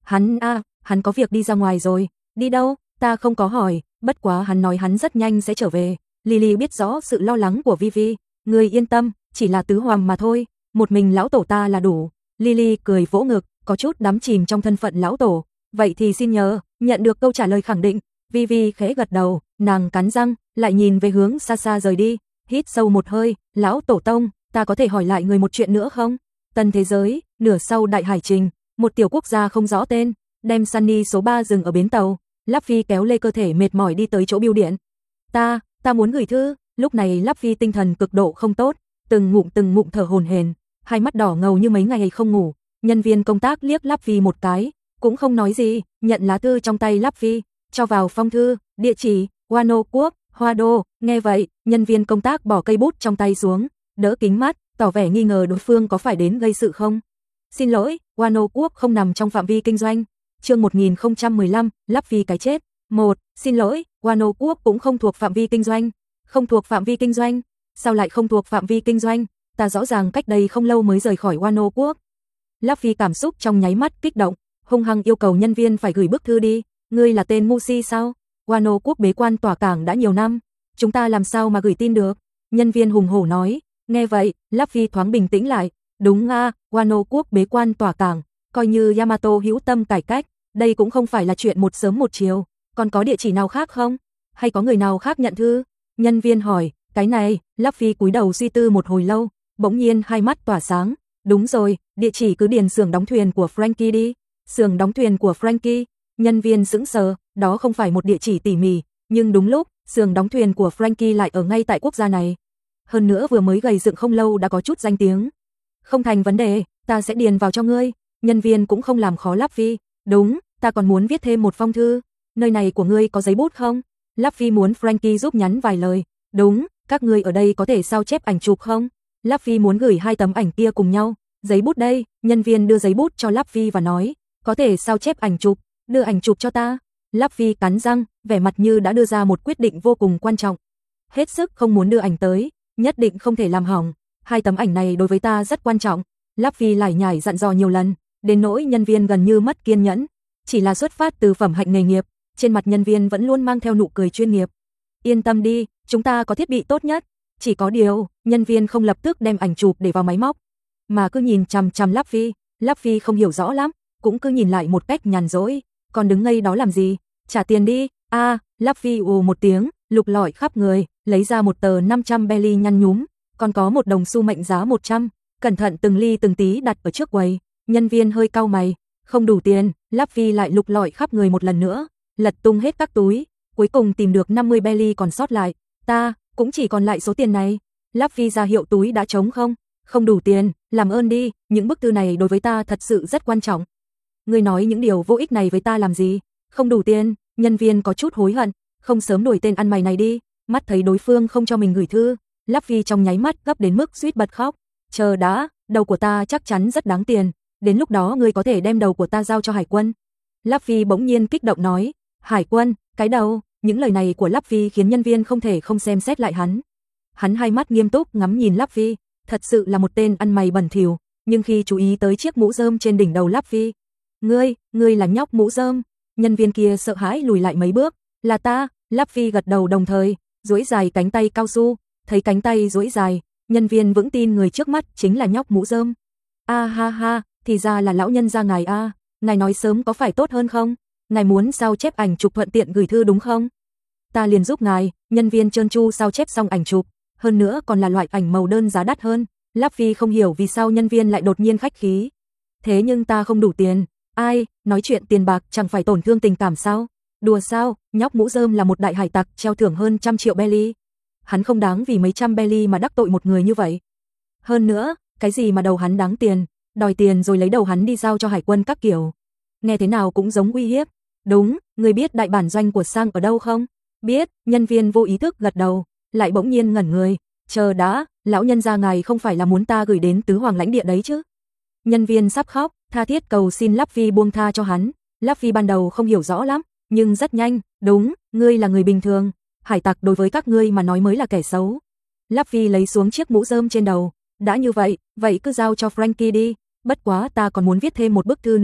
Hắn a, à, hắn có việc đi ra ngoài rồi. Đi đâu? Ta không có hỏi, bất quá hắn nói hắn rất nhanh sẽ trở về. Lily biết rõ sự lo lắng của Vivi, người yên tâm, chỉ là tứ hoàng mà thôi, một mình lão tổ ta là đủ. Lily cười vỗ ngực, có chút đắm chìm trong thân phận lão tổ. Vậy thì xin nhờ, nhận được câu trả lời khẳng định. Vivi khẽ gật đầu, nàng cắn răng, lại nhìn về hướng xa xa rời đi, hít sâu một hơi, lão tổ tông, ta có thể hỏi lại người một chuyện nữa không? Tân thế giới, nửa sau đại hải trình, một tiểu quốc gia không rõ tên, đem Sunny số ba dừng ở bến tàu. Lắp Phi kéo lê cơ thể mệt mỏi đi tới chỗ bưu điện. Ta, ta muốn gửi thư. Lúc này Lắp Phi tinh thần cực độ không tốt, từng ngụm từng ngụm thở hổn hển, hai mắt đỏ ngầu như mấy ngày không ngủ. Nhân viên công tác liếc Lắp Phi một cái, cũng không nói gì, nhận lá thư trong tay Lắp Phi, cho vào phong thư, địa chỉ, Wano quốc, Hoa Đô. Nghe vậy, nhân viên công tác bỏ cây bút trong tay xuống, đỡ kính mắt, tỏ vẻ nghi ngờ đối phương có phải đến gây sự không. Xin lỗi, Wano quốc không nằm trong phạm vi kinh doanh. Chương một nghìn không trăm mười lăm, Lắp Phi cái chết. một. Xin lỗi, Wano quốc cũng không thuộc phạm vi kinh doanh. Không thuộc phạm vi kinh doanh? Sao lại không thuộc phạm vi kinh doanh? Ta rõ ràng cách đây không lâu mới rời khỏi Wano quốc. Lắp Phi cảm xúc trong nháy mắt kích động, hung hăng yêu cầu nhân viên phải gửi bức thư đi. Ngươi là tên ngu si sao? Wano quốc bế quan tỏa cảng đã nhiều năm, chúng ta làm sao mà gửi tin được? Nhân viên hùng hổ nói. Nghe vậy, Lắp Phi thoáng bình tĩnh lại. Đúng a, à, Wano quốc bế quan tỏa cảng, coi như Yamato hữu tâm cải cách, đây cũng không phải là chuyện một sớm một chiều. Còn có địa chỉ nào khác không? Hay có người nào khác nhận thư? Nhân viên hỏi. Cái này, Lắp Phi cúi đầu suy tư một hồi lâu, bỗng nhiên hai mắt tỏa sáng. Đúng rồi, địa chỉ cứ điền xưởng đóng thuyền của Frankie đi. Xưởng đóng thuyền của Frankie? Nhân viên sững sờ, đó không phải một địa chỉ tỉ mỉ, nhưng đúng lúc, xưởng đóng thuyền của Frankie lại ở ngay tại quốc gia này. Hơn nữa vừa mới gầy dựng không lâu đã có chút danh tiếng. Không thành vấn đề, ta sẽ điền vào cho ngươi. Nhân viên cũng không làm khó Lắp Phi. Đúng, ta còn muốn viết thêm một phong thư. Nơi này của ngươi có giấy bút không? Lắp Phi muốn Frankie giúp nhắn vài lời. Đúng, các ngươi ở đây có thể sao chép ảnh chụp không? Lắp Phi muốn gửi hai tấm ảnh kia cùng nhau. Giấy bút đây, nhân viên đưa giấy bút cho Lắp Phi và nói, có thể sao chép ảnh chụp, đưa ảnh chụp cho ta. Lắp Phi cắn răng, vẻ mặt như đã đưa ra một quyết định vô cùng quan trọng. Hết sức không muốn đưa ảnh tới, nhất định không thể làm hỏng. Hai tấm ảnh này đối với ta rất quan trọng. Lắp Phi lải nhải dặn dò nhiều lần, đến nỗi nhân viên gần như mất kiên nhẫn. Chỉ là xuất phát từ phẩm hạnh nghề nghiệp, trên mặt nhân viên vẫn luôn mang theo nụ cười chuyên nghiệp. Yên tâm đi, chúng ta có thiết bị tốt nhất. Chỉ có điều, nhân viên không lập tức đem ảnh chụp để vào máy móc, mà cứ nhìn chằm chằm Lắp Phi. Lắp Phi không hiểu rõ lắm, cũng cứ nhìn lại một cách nhàn rỗi. Còn đứng ngây đó làm gì? Trả tiền đi. A, à, Lắp Phi ù một tiếng, lục lọi khắp người, lấy ra một tờ năm trăm belly nhăn nhúm, còn có một đồng xu mệnh giá một trăm, cẩn thận từng ly từng tí đặt ở trước quầy. Nhân viên hơi cau mày, không đủ tiền. Lắp Phi lại lục lọi khắp người một lần nữa, lật tung hết các túi, cuối cùng tìm được năm mươi belly còn sót lại. Ta cũng chỉ còn lại số tiền này. Lắp Phi ra hiệu túi đã trống không, không đủ tiền, làm ơn đi, những bức thư này đối với ta thật sự rất quan trọng. Ngươi nói những điều vô ích này với ta làm gì? Không đủ tiền. Nhân viên có chút hối hận, không sớm đuổi tên ăn mày này đi. Mắt thấy đối phương không cho mình gửi thư, Lắp Phi trong nháy mắt gấp đến mức suýt bật khóc. Chờ đã, đầu của ta chắc chắn rất đáng tiền, đến lúc đó ngươi có thể đem đầu của ta giao cho hải quân. Lắp Phi bỗng nhiên kích động nói. Hải quân? Cái đầu? Những lời này của Lắp Phi khiến nhân viên không thể không xem xét lại hắn. Hắn hai mắt nghiêm túc ngắm nhìn Lắp Phi, thật sự là một tên ăn mày bẩn thỉu. Nhưng khi chú ý tới chiếc mũ rơm trên đỉnh đầu Lắp Phi, ngươi, ngươi là nhóc mũ rơm? Nhân viên kia sợ hãi lùi lại mấy bước. Là ta. Lắp Phi gật đầu đồng thời duỗi dài cánh tay cao su. Thấy cánh tay duỗi dài, nhân viên vững tin người trước mắt chính là nhóc mũ rơm. A ha ha, thì ra là lão nhân gia ngài a. Ngài nói sớm có phải tốt hơn không? Ngài muốn sao chép ảnh chụp thuận tiện gửi thư đúng không? Ta liền giúp ngài. Nhân viên trơn tru sao chép xong ảnh chụp, hơn nữa còn là loại ảnh màu đơn giá đắt hơn. Lắp Phi không hiểu vì sao nhân viên lại đột nhiên khách khí. Thế nhưng ta không đủ tiền. Ai, nói chuyện tiền bạc chẳng phải tổn thương tình cảm sao? Đùa sao, nhóc mũ rơm là một đại hải tặc treo thưởng hơn trăm triệu belly. Hắn không đáng vì mấy trăm belly mà đắc tội một người như vậy. Hơn nữa, cái gì mà đầu hắn đáng tiền, đòi tiền rồi lấy đầu hắn đi giao cho hải quân các kiểu. Nghe thế nào cũng giống uy hiếp. Đúng, người biết đại bản doanh của Sang ở đâu không? Biết. Nhân viên vô ý thức gật đầu, lại bỗng nhiên ngẩn người. Chờ đã, lão nhân gia ngài không phải là muốn ta gửi đến tứ hoàng lãnh địa đấy chứ? Nhân viên sắp khóc, tha thiết cầu xin Lắp Phi buông tha cho hắn. Lắp Phi ban đầu không hiểu rõ lắm, nhưng rất nhanh, đúng, ngươi là người bình thường, hải tặc đối với các ngươi mà nói mới là kẻ xấu. Lắp Phi lấy xuống chiếc mũ rơm trên đầu. Đã như vậy, vậy cứ giao cho Frankie đi, bất quá ta còn muốn viết thêm một bức thư nữa.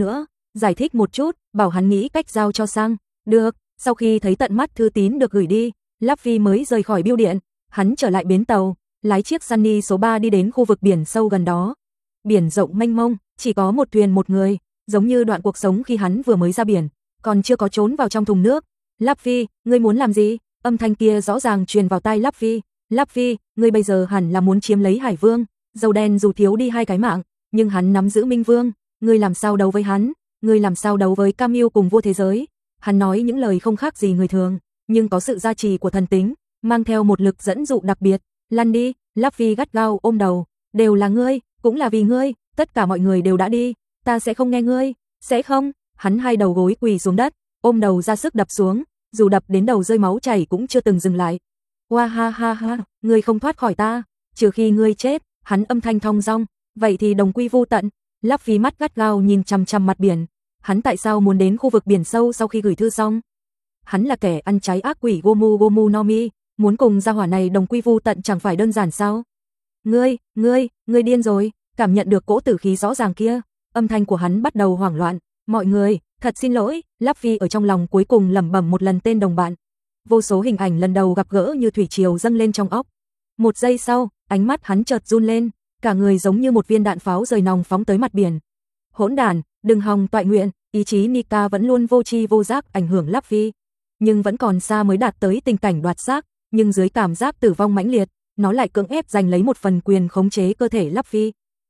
giải thích một chút, bảo hắn nghĩ cách giao cho sang. Được, sau khi thấy tận mắt thư tín được gửi đi, Luffy mới rời khỏi bưu điện, hắn trở lại bến tàu, lái chiếc Sunny số ba đi đến khu vực biển sâu gần đó. Biển rộng mênh mông, chỉ có một thuyền một người, giống như đoạn cuộc sống khi hắn vừa mới ra biển, còn chưa có trốn vào trong thùng nước. Luffy, ngươi muốn làm gì? Âm thanh kia rõ ràng truyền vào tai Luffy. Luffy, ngươi bây giờ hẳn là muốn chiếm lấy Hải Vương. Dâu đen dù thiếu đi hai cái mạng, nhưng hắn nắm giữ Minh Vương. Ngươi làm sao đấu với hắn? Ngươi làm sao đấu với Camille cùng vua thế giới? Hắn nói những lời không khác gì người thường, nhưng có sự gia trì của thần tính, mang theo một lực dẫn dụ đặc biệt. Lăn đi, Luffy gắt gao ôm đầu. Đều là ngươi, cũng là vì ngươi, tất cả mọi người đều đã đi. Ta sẽ không nghe ngươi, sẽ không. Hắn hai đầu gối quỳ xuống đất, ôm đầu ra sức đập xuống, dù đập đến đầu rơi máu chảy cũng chưa từng dừng lại. Hoa ha ha ha, ngươi không thoát khỏi ta, trừ khi ngươi chết. Hắn âm thanh thong dong, vậy thì đồng quy vu tận. Luffy mắt gắt gao nhìn chằm chằm mặt biển. Hắn tại sao muốn đến khu vực biển sâu sau khi gửi thư xong? Hắn là kẻ ăn trái ác quỷ Gomu Gomu no Mi, muốn cùng gia hỏa này đồng quy vu tận chẳng phải đơn giản sao? Ngươi, ngươi, ngươi điên rồi, cảm nhận được cỗ tử khí rõ ràng kia, âm thanh của hắn bắt đầu hoảng loạn. Mọi người, thật xin lỗi, Luffy ở trong lòng cuối cùng lẩm bẩm một lần tên đồng bạn. Vô số hình ảnh lần đầu gặp gỡ như thủy triều dâng lên trong óc. Một giây sau, ánh mắt hắn chợt run lên, cả người giống như một viên đạn pháo rời nòng phóng tới mặt biển. Hỗn đản, đừng hòng toại nguyện, ý chí Nika vẫn luôn vô tri vô giác ảnh hưởng Luffy, nhưng vẫn còn xa mới đạt tới tình cảnh đoạt xác, nhưng dưới cảm giác tử vong mãnh liệt, nó lại cưỡng ép giành lấy một phần quyền khống chế cơ thể Luffy.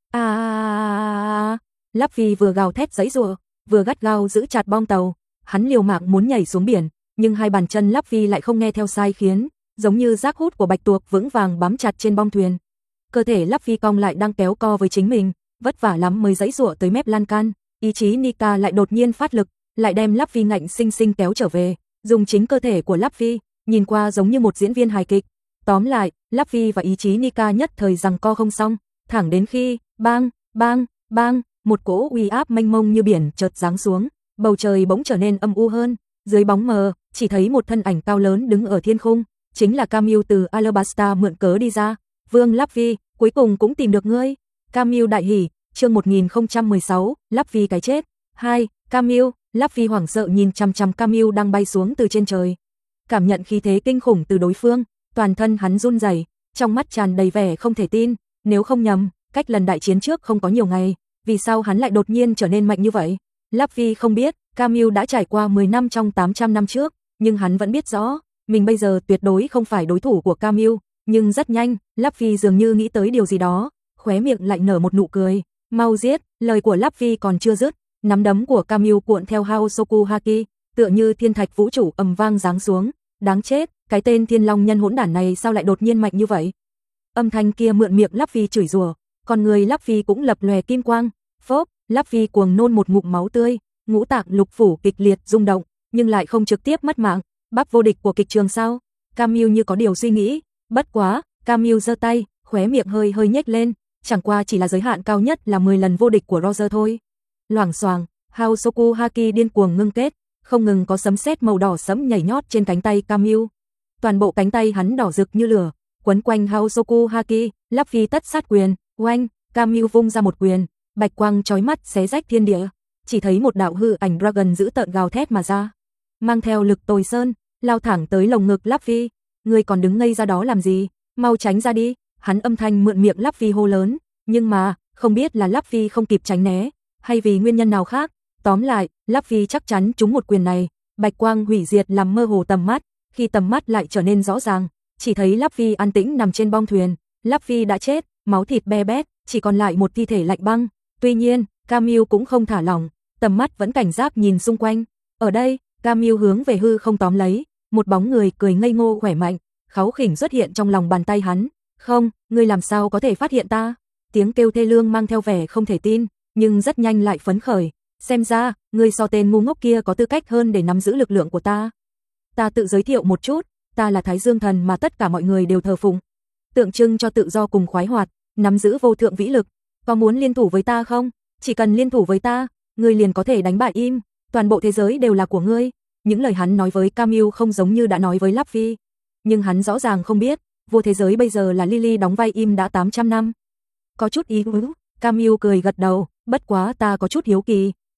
À, Luffy vừa gào thét giãy giụa, vừa gắt gao giữ chặt bong tàu, hắn liều mạng muốn nhảy xuống biển, nhưng hai bàn chân Luffy lại không nghe theo sai khiến, giống như rác hút của bạch tuộc vững vàng bám chặt trên bong thuyền. Cơ thể Luffy cong lại đang kéo co với chính mình, vất vả lắm mới giãy giụa tới mép lan can, ý chí Nika lại đột nhiên phát lực, lại đem Luffy ngạnh sinh sinh kéo trở về, dùng chính cơ thể của Luffy, nhìn qua giống như một diễn viên hài kịch. Tóm lại, Luffy và ý chí Nika nhất thời giằng co không xong, thẳng đến khi, bang, bang, bang, một cỗ uy áp mênh mông như biển chợt giáng xuống, bầu trời bỗng trở nên âm u hơn, dưới bóng mờ, chỉ thấy một thân ảnh cao lớn đứng ở thiên khung, chính là Camille từ Alabasta mượn cớ đi ra. Vương Luffy, cuối cùng cũng tìm được ngươi. Camille đại hỉ, chương một nghìn không trăm mười sáu, Luffy cái chết. hai, Camille, Luffy hoảng sợ nhìn chằm chằm Camille đang bay xuống từ trên trời. Cảm nhận khí thế kinh khủng từ đối phương, toàn thân hắn run rẩy, trong mắt tràn đầy vẻ không thể tin, nếu không nhầm, cách lần đại chiến trước không có nhiều ngày, vì sao hắn lại đột nhiên trở nên mạnh như vậy? Luffy không biết, Camille đã trải qua mười năm trong tám trăm năm trước, nhưng hắn vẫn biết rõ, mình bây giờ tuyệt đối không phải đối thủ của Camille, nhưng rất nhanh, Luffy dường như nghĩ tới điều gì đó, khóe miệng lại nở một nụ cười, mau giết, lời của Luffy còn chưa dứt, nắm đấm của Camille cuộn theo Haosoku Haki, tựa như thiên thạch vũ trụ ầm vang giáng xuống, đáng chết, cái tên Thiên Long nhân hỗn đản này sao lại đột nhiên mạnh như vậy? Âm thanh kia mượn miệng Luffy chửi rủa, còn người Luffy cũng lập lòe kim quang, phốp, Luffy cuồng nôn một ngụm máu tươi, ngũ tạng lục phủ kịch liệt rung động, nhưng lại không trực tiếp mất mạng, bắp vô địch của kịch trường sao? Camille như có điều suy nghĩ, bất quá, Camille giơ tay, khóe miệng hơi hơi nhếch lên, chẳng qua chỉ là giới hạn cao nhất là mười lần vô địch của Roger thôi. Loảng xoảng, Haosoku Haki điên cuồng ngưng kết, không ngừng có sấm sét màu đỏ sẫm nhảy nhót trên cánh tay Camille. Toàn bộ cánh tay hắn đỏ rực như lửa, quấn quanh Haosoku Haki, Luffy tất sát quyền, oanh, Camille vung ra một quyền, bạch quang chói mắt xé rách thiên địa, chỉ thấy một đạo hư ảnh dragon dữ tợn gào thét mà ra, mang theo lực tồi sơn, lao thẳng tới lồng ngực Luffy. Ngươi còn đứng ngây ra đó làm gì? Mau tránh ra đi! Hắn âm thanh mượn miệng Luffy hô lớn, nhưng mà, không biết là Luffy không kịp tránh né, hay vì nguyên nhân nào khác, tóm lại, Luffy chắc chắn trúng một quyền này, bạch quang hủy diệt làm mơ hồ tầm mắt, khi tầm mắt lại trở nên rõ ràng, chỉ thấy Luffy an tĩnh nằm trên bong thuyền, Luffy đã chết, máu thịt be bét, chỉ còn lại một thi thể lạnh băng. Tuy nhiên, Camille cũng không thả lỏng, tầm mắt vẫn cảnh giác nhìn xung quanh. Ở đây, Camille hướng về hư không tóm lấy, một bóng người cười ngây ngô khỏe mạnh, kháu khỉnh xuất hiện trong lòng bàn tay hắn. Không, ngươi làm sao có thể phát hiện ta? Tiếng kêu thê lương mang theo vẻ không thể tin, nhưng rất nhanh lại phấn khởi. Xem ra, ngươi so tên ngu ngốc kia có tư cách hơn để nắm giữ lực lượng của ta. Ta tự giới thiệu một chút, ta là Thái Dương Thần mà tất cả mọi người đều thờ phụng, tượng trưng cho tự do cùng khoái hoạt, nắm giữ vô thượng vĩ lực. Có muốn liên thủ với ta không? Chỉ cần liên thủ với ta, ngươi liền có thể đánh bại im, toàn bộ thế giới đều là của ngươi. Những lời hắn nói với Camille không giống như đã nói với Luffy, nhưng hắn rõ ràng không biết, vua thế giới bây giờ là Lily đóng vai im đã tám trăm năm. Có chút ý tứ, Camille cười gật đầu, bất quá ta có chút hiếu kỳ,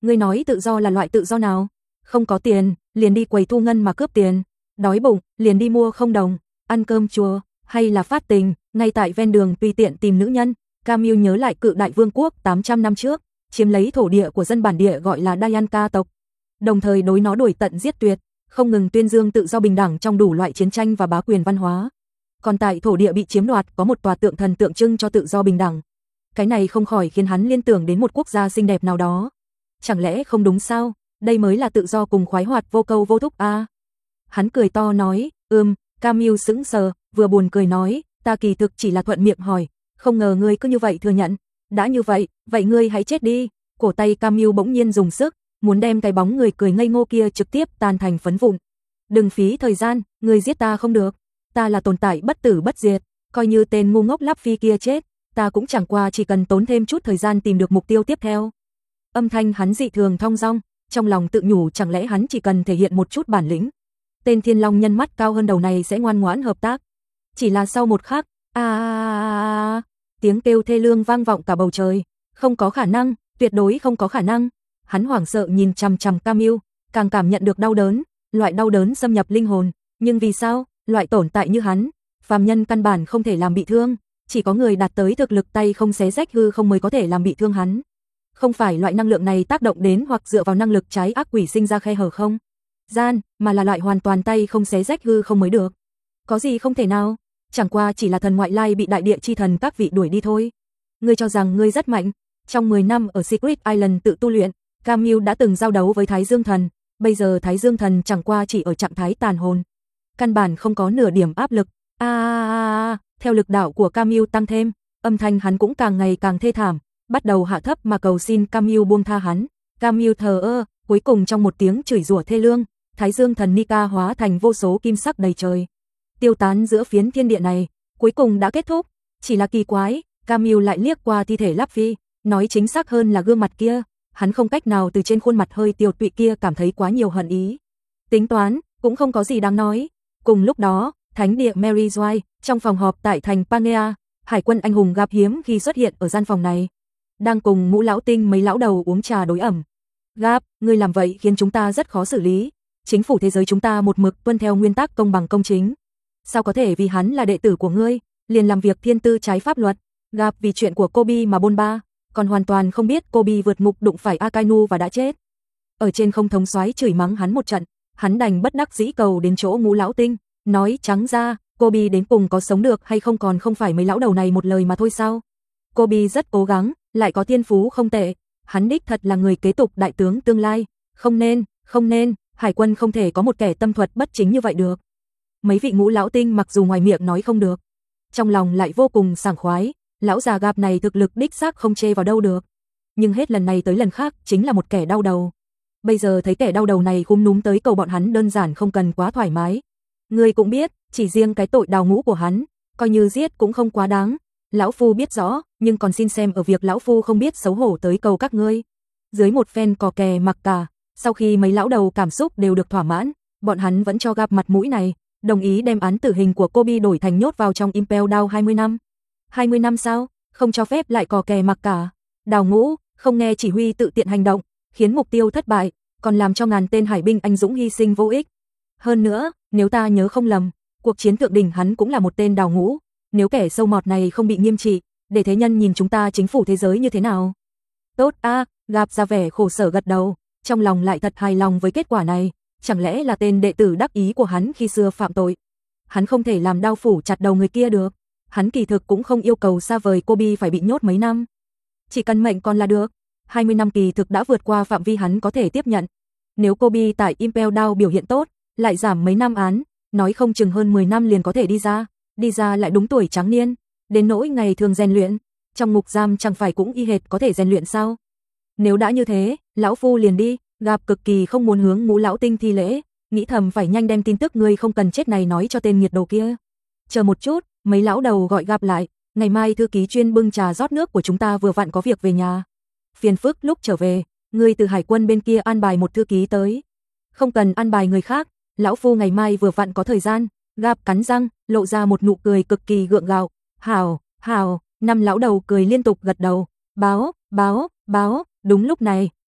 Ngươi nói tự do là loại tự do nào? Không có tiền, liền đi quầy thu ngân mà cướp tiền. Đói bụng, liền đi mua không đồng. Ăn cơm chùa, hay là phát tình, ngay tại ven đường tùy tiện tìm nữ nhân. Camille nhớ lại cự đại vương quốc tám trăm năm trước, chiếm lấy thổ địa của dân bản địa gọi là Dayanka tộc. Đồng thời đối nó đuổi tận giết tuyệt, không ngừng tuyên dương tự do bình đẳng trong đủ loại chiến tranh và bá quyền văn hóa. Còn tại thổ địa bị chiếm đoạt có một tòa tượng thần tượng trưng cho tự do bình đẳng. Cái này không khỏi khiến hắn liên tưởng đến một quốc gia xinh đẹp nào đó. Chẳng lẽ không đúng sao? Đây mới là tự do cùng khoái hoạt vô câu vô thúc a. À? Hắn cười to nói, ừm, Camille sững sờ, vừa buồn cười nói, ta kỳ thực chỉ là thuận miệng hỏi, không ngờ ngươi cứ như vậy thừa nhận. Đã như vậy, vậy ngươi hãy chết đi. Cổ tay Camille bỗng nhiên dùng sức, muốn đem cái bóng người cười ngây ngô kia trực tiếp tan thành phấn vụn. Đừng phí thời gian, ngươi giết ta không được. Ta là tồn tại bất tử bất diệt, coi như tên ngu ngốc Láp Phi kia chết, ta cũng chẳng qua chỉ cần tốn thêm chút thời gian tìm được mục tiêu tiếp theo. Âm thanh hắn dị thường thong dong, trong lòng tự nhủ chẳng lẽ hắn chỉ cần thể hiện một chút bản lĩnh. Tên Thiên Long nhân mắt cao hơn đầu này sẽ ngoan ngoãn hợp tác. Chỉ là sau một khắc, a à, tiếng kêu thê lương vang vọng cả bầu trời, không có khả năng, tuyệt đối không có khả năng. Hắn hoảng sợ nhìn chằm chằm Camille, càng cảm nhận được đau đớn, loại đau đớn xâm nhập linh hồn, nhưng vì sao, loại tồn tại như hắn, phàm nhân căn bản không thể làm bị thương, chỉ có người đạt tới thực lực tay không xé rách hư không mới có thể làm bị thương hắn. Không phải loại năng lượng này tác động đến hoặc dựa vào năng lực trái ác quỷ sinh ra khe hở không gian, mà là loại hoàn toàn tay không xé rách hư không mới được. Có gì không thể nào, chẳng qua chỉ là thần ngoại lai bị đại địa chi thần các vị đuổi đi thôi. Ngươi cho rằng ngươi rất mạnh, trong mười năm ở Secret Island tự tu luyện, Camille đã từng giao đấu với Thái Dương Thần, bây giờ Thái Dương Thần chẳng qua chỉ ở trạng thái tàn hồn, căn bản không có nửa điểm áp lực. A à, à, theo lực đạo của Camille tăng thêm, âm thanh hắn cũng càng ngày càng thê thảm, bắt đầu hạ thấp mà cầu xin Camille buông tha hắn. Camille thờ ơ, cuối cùng trong một tiếng chửi rủa thê lương, Thái Dương Thần Nika hóa thành vô số kim sắc đầy trời, tiêu tán giữa phiến thiên địa này, cuối cùng đã kết thúc. Chỉ là kỳ quái, Camille lại liếc qua thi thể Láp Phi, nói chính xác hơn là gương mặt kia, hắn không cách nào từ trên khuôn mặt hơi tiều tụy kia cảm thấy quá nhiều hận ý. Tính toán, cũng không có gì đáng nói. Cùng lúc đó, thánh địa Mary Joy, trong phòng họp tại thành Panea, hải quân anh hùng gặp hiếm khi xuất hiện ở gian phòng này. Đang cùng Ngũ lão tinh mấy lão đầu uống trà đối ẩm. Gap, ngươi làm vậy khiến chúng ta rất khó xử lý. Chính phủ thế giới chúng ta một mực tuân theo nguyên tắc công bằng công chính. Sao có thể vì hắn là đệ tử của ngươi, liền làm việc thiên tư trái pháp luật. Gap vì chuyện của Kobe mà bôn ba, còn hoàn toàn không biết Kobe vượt ngục đụng phải Akainu và đã chết. Ở trên không thống soái chửi mắng hắn một trận, hắn đành bất đắc dĩ cầu đến chỗ Ngũ lão tinh, nói trắng ra, Kobe đến cùng có sống được hay không còn không phải mấy lão đầu này một lời mà thôi sao? Kobe rất cố gắng, lại có thiên phú không tệ, hắn đích thật là người kế tục đại tướng tương lai, không nên, không nên, hải quân không thể có một kẻ tâm thuật bất chính như vậy được. Mấy vị Ngũ lão tinh mặc dù ngoài miệng nói không được, trong lòng lại vô cùng sảng khoái, lão già Gap này thực lực đích xác không chê vào đâu được, nhưng hết lần này tới lần khác chính là một kẻ đau đầu. Bây giờ thấy kẻ đau đầu này khúm núm tới cầu bọn hắn đơn giản không cần quá thoải mái. Ngươi cũng biết, chỉ riêng cái tội đào ngũ của hắn, coi như giết cũng không quá đáng. Lão phu biết rõ, nhưng còn xin xem ở việc lão phu không biết xấu hổ tới cầu các ngươi. Dưới một phen cò kè mặc cả, sau khi mấy lão đầu cảm xúc đều được thỏa mãn, bọn hắn vẫn cho Gap mặt mũi này, đồng ý đem án tử hình của Kobe đổi thành nhốt vào trong Impel Down hai mươi năm. hai mươi năm sao? Không cho phép lại cò kè mặc cả. Đào ngũ, không nghe chỉ huy tự tiện hành động, khiến mục tiêu thất bại, còn làm cho ngàn tên hải binh anh dũng hy sinh vô ích. Hơn nữa, nếu ta nhớ không lầm, cuộc chiến thượng đỉnh hắn cũng là một tên đào ngũ. Nếu kẻ sâu mọt này không bị nghiêm trị, để thế nhân nhìn chúng ta chính phủ thế giới như thế nào? Tốt a, à, Gap ra vẻ khổ sở gật đầu, trong lòng lại thật hài lòng với kết quả này, chẳng lẽ là tên đệ tử đắc ý của hắn khi xưa phạm tội. Hắn không thể làm đao phủ chặt đầu người kia được, hắn kỳ thực cũng không yêu cầu xa vời Kobe phải bị nhốt mấy năm. Chỉ cần mệnh còn là được, hai mươi năm kỳ thực đã vượt qua phạm vi hắn có thể tiếp nhận. Nếu Kobe tại Impel Down biểu hiện tốt, lại giảm mấy năm án, nói không chừng hơn mười năm liền có thể đi ra, đi ra lại đúng tuổi trắng niên, đến nỗi ngày thường rèn luyện, trong ngục giam chẳng phải cũng y hệt có thể rèn luyện sao? Nếu đã như thế, lão phu liền đi. Gap cực kỳ không muốn hướng Ngũ lão tinh thi lễ, nghĩ thầm phải nhanh đem tin tức ngươi không cần chết này nói cho tên nghiệt đồ kia. Chờ một chút, mấy lão đầu gọi Gap lại, ngày mai thư ký chuyên bưng trà rót nước của chúng ta vừa vặn có việc về nhà. Phiền phức lúc trở về, ngươi từ hải quân bên kia an bài một thư ký tới. Không cần an bài người khác, lão phu ngày mai vừa vặn có thời gian. Gap cắn răng, lộ ra một nụ cười cực kỳ gượng gạo. Hảo, hảo, năm lão đầu cười liên tục gật đầu. Báo, báo, báo, đúng lúc này,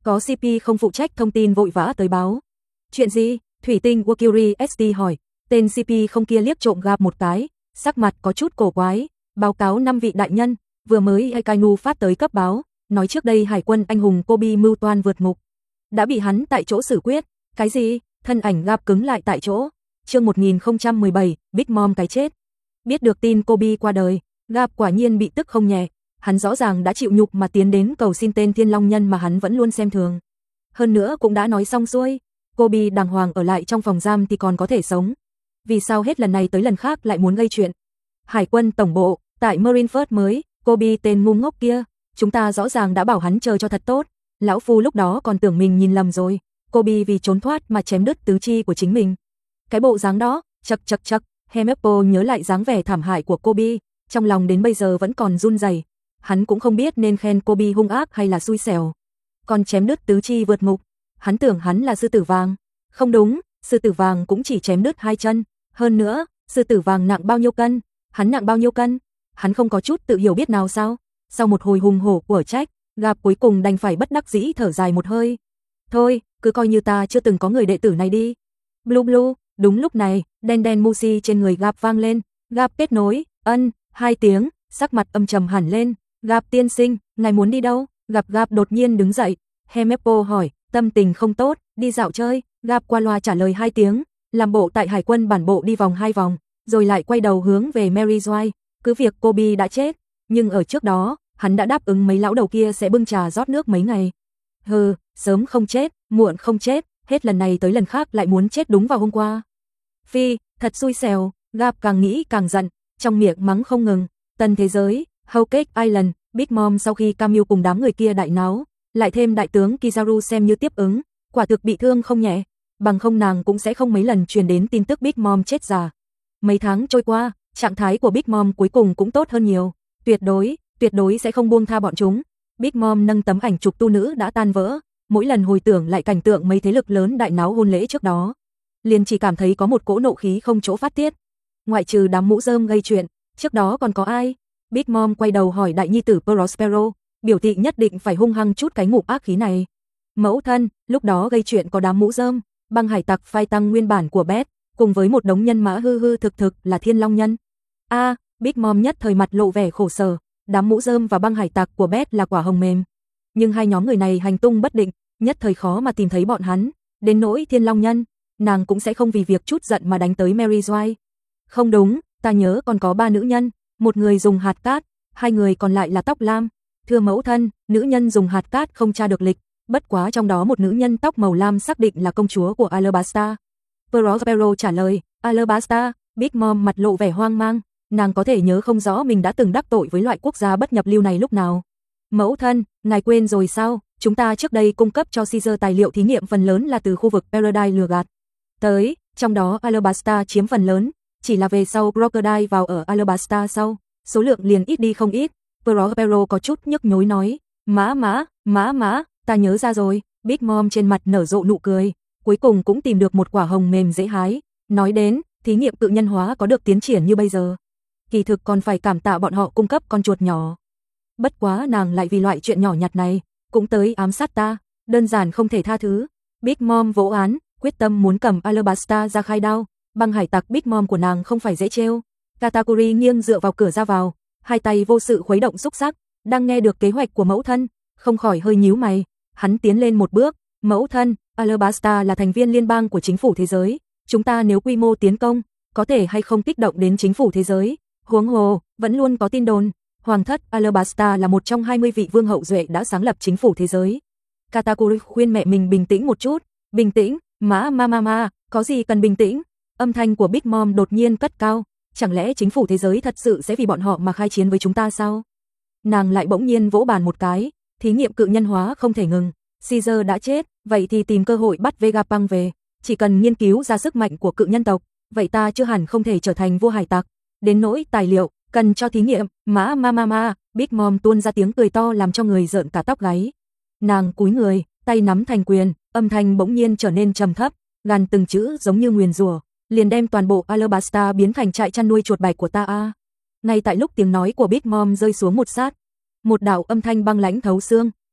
Có xê pê không phụ trách thông tin vội vã tới báo. Chuyện gì? Thủy tinh Mercury ét tê hỏi. Tên xê pê không kia liếc trộm Gap một cái, sắc mặt có chút cổ quái. Báo cáo năm vị đại nhân, vừa mới Akainu phát tới cấp báo, nói trước đây hải quân anh hùng Kobe mưu toan vượt ngục. Đã bị hắn tại chỗ xử quyết. Cái gì? Thân ảnh Gap cứng lại tại chỗ. Chương một nghìn không trăm mười bảy, Big Mom cái chết. Biết được tin Kobe qua đời, Gap quả nhiên bị tức không nhẹ. Hắn rõ ràng đã chịu nhục mà tiến đến cầu xin tên Thiên Long Nhân mà hắn vẫn luôn xem thường. Hơn nữa cũng đã nói xong xuôi, Kobe đàng hoàng ở lại trong phòng giam thì còn có thể sống. Vì sao hết lần này tới lần khác lại muốn gây chuyện? Hải quân tổng bộ, tại Marineford mới, Kobe tên ngu ngốc kia, chúng ta rõ ràng đã bảo hắn chờ cho thật tốt. Lão phu lúc đó còn tưởng mình nhìn lầm rồi. Kobe vì trốn thoát mà chém đứt tứ chi của chính mình. Cái bộ dáng đó, chậc chậc chậc, Hemeppo nhớ lại dáng vẻ thảm hại của Kobe, trong lòng đến bây giờ vẫn còn run rẩy. Hắn cũng không biết nên khen Kobe hung ác hay là xui xẻo. Còn chém đứt tứ chi vượt ngục, hắn tưởng hắn là sư tử vàng. Không đúng, sư tử vàng cũng chỉ chém đứt hai chân. Hơn nữa, sư tử vàng nặng bao nhiêu cân? Hắn nặng bao nhiêu cân? Hắn không có chút tự hiểu biết nào sao? Sau một hồi hùng hổ của trách, Gap cuối cùng đành phải bất đắc dĩ thở dài một hơi. Thôi, cứ coi như ta chưa từng có người đệ tử này đi. Blue Blue, đúng lúc này, đen đen Mushi trên người Gap vang lên. Gap kết nối, ân, hai tiếng, sắc mặt âm trầm hẳn lên. Gap tiên sinh, ngài muốn đi đâu? Gặp Gap đột nhiên đứng dậy. Hemeppo hỏi, tâm tình không tốt, đi dạo chơi. Gap qua loa trả lời hai tiếng, làm bộ tại hải quân bản bộ đi vòng hai vòng, rồi lại quay đầu hướng về Mary Joy. Cứ việc Kobe đã chết, nhưng ở trước đó, hắn đã đáp ứng mấy lão đầu kia sẽ bưng trà rót nước mấy ngày. Hừ, sớm không chết, muộn không chết, hết lần này tới lần khác lại muốn chết đúng vào hôm qua. Phi, thật xui xẻo, Gap càng nghĩ càng giận, trong miệng mắng không ngừng. Tân thế giới, Whole Cake Island, Big Mom sau khi Camille cùng đám người kia đại náo, lại thêm đại tướng Kizaru xem như tiếp ứng, quả thực bị thương không nhẹ, bằng không nàng cũng sẽ không mấy lần truyền đến tin tức Big Mom chết già. Mấy tháng trôi qua, trạng thái của Big Mom cuối cùng cũng tốt hơn nhiều, tuyệt đối, tuyệt đối sẽ không buông tha bọn chúng. Big Mom nâng tấm ảnh chụp tu nữ đã tan vỡ, mỗi lần hồi tưởng lại cảnh tượng mấy thế lực lớn đại náo hôn lễ trước đó, liền chỉ cảm thấy có một cỗ nộ khí không chỗ phát tiết. Ngoại trừ đám mũ rơm gây chuyện, trước đó còn có ai? Big Mom quay đầu hỏi đại nhi tử Prospero, biểu thị nhất định phải hung hăng chút cái ngụm ác khí này. Mẫu thân, lúc đó gây chuyện có đám mũ rơm, băng hải tặc phai tăng nguyên bản của Beth, cùng với một đống nhân mã hư hư thực thực là Thiên Long Nhân. A, à, Big Mom nhất thời mặt lộ vẻ khổ sở, đám mũ rơm và băng hải tặc của Beth là quả hồng mềm. Nhưng hai nhóm người này hành tung bất định, nhất thời khó mà tìm thấy bọn hắn, đến nỗi Thiên Long Nhân, nàng cũng sẽ không vì việc chút giận mà đánh tới Mary Joy. Không đúng, ta nhớ còn có ba nữ nhân, một người dùng hạt cát, hai người còn lại là tóc lam. Thưa mẫu thân, nữ nhân dùng hạt cát không tra được lịch, bất quá trong đó một nữ nhân tóc màu lam xác định là công chúa của Alabasta. Prospero trả lời, Alabasta. Big Mom mặt lộ vẻ hoang mang, nàng có thể nhớ không rõ mình đã từng đắc tội với loại quốc gia bất nhập lưu này lúc nào. Mẫu thân, ngài quên rồi sao, chúng ta trước đây cung cấp cho Caesar tài liệu thí nghiệm phần lớn là từ khu vực Paradise lừa gạt tới, trong đó Alabasta chiếm phần lớn, chỉ là về sau Crocodile vào ở Alabasta sau, số lượng liền ít đi không ít. Prospero có chút nhức nhối nói, mã mã, mã mã, ta nhớ ra rồi. Big Mom trên mặt nở rộ nụ cười, cuối cùng cũng tìm được một quả hồng mềm dễ hái. Nói đến, thí nghiệm cự nhân hóa có được tiến triển như bây giờ, kỳ thực còn phải cảm tạ bọn họ cung cấp con chuột nhỏ. Bất quá nàng lại vì loại chuyện nhỏ nhặt này, cũng tới ám sát ta, đơn giản không thể tha thứ. Big Mom vỗ án, quyết tâm muốn cầm Alabasta ra khai đao. Băng hải tặc Big Mom của nàng không phải dễ trêu. Katakuri nghiêng dựa vào cửa ra vào, hai tay vô sự khuấy động xúc sắc, đang nghe được kế hoạch của mẫu thân, không khỏi hơi nhíu mày. Hắn tiến lên một bước, mẫu thân, Alabasta là thành viên liên bang của chính phủ thế giới, chúng ta nếu quy mô tiến công, có thể hay không kích động đến chính phủ thế giới. Huống hồ, vẫn luôn có tin đồn, hoàng thất Alabasta là một trong hai mươi vị vương hậu duệ đã sáng lập chính phủ thế giới. Katakuri khuyên mẹ mình bình tĩnh một chút, bình tĩnh, mã ma ma ma, có gì cần bình tĩnh. Âm thanh của Big Mom đột nhiên cất cao, chẳng lẽ chính phủ thế giới thật sự sẽ vì bọn họ mà khai chiến với chúng ta sao? Nàng lại bỗng nhiên vỗ bàn một cái, thí nghiệm cự nhân hóa không thể ngừng, Caesar đã chết, vậy thì tìm cơ hội bắt Vegapunk về, chỉ cần nghiên cứu ra sức mạnh của cự nhân tộc, vậy ta chưa hẳn không thể trở thành vua hải tặc. Đến nỗi tài liệu cần cho thí nghiệm, mã ma ma ma, Big Mom tuôn ra tiếng cười to làm cho người rợn cả tóc gáy. Nàng cúi người, tay nắm thành quyền, âm thanh bỗng nhiên trở nên trầm thấp, gàn từng chữ giống như nguyền rủa, liền đem toàn bộ Alabasta biến thành trại chăn nuôi chuột bạch của ta a. Ngay tại lúc tiếng nói của Big Mom rơi xuống một sát, một đạo âm thanh băng lãnh thấu xương,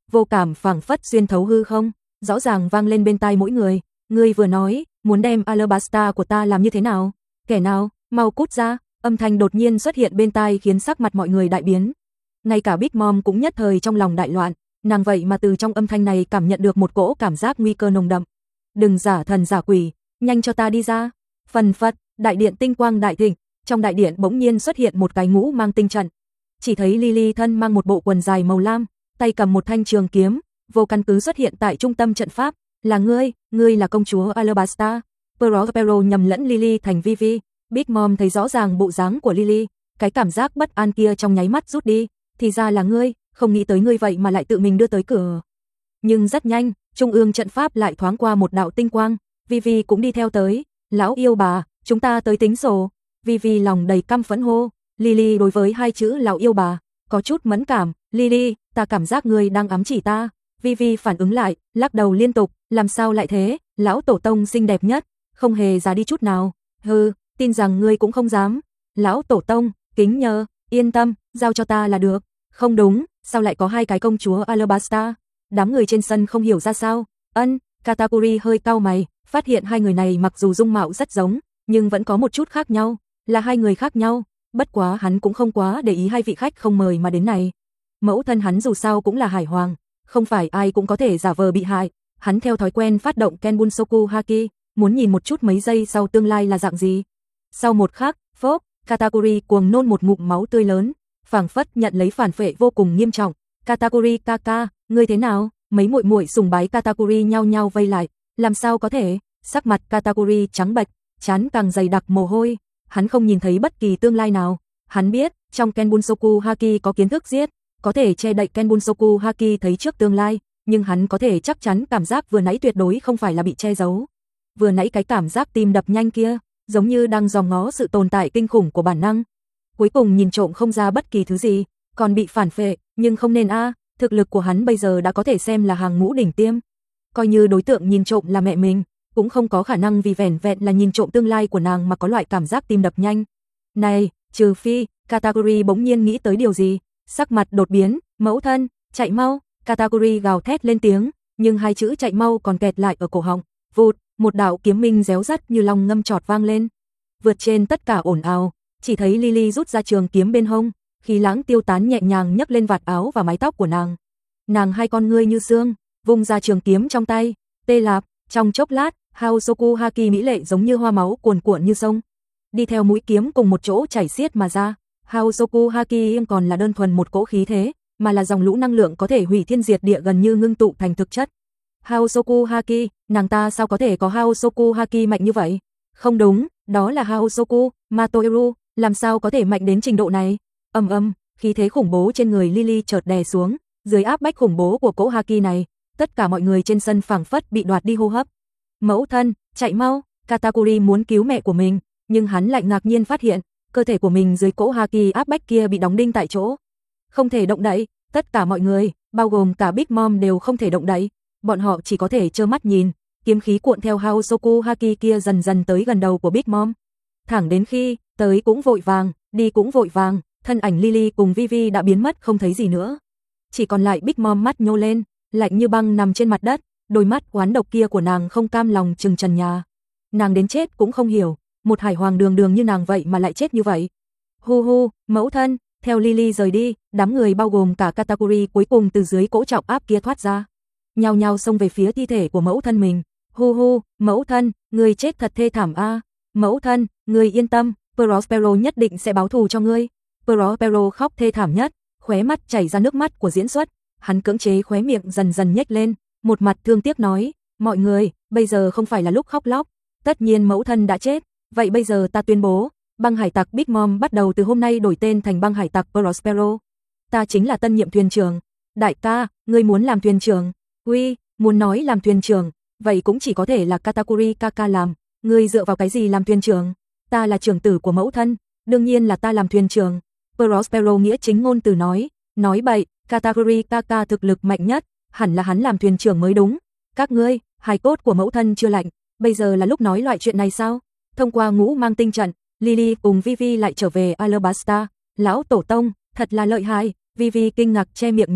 vô cảm phảng phất xuyên thấu hư không, rõ ràng vang lên bên tai mỗi người. Ngươi vừa nói, muốn đem Alabasta của ta làm như thế nào? Kẻ nào? Mau cút ra! Âm thanh đột nhiên xuất hiện bên tai khiến sắc mặt mọi người đại biến. Ngay cả Big Mom cũng nhất thời trong lòng đại loạn, nàng vậy mà từ trong âm thanh này cảm nhận được một cỗ cảm giác nguy cơ nồng đậm. Đừng giả thần giả quỷ, nhanh cho ta đi ra. Phần phật, đại điện tinh quang đại thịnh, trong đại điện bỗng nhiên xuất hiện một cái ngũ mang tinh trận. Chỉ thấy Lily thân mang một bộ quần dài màu lam, tay cầm một thanh trường kiếm, vô căn cứ xuất hiện tại trung tâm trận pháp. Là ngươi, ngươi là công chúa Alabasta. Prospero nhầm lẫn Lily thành Vivi. Big Mom thấy rõ ràng bộ dáng của Lily, cái cảm giác bất an kia trong nháy mắt rút đi. Thì ra là ngươi, không nghĩ tới ngươi vậy mà lại tự mình đưa tới cửa. Nhưng rất nhanh, trung ương trận pháp lại thoáng qua một đạo tinh quang, Vivi cũng đi theo tới. Lão yêu bà, chúng ta tới tính sổ. Vivi lòng đầy căm phẫn hô. Lily đối với hai chữ lão yêu bà có chút mẫn cảm. Lily, ta cảm giác ngươi đang ám chỉ ta. Vivi phản ứng lại, lắc đầu liên tục. Làm sao lại thế? Lão tổ tông xinh đẹp nhất, không hề già đi chút nào. Hừ, tin rằng ngươi cũng không dám. Lão tổ tông, kính nhờ, yên tâm, giao cho ta là được. Không đúng, sao lại có hai cái công chúa Alabasta? Đám người trên sân không hiểu ra sao. Ân, Katakuri hơi cau mày, phát hiện hai người này mặc dù dung mạo rất giống, nhưng vẫn có một chút khác nhau, là hai người khác nhau. Bất quá hắn cũng không quá để ý hai vị khách không mời mà đến này. Mẫu thân hắn dù sao cũng là hải hoàng, không phải ai cũng có thể giả vờ bị hại. Hắn theo thói quen phát động Kenbunsoku Haki, muốn nhìn một chút mấy giây sau tương lai là dạng gì. Sau một khắc, phốc, Katakuri cuồng nôn một ngụm máu tươi lớn, phảng phất nhận lấy phản phệ vô cùng nghiêm trọng. Katakuri kaka, ngươi thế nào? Mấy muội muội sùng bái Katakuri nhao nhao vây lại. Làm sao có thể? Sắc mặt Katakuri trắng bệch, trán càng dày đặc mồ hôi. Hắn không nhìn thấy bất kỳ tương lai nào. Hắn biết, trong Kenbunsoku Haki có kiến thức giết, có thể che đậy Kenbunsoku Haki thấy trước tương lai, nhưng hắn có thể chắc chắn cảm giác vừa nãy tuyệt đối không phải là bị che giấu. Vừa nãy cái cảm giác tim đập nhanh kia, giống như đang dòm ngó sự tồn tại kinh khủng của bản năng. Cuối cùng nhìn trộm không ra bất kỳ thứ gì, còn bị phản phệ, nhưng không nên a, thực lực của hắn bây giờ đã có thể xem là hàng ngũ đỉnh tiêm. Coi như đối tượng nhìn trộm là mẹ mình, cũng không có khả năng vì vẻn vẹn là nhìn trộm tương lai của nàng mà có loại cảm giác tim đập nhanh. Này, trừ phi, Katakuri bỗng nhiên nghĩ tới điều gì, sắc mặt đột biến, mẫu thân, chạy mau, Katakuri gào thét lên tiếng, nhưng hai chữ chạy mau còn kẹt lại ở cổ họng. Vụt, một đạo kiếm minh réo rắt như long ngâm trọt vang lên. Vượt trên tất cả ồn ào, chỉ thấy Lily rút ra trường kiếm bên hông, khí lãng tiêu tán nhẹ nhàng nhấc lên vạt áo và mái tóc của nàng. Nàng hai con ngươi như xương, vung ra trường kiếm trong tay, tê lạp, trong chốc lát, Haosoku Haki mỹ lệ giống như hoa máu cuồn cuộn như sông, đi theo mũi kiếm cùng một chỗ chảy xiết mà ra. Haosoku Haki không còn là đơn thuần một cỗ khí thế, mà là dòng lũ năng lượng có thể hủy thiên diệt địa gần như ngưng tụ thành thực chất. Haosoku Haki, nàng ta sao có thể có Haosoku Haki mạnh như vậy? Không đúng, đó là Haosoku Matoiru, làm sao có thể mạnh đến trình độ này? Ầm ầm, khí thế khủng bố trên người Lily chợt đè xuống, dưới áp bách khủng bố của cỗ Haki này, tất cả mọi người trên sân phảng phất bị đoạt đi hô hấp. Mẫu thân, chạy mau, Katakuri muốn cứu mẹ của mình, nhưng hắn lại ngạc nhiên phát hiện, cơ thể của mình dưới cỗ Haki áp bách kia bị đóng đinh tại chỗ. Không thể động đậy, tất cả mọi người, bao gồm cả Big Mom đều không thể động đậy, bọn họ chỉ có thể trơ mắt nhìn, kiếm khí cuộn theo Haosoku Haki kia dần dần tới gần đầu của Big Mom. Thẳng đến khi, tới cũng vội vàng, đi cũng vội vàng, thân ảnh Lily cùng Vivi đã biến mất không thấy gì nữa. Chỉ còn lại Big Mom mắt nhô lên, lạnh như băng nằm trên mặt đất, đôi mắt oán độc kia của nàng không cam lòng trừng trần nhà. Nàng đến chết cũng không hiểu, một hải hoàng đường đường như nàng vậy mà lại chết như vậy. Hu hu, mẫu thân, theo Lily rời đi, đám người bao gồm cả Katakuri cuối cùng từ dưới cỗ trọng áp kia thoát ra, nhao nhao xông về phía thi thể của mẫu thân mình. Hu hu, mẫu thân, người chết thật thê thảm a. Mẫu thân, người yên tâm, Prospero nhất định sẽ báo thù cho ngươi. Prospero khóc thê thảm nhất, khóe mắt chảy ra nước mắt của diễn xuất, hắn cưỡng chế khóe miệng dần dần nhếch lên, một mặt thương tiếc nói, mọi người, bây giờ không phải là lúc khóc lóc, tất nhiên mẫu thân đã chết, vậy bây giờ ta tuyên bố, băng hải tặc Big Mom bắt đầu từ hôm nay đổi tên thành băng hải tặc Prospero. Ta chính là tân nhiệm thuyền trưởng. Đại ca, ngươi muốn làm thuyền trưởng? Uy, muốn nói làm thuyền trưởng, vậy cũng chỉ có thể là Katakuri kaka làm, ngươi dựa vào cái gì làm thuyền trưởng? Ta là trưởng tử của mẫu thân, đương nhiên là ta làm thuyền trưởng. Prospero nghĩa chính ngôn từ nói, nói bậy, Katakuri kaka thực lực mạnh nhất, hẳn là hắn làm thuyền trưởng mới đúng. Các ngươi, hài cốt của mẫu thân chưa lạnh, bây giờ là lúc nói loại chuyện này sao? Thông qua ngũ mang tinh trận, Lily cùng Vivi lại trở về Alabasta. Lão tổ tông, thật là lợi hại. Vivi kinh ngạc che miệng nhỏ,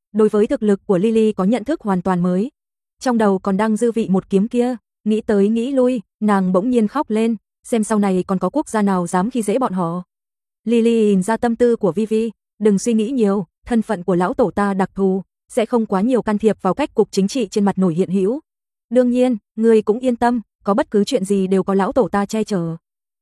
đối với thực lực của Lily có nhận thức hoàn toàn mới. Trong đầu còn đang dư vị một kiếm kia, nghĩ tới nghĩ lui, nàng bỗng nhiên khóc lên, xem sau này còn có quốc gia nào dám khi dễ bọn họ. Lily nhìn ra tâm tư của Vivi, đừng suy nghĩ nhiều, thân phận của lão tổ ta đặc thù, sẽ không quá nhiều can thiệp vào cách cục chính trị trên mặt nổi hiện hữu. Đương nhiên, ngươi cũng yên tâm, có bất cứ chuyện gì đều có lão tổ ta che chở.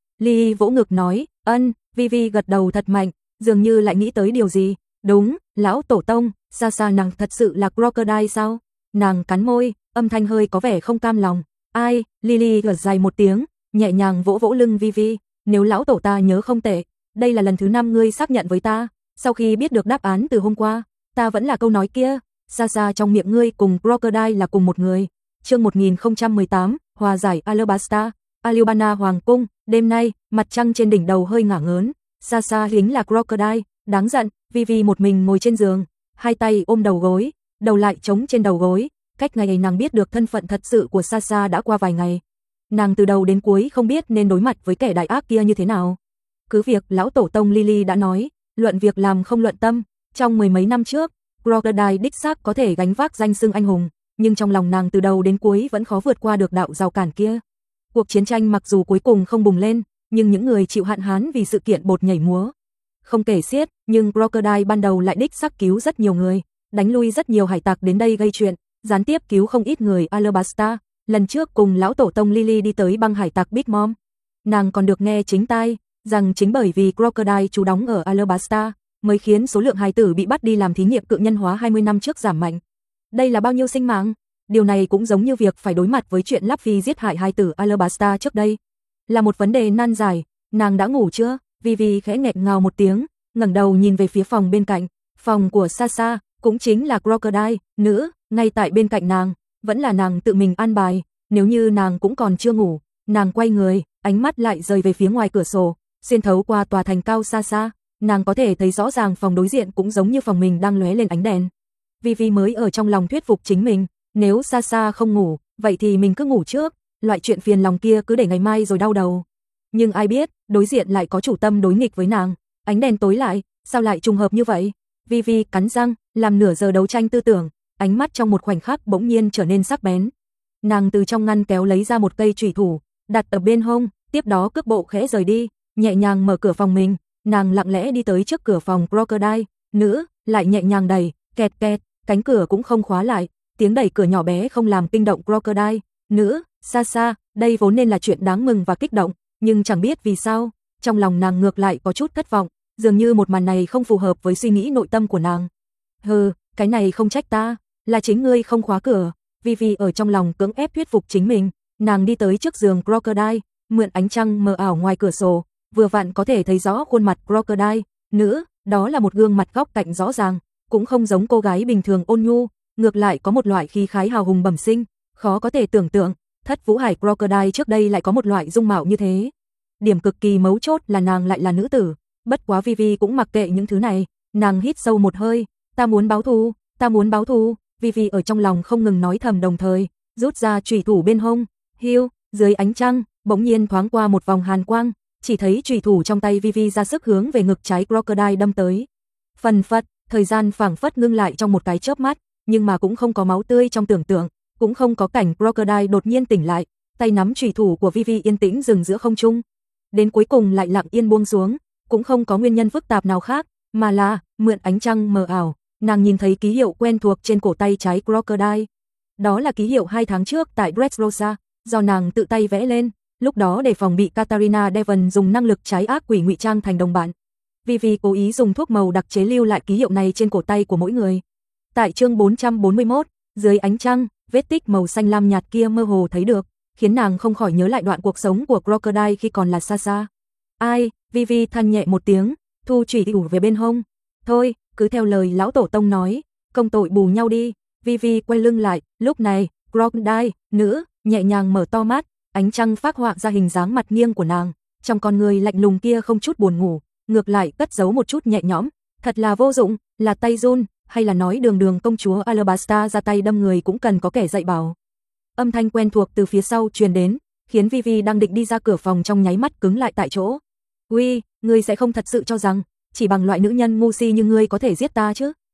Ly vỗ ngực nói, ân, Vivi gật đầu thật mạnh, dường như lại nghĩ tới điều gì. Đúng, lão tổ tông, xa xa nàng thật sự là Crocodile sao? Nàng cắn môi, âm thanh hơi có vẻ không cam lòng. Ai? Lily gật dài một tiếng, nhẹ nhàng vỗ vỗ lưng Vivi, nếu lão tổ ta nhớ không tệ, đây là lần thứ năm ngươi xác nhận với ta, sau khi biết được đáp án từ hôm qua, ta vẫn là câu nói kia, xa xa trong miệng ngươi cùng Crocodile là cùng một người. Chương một nghìn không trăm mười tám, hòa giải Alabasta, Alubana Hoàng cung, đêm nay, mặt trăng trên đỉnh đầu hơi ngả ngớn, xa xa chính là Crocodile, đáng giận, Vivi một mình ngồi trên giường, hai tay ôm đầu gối, đầu lại chống trên đầu gối, cách ngày nàng biết được thân phận thật sự của Sasa đã qua vài ngày. Nàng từ đầu đến cuối không biết nên đối mặt với kẻ đại ác kia như thế nào. Cứ việc lão tổ tông Lily đã nói, luận việc làm không luận tâm, trong mười mấy năm trước, Crocodile đích xác có thể gánh vác danh xưng anh hùng, nhưng trong lòng nàng từ đầu đến cuối vẫn khó vượt qua được đạo rào cản kia. Cuộc chiến tranh mặc dù cuối cùng không bùng lên, nhưng những người chịu hạn hán vì sự kiện bột nhảy múa không kể xiết, nhưng Crocodile ban đầu lại đích xác cứu rất nhiều người, đánh lui rất nhiều hải tặc đến đây gây chuyện, gián tiếp cứu không ít người Alabasta. Lần trước cùng lão tổ tông Lily đi tới băng hải tặc Big Mom, nàng còn được nghe chính tai rằng chính bởi vì Crocodile trú đóng ở Alabasta mới khiến số lượng hài tử bị bắt đi làm thí nghiệm cự nhân hóa hai mươi năm trước giảm mạnh. Đây là bao nhiêu sinh mạng? Điều này cũng giống như việc phải đối mặt với chuyện Luffy giết hại hài tử Alabasta trước đây, là một vấn đề nan giải. Nàng đã ngủ chưa? Vivi khẽ nghẹn ngào một tiếng, ngẩng đầu nhìn về phía phòng bên cạnh, phòng của Sasa, cũng chính là Crocodile, nữ, ngay tại bên cạnh nàng, vẫn là nàng tự mình an bài, nếu như nàng cũng còn chưa ngủ, nàng quay người, ánh mắt lại rời về phía ngoài cửa sổ, xuyên thấu qua tòa thành cao xa xa, nàng có thể thấy rõ ràng phòng đối diện cũng giống như phòng mình đang lóe lên ánh đèn. Vivi mới ở trong lòng thuyết phục chính mình, nếu Sasa không ngủ, vậy thì mình cứ ngủ trước, loại chuyện phiền lòng kia cứ để ngày mai rồi đau đầu. Nhưng ai biết, đối diện lại có chủ tâm đối nghịch với nàng, ánh đèn tối lại, sao lại trùng hợp như vậy? Vivi cắn răng, làm nửa giờ đấu tranh tư tưởng, ánh mắt trong một khoảnh khắc bỗng nhiên trở nên sắc bén. Nàng từ trong ngăn kéo lấy ra một cây chủy thủ, đặt ở bên hông, tiếp đó cước bộ khẽ rời đi, nhẹ nhàng mở cửa phòng mình, nàng lặng lẽ đi tới trước cửa phòng Crocodile, nữ, lại nhẹ nhàng đẩy, kẹt kẹt, cánh cửa cũng không khóa lại, tiếng đẩy cửa nhỏ bé không làm kinh động Crocodile, nữ, xa xa, đây vốn nên là chuyện đáng mừng và kích động, nhưng chẳng biết vì sao, trong lòng nàng ngược lại có chút thất vọng, dường như một màn này không phù hợp với suy nghĩ nội tâm của nàng. Hừ, cái này không trách ta, là chính ngươi không khóa cửa. Vivi ở trong lòng cưỡng ép thuyết phục chính mình, nàng đi tới trước giường Crocodile, mượn ánh trăng mờ ảo ngoài cửa sổ, vừa vặn có thể thấy rõ khuôn mặt Crocodile, nữ, đó là một gương mặt góc cạnh rõ ràng, cũng không giống cô gái bình thường ôn nhu, ngược lại có một loại khí khái hào hùng bẩm sinh, khó có thể tưởng tượng, Thất Vũ Hải Crocodile trước đây lại có một loại dung mạo như thế. Điểm cực kỳ mấu chốt là nàng lại là nữ tử, bất quá Vivi cũng mặc kệ những thứ này, nàng hít sâu một hơi, ta muốn báo thù, ta muốn báo thù, Vivi ở trong lòng không ngừng nói thầm đồng thời, rút ra chủy thủ bên hông, hiu, dưới ánh trăng, bỗng nhiên thoáng qua một vòng hàn quang, chỉ thấy chủy thủ trong tay Vivi ra sức hướng về ngực trái Crocodile đâm tới. Phần phật, thời gian phảng phất ngưng lại trong một cái chớp mắt, nhưng mà cũng không có máu tươi trong tưởng tượng, cũng không có cảnh Crocodile đột nhiên tỉnh lại, tay nắm chủy thủ của Vivi yên tĩnh dừng giữa không trung, đến cuối cùng lại lặng yên buông xuống, cũng không có nguyên nhân phức tạp nào khác, mà là mượn ánh trăng mờ ảo, nàng nhìn thấy ký hiệu quen thuộc trên cổ tay trái Crocodile. Đó là ký hiệu hai tháng trước tại Dressrosa, do nàng tự tay vẽ lên, lúc đó để phòng bị Katarina Devon dùng năng lực trái ác quỷ ngụy trang thành đồng bạn. Vivi cố ý dùng thuốc màu đặc chế lưu lại ký hiệu này trên cổ tay của mỗi người. Tại chương bốn trăm bốn mươi mốt, dưới ánh trăng, vết tích màu xanh lam nhạt kia mơ hồ thấy được, khiến nàng không khỏi nhớ lại đoạn cuộc sống của Crocodile khi còn là Sasa. Ai, Vivi than nhẹ một tiếng, thu chủy thủ về bên hông. Thôi, cứ theo lời lão tổ tông nói, công tội bù nhau đi. Vivi quay lưng lại, lúc này, Crocodile, nữ, nhẹ nhàng mở to mắt, ánh trăng phác họa ra hình dáng mặt nghiêng của nàng, trong con người lạnh lùng kia không chút buồn ngủ, ngược lại cất giấu một chút nhẹ nhõm, thật là vô dụng, là tay run, hay là nói đường đường công chúa Alabasta ra tay đâm người cũng cần có kẻ dạy bảo. Âm thanh quen thuộc từ phía sau truyền đến, khiến Vivi đang định đi ra cửa phòng trong nháy mắt cứng lại tại chỗ. Uy, ngươi sẽ không thật sự cho rằng chỉ bằng loại nữ nhân ngu si như ngươi có thể giết ta chứ?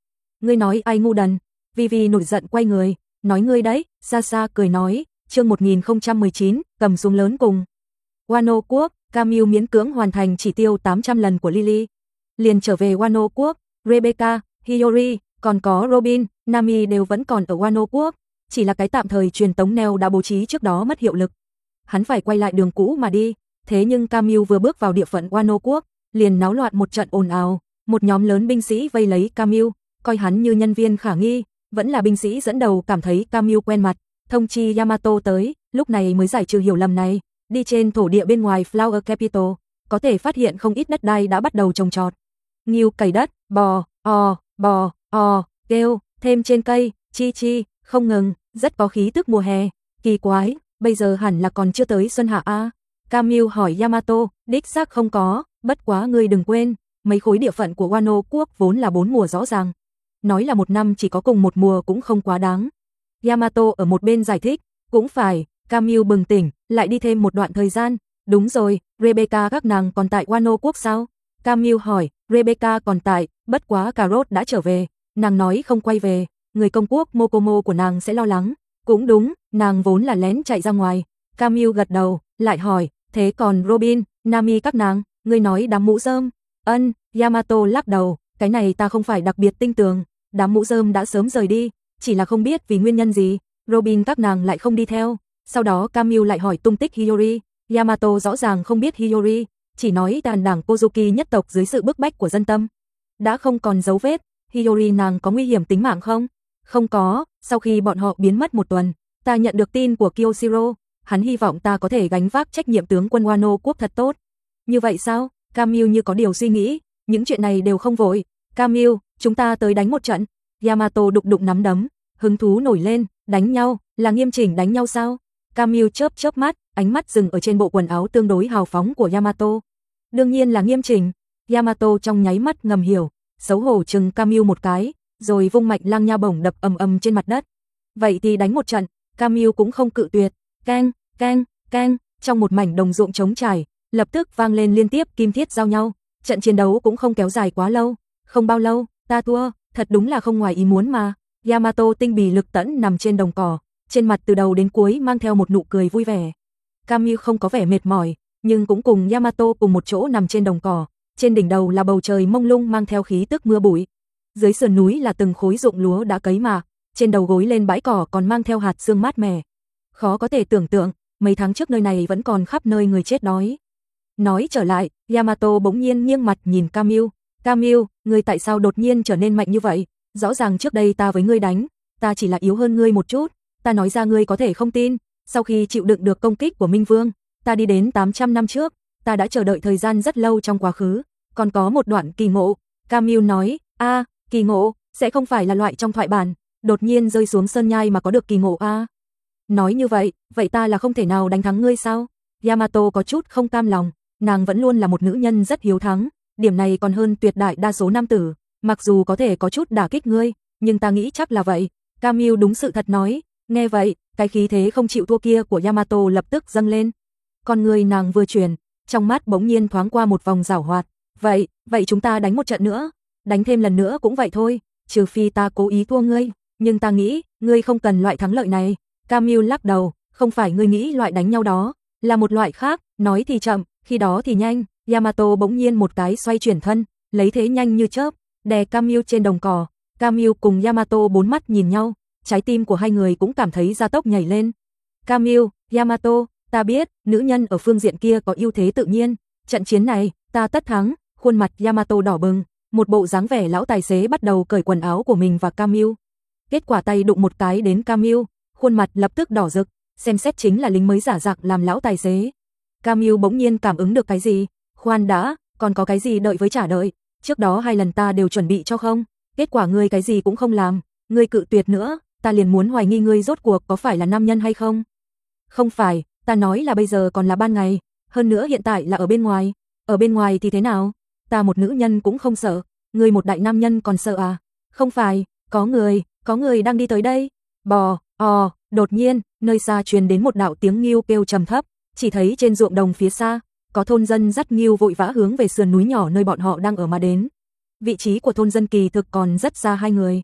ngươi nói ai ngu đần? Vivi nổi giận quay người, nói ngươi đấy, xa xa cười nói, chương một nghìn không trăm mười chín, cầm xuống lớn cùng. Wano quốc, Camille miễn cưỡng hoàn thành chỉ tiêu tám trăm lần của Lily. Liền trở về Wano quốc, Rebecca, Hiyori, còn có Robin, Nami đều vẫn còn ở Wano quốc, chỉ là cái tạm thời truyền tống neo đã bố trí trước đó mất hiệu lực. Hắn phải quay lại đường cũ mà đi, thế nhưng Camille vừa bước vào địa phận Wano quốc, liền náo loạn một trận ồn ào, một nhóm lớn binh sĩ vây lấy Camille, coi hắn như nhân viên khả nghi, vẫn là binh sĩ dẫn đầu cảm thấy Camille quen mặt, thông chi Yamato tới, lúc này mới giải trừ hiểu lầm này, đi trên thổ địa bên ngoài Flower Capital, có thể phát hiện không ít đất đai đã bắt đầu trồng trọt. Ngưu cày đất, bò, o, bò, o, kêu, thêm trên cây, chi chi, không ngừng, rất có khí tức mùa hè, kỳ quái, bây giờ hẳn là còn chưa tới xuân hạ a. Camille hỏi Yamato, đích xác không có, bất quá ngươi đừng quên, mấy khối địa phận của Wano quốc vốn là bốn mùa rõ ràng. Nói là một năm chỉ có cùng một mùa cũng không quá đáng. Yamato ở một bên giải thích, cũng phải, Camille bừng tỉnh, lại đi thêm một đoạn thời gian. Đúng rồi, Rebecca các nàng còn tại Wano quốc sao? Camille hỏi, Rebecca còn tại, bất quá Carrot đã trở về, nàng nói không quay về, người công quốc Mokomo của nàng sẽ lo lắng. Cũng đúng, nàng vốn là lén chạy ra ngoài. Camille gật đầu, lại hỏi, thế còn Robin, Nami các nàng, ngươi nói đám mũ rơm? Ân, Yamato lắc đầu, cái này ta không phải đặc biệt tinh tường, đám mũ rơm đã sớm rời đi, chỉ là không biết vì nguyên nhân gì, Robin các nàng lại không đi theo. Sau đó Camille lại hỏi tung tích Hiyori, Yamato rõ ràng không biết Hiyori, chỉ nói đàn đảng Kozuki nhất tộc dưới sự bức bách của dân tâm đã không còn dấu vết. Hiyori nàng có nguy hiểm tính mạng không? Không có, sau khi bọn họ biến mất một tuần, ta nhận được tin của Kyoshiro, hắn hy vọng ta có thể gánh vác trách nhiệm tướng quân Wano quốc thật tốt. Như vậy sao? Camille như có điều suy nghĩ, những chuyện này đều không vội. Camille, chúng ta tới đánh một trận. Yamato đụng đụng nắm đấm, hứng thú nổi lên, đánh nhau, là nghiêm chỉnh đánh nhau sao? Camille chớp chớp mắt, ánh mắt dừng ở trên bộ quần áo tương đối hào phóng của Yamato. Đương nhiên là nghiêm chỉnh. Yamato trong nháy mắt ngầm hiểu, xấu hổ chừng Camille một cái, rồi vung mạnh lang nha bổng đập ầm ầm trên mặt đất. Vậy thì đánh một trận. Camille cũng không cự tuyệt. Keng, keng, keng, trong một mảnh đồng ruộng trống trải, lập tức vang lên liên tiếp kim thiết giao nhau. Trận chiến đấu cũng không kéo dài quá lâu. Không bao lâu, ta thua, thật đúng là không ngoài ý muốn mà. Yamato tinh bì lực tẫn nằm trên đồng cỏ, trên mặt từ đầu đến cuối mang theo một nụ cười vui vẻ. Camille không có vẻ mệt mỏi, nhưng cũng cùng Yamato cùng một chỗ nằm trên đồng cỏ. Trên đỉnh đầu là bầu trời mông lung mang theo khí tức mưa bụi. Dưới sườn núi là từng khối ruộng lúa đã cấy mạ, trên đầu gối lên bãi cỏ còn mang theo hạt sương mát mẻ. Khó có thể tưởng tượng, mấy tháng trước nơi này vẫn còn khắp nơi người chết đói. Nói trở lại, Yamato bỗng nhiên nghiêng mặt nhìn Camille. Camille, ngươi tại sao đột nhiên trở nên mạnh như vậy? Rõ ràng trước đây ta với ngươi đánh, ta chỉ là yếu hơn ngươi một chút. Ta nói ra ngươi có thể không tin, sau khi chịu đựng được công kích của Minh Vương, ta đi đến tám trăm năm trước, ta đã chờ đợi thời gian rất lâu trong quá khứ, còn có một đoạn kỳ ngộ. Camille nói, a, kỳ ngộ, sẽ không phải là loại trong thoại bản, đột nhiên rơi xuống sơn nhai mà có được kỳ ngộ a. Nói như vậy, vậy ta là không thể nào đánh thắng ngươi sao? Yamato có chút không cam lòng, nàng vẫn luôn là một nữ nhân rất hiếu thắng, điểm này còn hơn tuyệt đại đa số nam tử, mặc dù có thể có chút đả kích ngươi, nhưng ta nghĩ chắc là vậy. Camille đúng sự thật nói. Nghe vậy, cái khí thế không chịu thua kia của Yamato lập tức dâng lên. Con người nàng vừa chuyển, trong mắt bỗng nhiên thoáng qua một vòng giảo hoạt. Vậy, vậy chúng ta đánh một trận nữa, đánh thêm lần nữa cũng vậy thôi, trừ phi ta cố ý thua ngươi, nhưng ta nghĩ, ngươi không cần loại thắng lợi này. Camille lắc đầu, không phải ngươi nghĩ loại đánh nhau đó, là một loại khác, nói thì chậm, khi đó thì nhanh. Yamato bỗng nhiên một cái xoay chuyển thân, lấy thế nhanh như chớp, đè Camille trên đồng cỏ. Camille cùng Yamato bốn mắt nhìn nhau, trái tim của hai người cũng cảm thấy gia tốc nhảy lên. Camille, Yamato, ta biết, nữ nhân ở phương diện kia có ưu thế tự nhiên, trận chiến này, ta tất thắng. Khuôn mặt Yamato đỏ bừng, một bộ dáng vẻ lão tài xế bắt đầu cởi quần áo của mình và Camille. Kết quả tay đụng một cái đến Camille, khuôn mặt lập tức đỏ rực, xem xét chính là lính mới giả dạng làm lão tài xế. Camille bỗng nhiên cảm ứng được cái gì, khoan đã, còn có cái gì đợi với trả đợi, trước đó hai lần ta đều chuẩn bị cho không, kết quả ngươi cái gì cũng không làm, ngươi cự tuyệt nữa, ta liền muốn hoài nghi ngươi rốt cuộc có phải là nam nhân hay không. Không phải, ta nói là bây giờ còn là ban ngày, hơn nữa hiện tại là ở bên ngoài, ở bên ngoài thì thế nào, ta một nữ nhân cũng không sợ, ngươi một đại nam nhân còn sợ à, không phải, có người, có người đang đi tới đây, bò, ò, đột nhiên, nơi xa truyền đến một đạo tiếng nghêu kêu trầm thấp, chỉ thấy trên ruộng đồng phía xa, có thôn dân dắt nghêu vội vã hướng về sườn núi nhỏ nơi bọn họ đang ở mà đến. Vị trí của thôn dân kỳ thực còn rất xa hai người,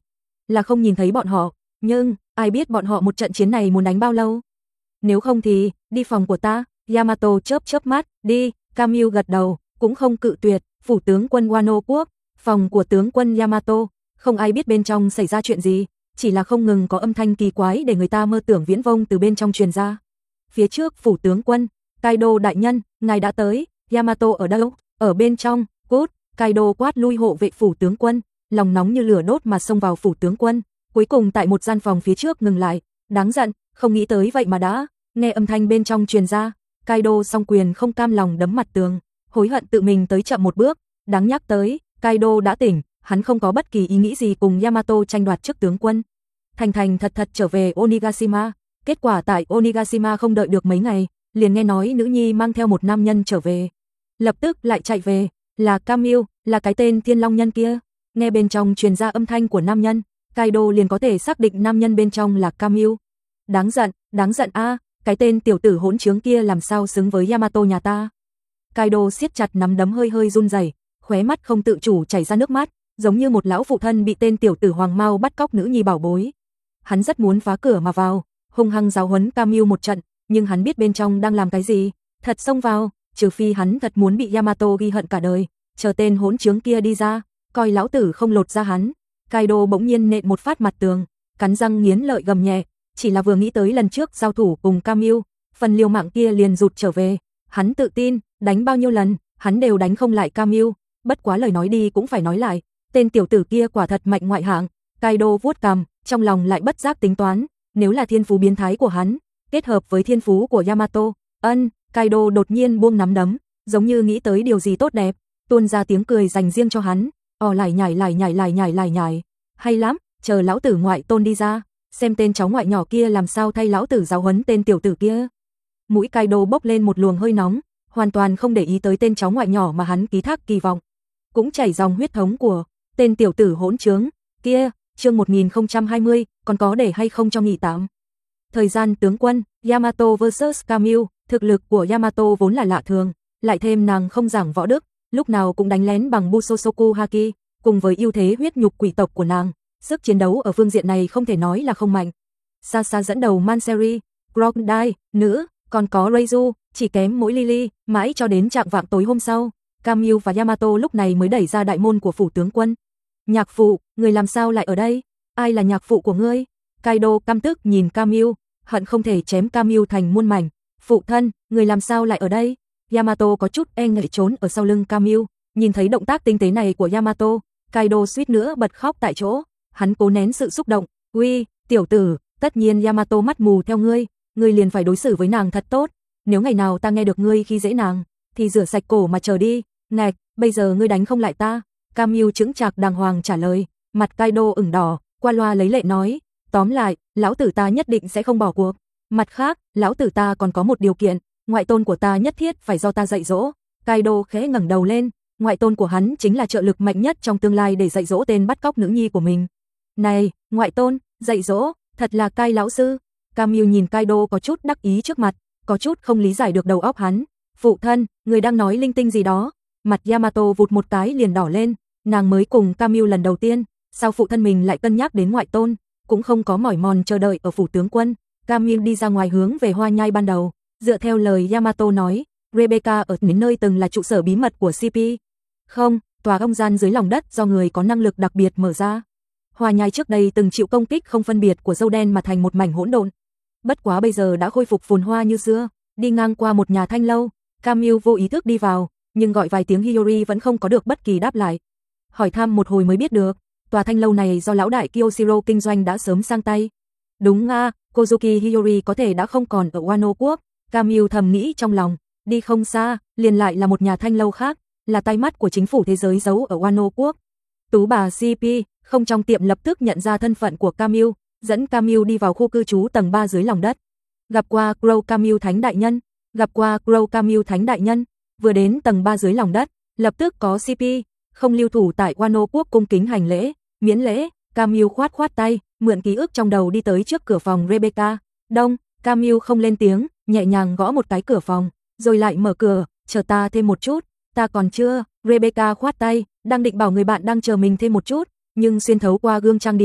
là không nhìn thấy bọn họ, nhưng ai biết bọn họ một trận chiến này muốn đánh bao lâu. Nếu không thì, đi phòng của ta, Yamato chớp chớp mắt, đi, Camille gật đầu, cũng không cự tuyệt, phủ tướng quân Wano quốc, phòng của tướng quân Yamato, không ai biết bên trong xảy ra chuyện gì, chỉ là không ngừng có âm thanh kỳ quái để người ta mơ tưởng viễn vông từ bên trong truyền ra. Phía trước phủ tướng quân, Kaido đại nhân, ngài đã tới, Yamato ở đâu? Ở bên trong, cút, Kaido quát lui hộ vệ phủ tướng quân, lòng nóng như lửa đốt mà xông vào phủ tướng quân, cuối cùng tại một gian phòng phía trước ngừng lại, đáng giận, không nghĩ tới vậy mà đã, nghe âm thanh bên trong truyền ra, Kaido song quyền không cam lòng đấm mặt tường, hối hận tự mình tới chậm một bước, đáng nhắc tới, Kaido đã tỉnh, hắn không có bất kỳ ý nghĩ gì cùng Yamato tranh đoạt chức tướng quân. Thành thành thật thật trở về Onigashima, kết quả tại Onigashima không đợi được mấy ngày, liền nghe nói nữ nhi mang theo một nam nhân trở về. Lập tức lại chạy về, là Camille, là cái tên Thiên Long nhân kia. Nghe bên trong truyền ra âm thanh của nam nhân, Kaido liền có thể xác định nam nhân bên trong là Camille. Đáng giận, đáng giận a, cái tên tiểu tử hỗn trướng kia làm sao xứng với Yamato nhà ta. Kaido siết chặt nắm đấm hơi hơi run rẩy, khóe mắt không tự chủ chảy ra nước mắt, giống như một lão phụ thân bị tên tiểu tử Hoàng Mao bắt cóc nữ nhi bảo bối. Hắn rất muốn phá cửa mà vào, hung hăng giáo huấn Camille một trận, nhưng hắn biết bên trong đang làm cái gì, thật xông vào, trừ phi hắn thật muốn bị Yamato ghi hận cả đời, chờ tên hỗn trướng kia đi ra, coi lão tử không lột ra hắn. Kaido bỗng nhiên nện một phát mặt tường, cắn răng nghiến lợi gầm nhẹ, chỉ là vừa nghĩ tới lần trước giao thủ cùng Camille, phần liều mạng kia liền rụt trở về, hắn tự tin, đánh bao nhiêu lần, hắn đều đánh không lại Camille, bất quá lời nói đi cũng phải nói lại, tên tiểu tử kia quả thật mạnh ngoại hạng. Kaido vuốt cằm, trong lòng lại bất giác tính toán, nếu là thiên phú biến thái của hắn, kết hợp với thiên phú của Yamato, ân, Kaido đột nhiên buông nắm đấm, giống như nghĩ tới điều gì tốt đẹp, tuôn ra tiếng cười dành riêng cho hắn, ò lải nhải lải nhải lải nhải lải nhải, hay lắm, chờ lão tử ngoại tôn đi ra, xem tên cháu ngoại nhỏ kia làm sao thay lão tử giáo huấn tên tiểu tử kia. Mũi Kaido bốc lên một luồng hơi nóng, hoàn toàn không để ý tới tên cháu ngoại nhỏ mà hắn ký thác kỳ vọng, cũng chảy dòng huyết thống của tên tiểu tử hỗn trướng kia. Chương một nghìn không trăm hai mươi, còn có để hay không cho nghỉ tạm. Thời gian tướng quân, Yamato versus Camille, thực lực của Yamato vốn là lạ thường, lại thêm nàng không giảng võ đức, lúc nào cũng đánh lén bằng Busosoku Haki, cùng với ưu thế huyết nhục quỷ tộc của nàng, sức chiến đấu ở phương diện này không thể nói là không mạnh. Xa xa dẫn đầu Manseri, Crocodile, nữ, còn có Reizu, chỉ kém mỗi Lily, mãi cho đến trạng vạng tối hôm sau, Camille và Yamato lúc này mới đẩy ra đại môn của phủ tướng quân. Nhạc phụ, người làm sao lại ở đây? Ai là nhạc phụ của ngươi? Kaido căm tức nhìn Camille, hận không thể chém Camille thành muôn mảnh. Phụ thân, người làm sao lại ở đây? Yamato có chút e ngại trốn ở sau lưng Camille, nhìn thấy động tác tinh tế này của Yamato, Kaido suýt nữa bật khóc tại chỗ, hắn cố nén sự xúc động, "Uy, tiểu tử, tất nhiên Yamato mắt mù theo ngươi, ngươi liền phải đối xử với nàng thật tốt, nếu ngày nào ta nghe được ngươi khi dễ nàng, thì rửa sạch cổ mà chờ đi." "Ngạch, bây giờ ngươi đánh không lại ta?" Camille chững chạc đàng hoàng trả lời, mặt Kaido ửng đỏ, qua loa lấy lệ nói, "Tóm lại, lão tử ta nhất định sẽ không bỏ cuộc. Mặt khác, lão tử ta còn có một điều kiện, ngoại tôn của ta nhất thiết phải do ta dạy dỗ." Kaido khẽ ngẩng đầu lên, ngoại tôn của hắn chính là trợ lực mạnh nhất trong tương lai để dạy dỗ tên bắt cóc nữ nhi của mình. "Này, ngoại tôn, dạy dỗ, thật là Kai lão sư." Camille nhìn Kaido có chút đắc ý trước mặt, có chút không lý giải được đầu óc hắn. "Phụ thân, người đang nói linh tinh gì đó?" Mặt Yamato vụt một cái liền đỏ lên, nàng mới cùng Camille lần đầu tiên, sao phụ thân mình lại cân nhắc đến ngoại tôn, cũng không có mỏi mòn chờ đợi ở phủ tướng quân. Camille đi ra ngoài hướng về hoa nhai ban đầu, dựa theo lời Yamato nói, Rebecca ở đến nơi từng là trụ sở bí mật của xê pê. Không, tòa không gian dưới lòng đất do người có năng lực đặc biệt mở ra. Hoa nhai trước đây từng chịu công kích không phân biệt của dâu đen mà thành một mảnh hỗn độn. Bất quá bây giờ đã khôi phục phồn hoa như xưa, đi ngang qua một nhà thanh lâu, Camille vô ý thức đi vào, nhưng gọi vài tiếng Hiyori vẫn không có được bất kỳ đáp lại. Hỏi thăm một hồi mới biết được, tòa thanh lâu này do lão đại Kyoshiro kinh doanh đã sớm sang tay. Đúng nga, Kozuki Hiyori có thể đã không còn ở Wano quốc, Camille thầm nghĩ trong lòng, đi không xa, liền lại là một nhà thanh lâu khác, là tai mắt của chính phủ thế giới giấu ở Wano quốc. Tú bà xê pê, không trong tiệm lập tức nhận ra thân phận của Camille, dẫn Camille đi vào khu cư trú tầng ba dưới lòng đất. Gặp qua Crow Camille Thánh đại nhân, gặp qua Crow Camille Thánh đại nhân, vừa đến tầng ba dưới lòng đất, lập tức có xê pê, không lưu thủ tại Wano quốc cung kính hành lễ, miễn lễ. Camille khoát khoát tay, mượn ký ức trong đầu đi tới trước cửa phòng Rebecca. Đông, Camille không lên tiếng, nhẹ nhàng gõ một cái cửa phòng, rồi lại mở cửa, chờ ta thêm một chút, ta còn chưa. Rebecca khoát tay, đang định bảo người bạn đang chờ mình thêm một chút, nhưng xuyên thấu qua gương trang điểm,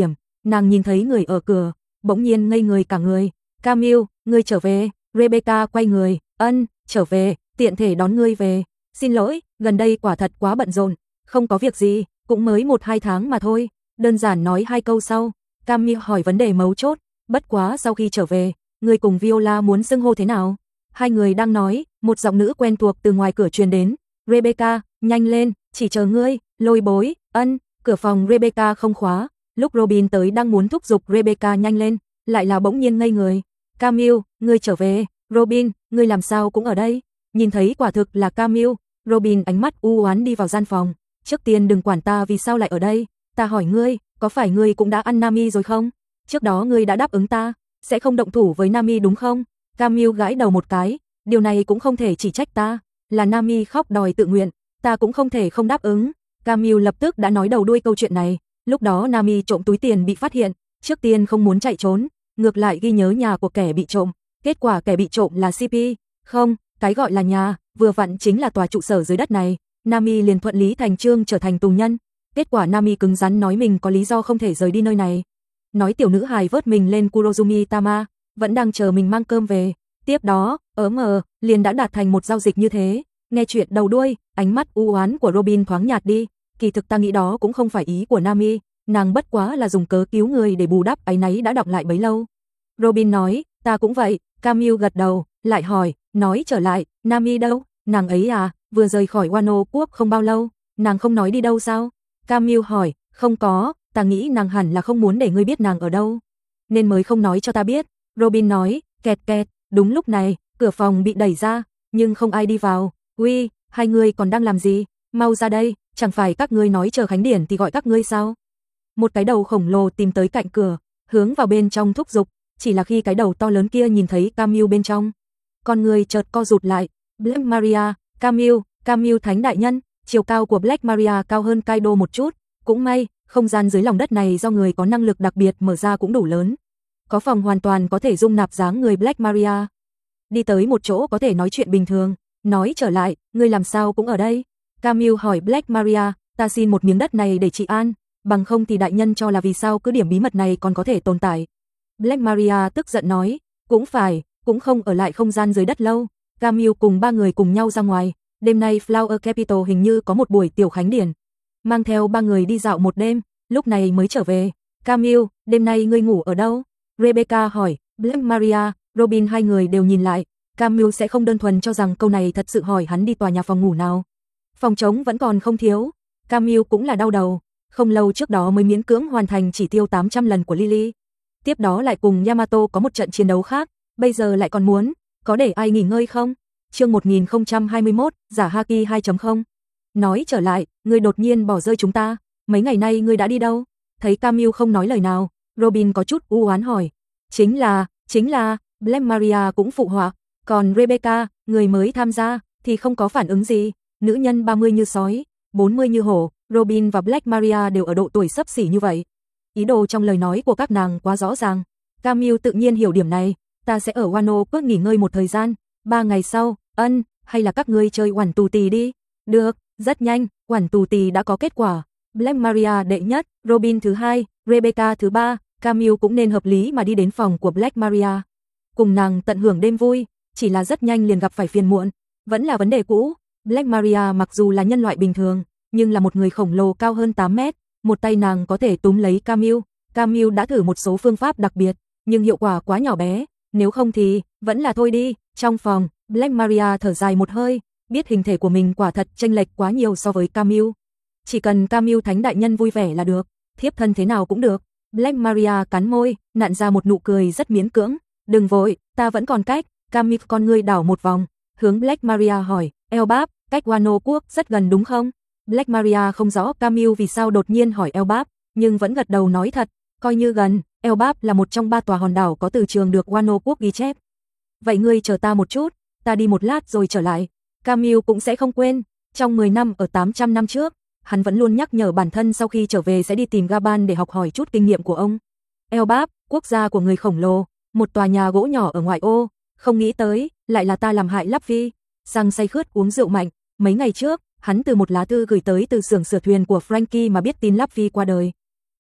Nàng nhìn thấy người ở cửa, bỗng nhiên ngây người cả người. Camille, ngươi trở về. Rebecca quay người, ân, trở về, tiện thể đón ngươi về. Xin lỗi, gần đây quả thật quá bận rộn, không có việc gì, cũng mới một hai tháng mà thôi. Đơn giản nói hai câu sau, Camille hỏi vấn đề mấu chốt, bất quá sau khi trở về, ngươi cùng Viola muốn xưng hô thế nào? Hai người đang nói, một giọng nữ quen thuộc từ ngoài cửa truyền đến. Rebecca, nhanh lên, chỉ chờ ngươi. Lôi bối, ân, cửa phòng Rebecca không khóa. Lúc Robin tới đang muốn thúc giục Rebecca nhanh lên, lại là bỗng nhiên ngây người. Camille, ngươi trở về. Robin, ngươi làm sao cũng ở đây? Nhìn thấy quả thực là Camille, Robin ánh mắt u oán đi vào gian phòng. Trước tiên đừng quản ta vì sao lại ở đây. Ta hỏi ngươi, có phải ngươi cũng đã ăn Nami rồi không? Trước đó ngươi đã đáp ứng ta, sẽ không động thủ với Nami đúng không? Camille gãi đầu một cái, điều này cũng không thể chỉ trách ta, là Nami khóc đòi tự nguyện, ta cũng không thể không đáp ứng. Camille lập tức đã nói đầu đuôi câu chuyện này, lúc đó Nami trộm túi tiền bị phát hiện, trước tiên không muốn chạy trốn, ngược lại ghi nhớ nhà của kẻ bị trộm, kết quả kẻ bị trộm là xê pê, không, cái gọi là nhà, vừa vặn chính là tòa trụ sở dưới đất này, Nami liền thuận lý thành chương trở thành tù nhân, kết quả Nami cứng rắn nói mình có lý do không thể rời đi nơi này. Nói tiểu nữ hài vớt mình lên Kurozumi Tama, vẫn đang chờ mình mang cơm về. Tiếp đó, ớ mờ, liền đã đạt thành một giao dịch như thế. Nghe chuyện đầu đuôi, ánh mắt u oán của Robin thoáng nhạt đi. Kỳ thực ta nghĩ đó cũng không phải ý của Nami, nàng bất quá là dùng cớ cứu người để bù đắp áy náy đã đọng lại bấy lâu. Robin nói, ta cũng vậy. Camille gật đầu, lại hỏi, nói trở lại, Nami đâu? Nàng ấy à, vừa rời khỏi Wano quốc không bao lâu, nàng không nói đi đâu sao? Camille hỏi, không có, ta nghĩ nàng hẳn là không muốn để ngươi biết nàng ở đâu, nên mới không nói cho ta biết. Robin nói, kẹt kẹt, đúng lúc này, cửa phòng bị đẩy ra, nhưng không ai đi vào. Uy, hai người còn đang làm gì? Mau ra đây, chẳng phải các ngươi nói chờ Khánh Điển thì gọi các ngươi sao? Một cái đầu khổng lồ tìm tới cạnh cửa, hướng vào bên trong thúc giục, chỉ là khi cái đầu to lớn kia nhìn thấy Camille bên trong, con người chợt co rụt lại. Black Maria, Camille, Camille thánh đại nhân, chiều cao của Black Maria cao hơn Kaido một chút, cũng may, không gian dưới lòng đất này do người có năng lực đặc biệt mở ra cũng đủ lớn. Có phòng hoàn toàn có thể dung nạp dáng người Black Maria. Đi tới một chỗ có thể nói chuyện bình thường, nói trở lại, ngươi làm sao cũng ở đây? Camille hỏi Black Maria, ta xin một miếng đất này để trị an, bằng không thì đại nhân cho là vì sao cứ điểm bí mật này còn có thể tồn tại. Black Maria tức giận nói, cũng phải, cũng không ở lại không gian dưới đất lâu. Camille cùng ba người cùng nhau ra ngoài, đêm nay Flower Capital hình như có một buổi tiểu khánh điển. Mang theo ba người đi dạo một đêm, lúc này mới trở về. Camille, đêm nay ngươi ngủ ở đâu? Rebecca hỏi. Black Maria, Robin hai người đều nhìn lại. Camille sẽ không đơn thuần cho rằng câu này thật sự hỏi hắn đi tòa nhà phòng ngủ nào. Phòng trống vẫn còn không thiếu. Camille cũng là đau đầu, không lâu trước đó mới miễn cưỡng hoàn thành chỉ tiêu tám trăm lần của Lily. Tiếp đó lại cùng Yamato có một trận chiến đấu khác, bây giờ lại còn muốn, có để ai nghỉ ngơi không? Chương một nghìn không trăm hai mươi mốt, giả Haki hai chấm không. Nói trở lại, ngươi đột nhiên bỏ rơi chúng ta, mấy ngày nay ngươi đã đi đâu? Thấy Camille không nói lời nào, Robin có chút u oán hỏi. Chính là, chính là, Black Maria cũng phụ họa, còn Rebecca, người mới tham gia, thì không có phản ứng gì, nữ nhân ba mươi như sói, bốn mươi như hổ, Robin và Black Maria đều ở độ tuổi xấp xỉ như vậy. Ý đồ trong lời nói của các nàng quá rõ ràng, Camille tự nhiên hiểu điểm này, ta sẽ ở Wano Quốc nghỉ ngơi một thời gian, ba ngày sau, ân, hay là các ngươi chơi oản tù tì đi. Được, rất nhanh, oản tù tì đã có kết quả. Black Maria đệ nhất, Robin thứ hai, Rebecca thứ ba, Camille cũng nên hợp lý mà đi đến phòng của Black Maria. Cùng nàng tận hưởng đêm vui, chỉ là rất nhanh liền gặp phải phiền muộn, vẫn là vấn đề cũ. Black Maria mặc dù là nhân loại bình thường, nhưng là một người khổng lồ cao hơn tám mét, một tay nàng có thể túm lấy Camille. Camille đã thử một số phương pháp đặc biệt, nhưng hiệu quả quá nhỏ bé, nếu không thì, vẫn là thôi đi. Trong phòng, Black Maria thở dài một hơi, biết hình thể của mình quả thật chênh lệch quá nhiều so với Camille. Chỉ cần Camille thánh đại nhân vui vẻ là được, thiếp thân thế nào cũng được. Black Maria cắn môi, nặn ra một nụ cười rất miễn cưỡng. Đừng vội, ta vẫn còn cách. Camille con ngươi đảo một vòng, hướng Black Maria hỏi, Elbap, cách Wano Quốc rất gần đúng không? Black Maria không rõ Camille vì sao đột nhiên hỏi Elbap, nhưng vẫn gật đầu nói thật, coi như gần. Elbap là một trong ba tòa hòn đảo có từ trường được Wano Quốc ghi chép. Vậy ngươi chờ ta một chút, ta đi một lát rồi trở lại. Camille cũng sẽ không quên, trong mười năm ở tám trăm năm trước, hắn vẫn luôn nhắc nhở bản thân sau khi trở về sẽ đi tìm Gaban để học hỏi chút kinh nghiệm của ông. Elbap, quốc gia của người khổng lồ, một tòa nhà gỗ nhỏ ở ngoại ô, không nghĩ tới, lại là ta làm hại Luffy. Sang say khướt uống rượu mạnh, mấy ngày trước, hắn từ một lá thư gửi tới từ xưởng sửa thuyền của Frankie mà biết tin Luffy qua đời.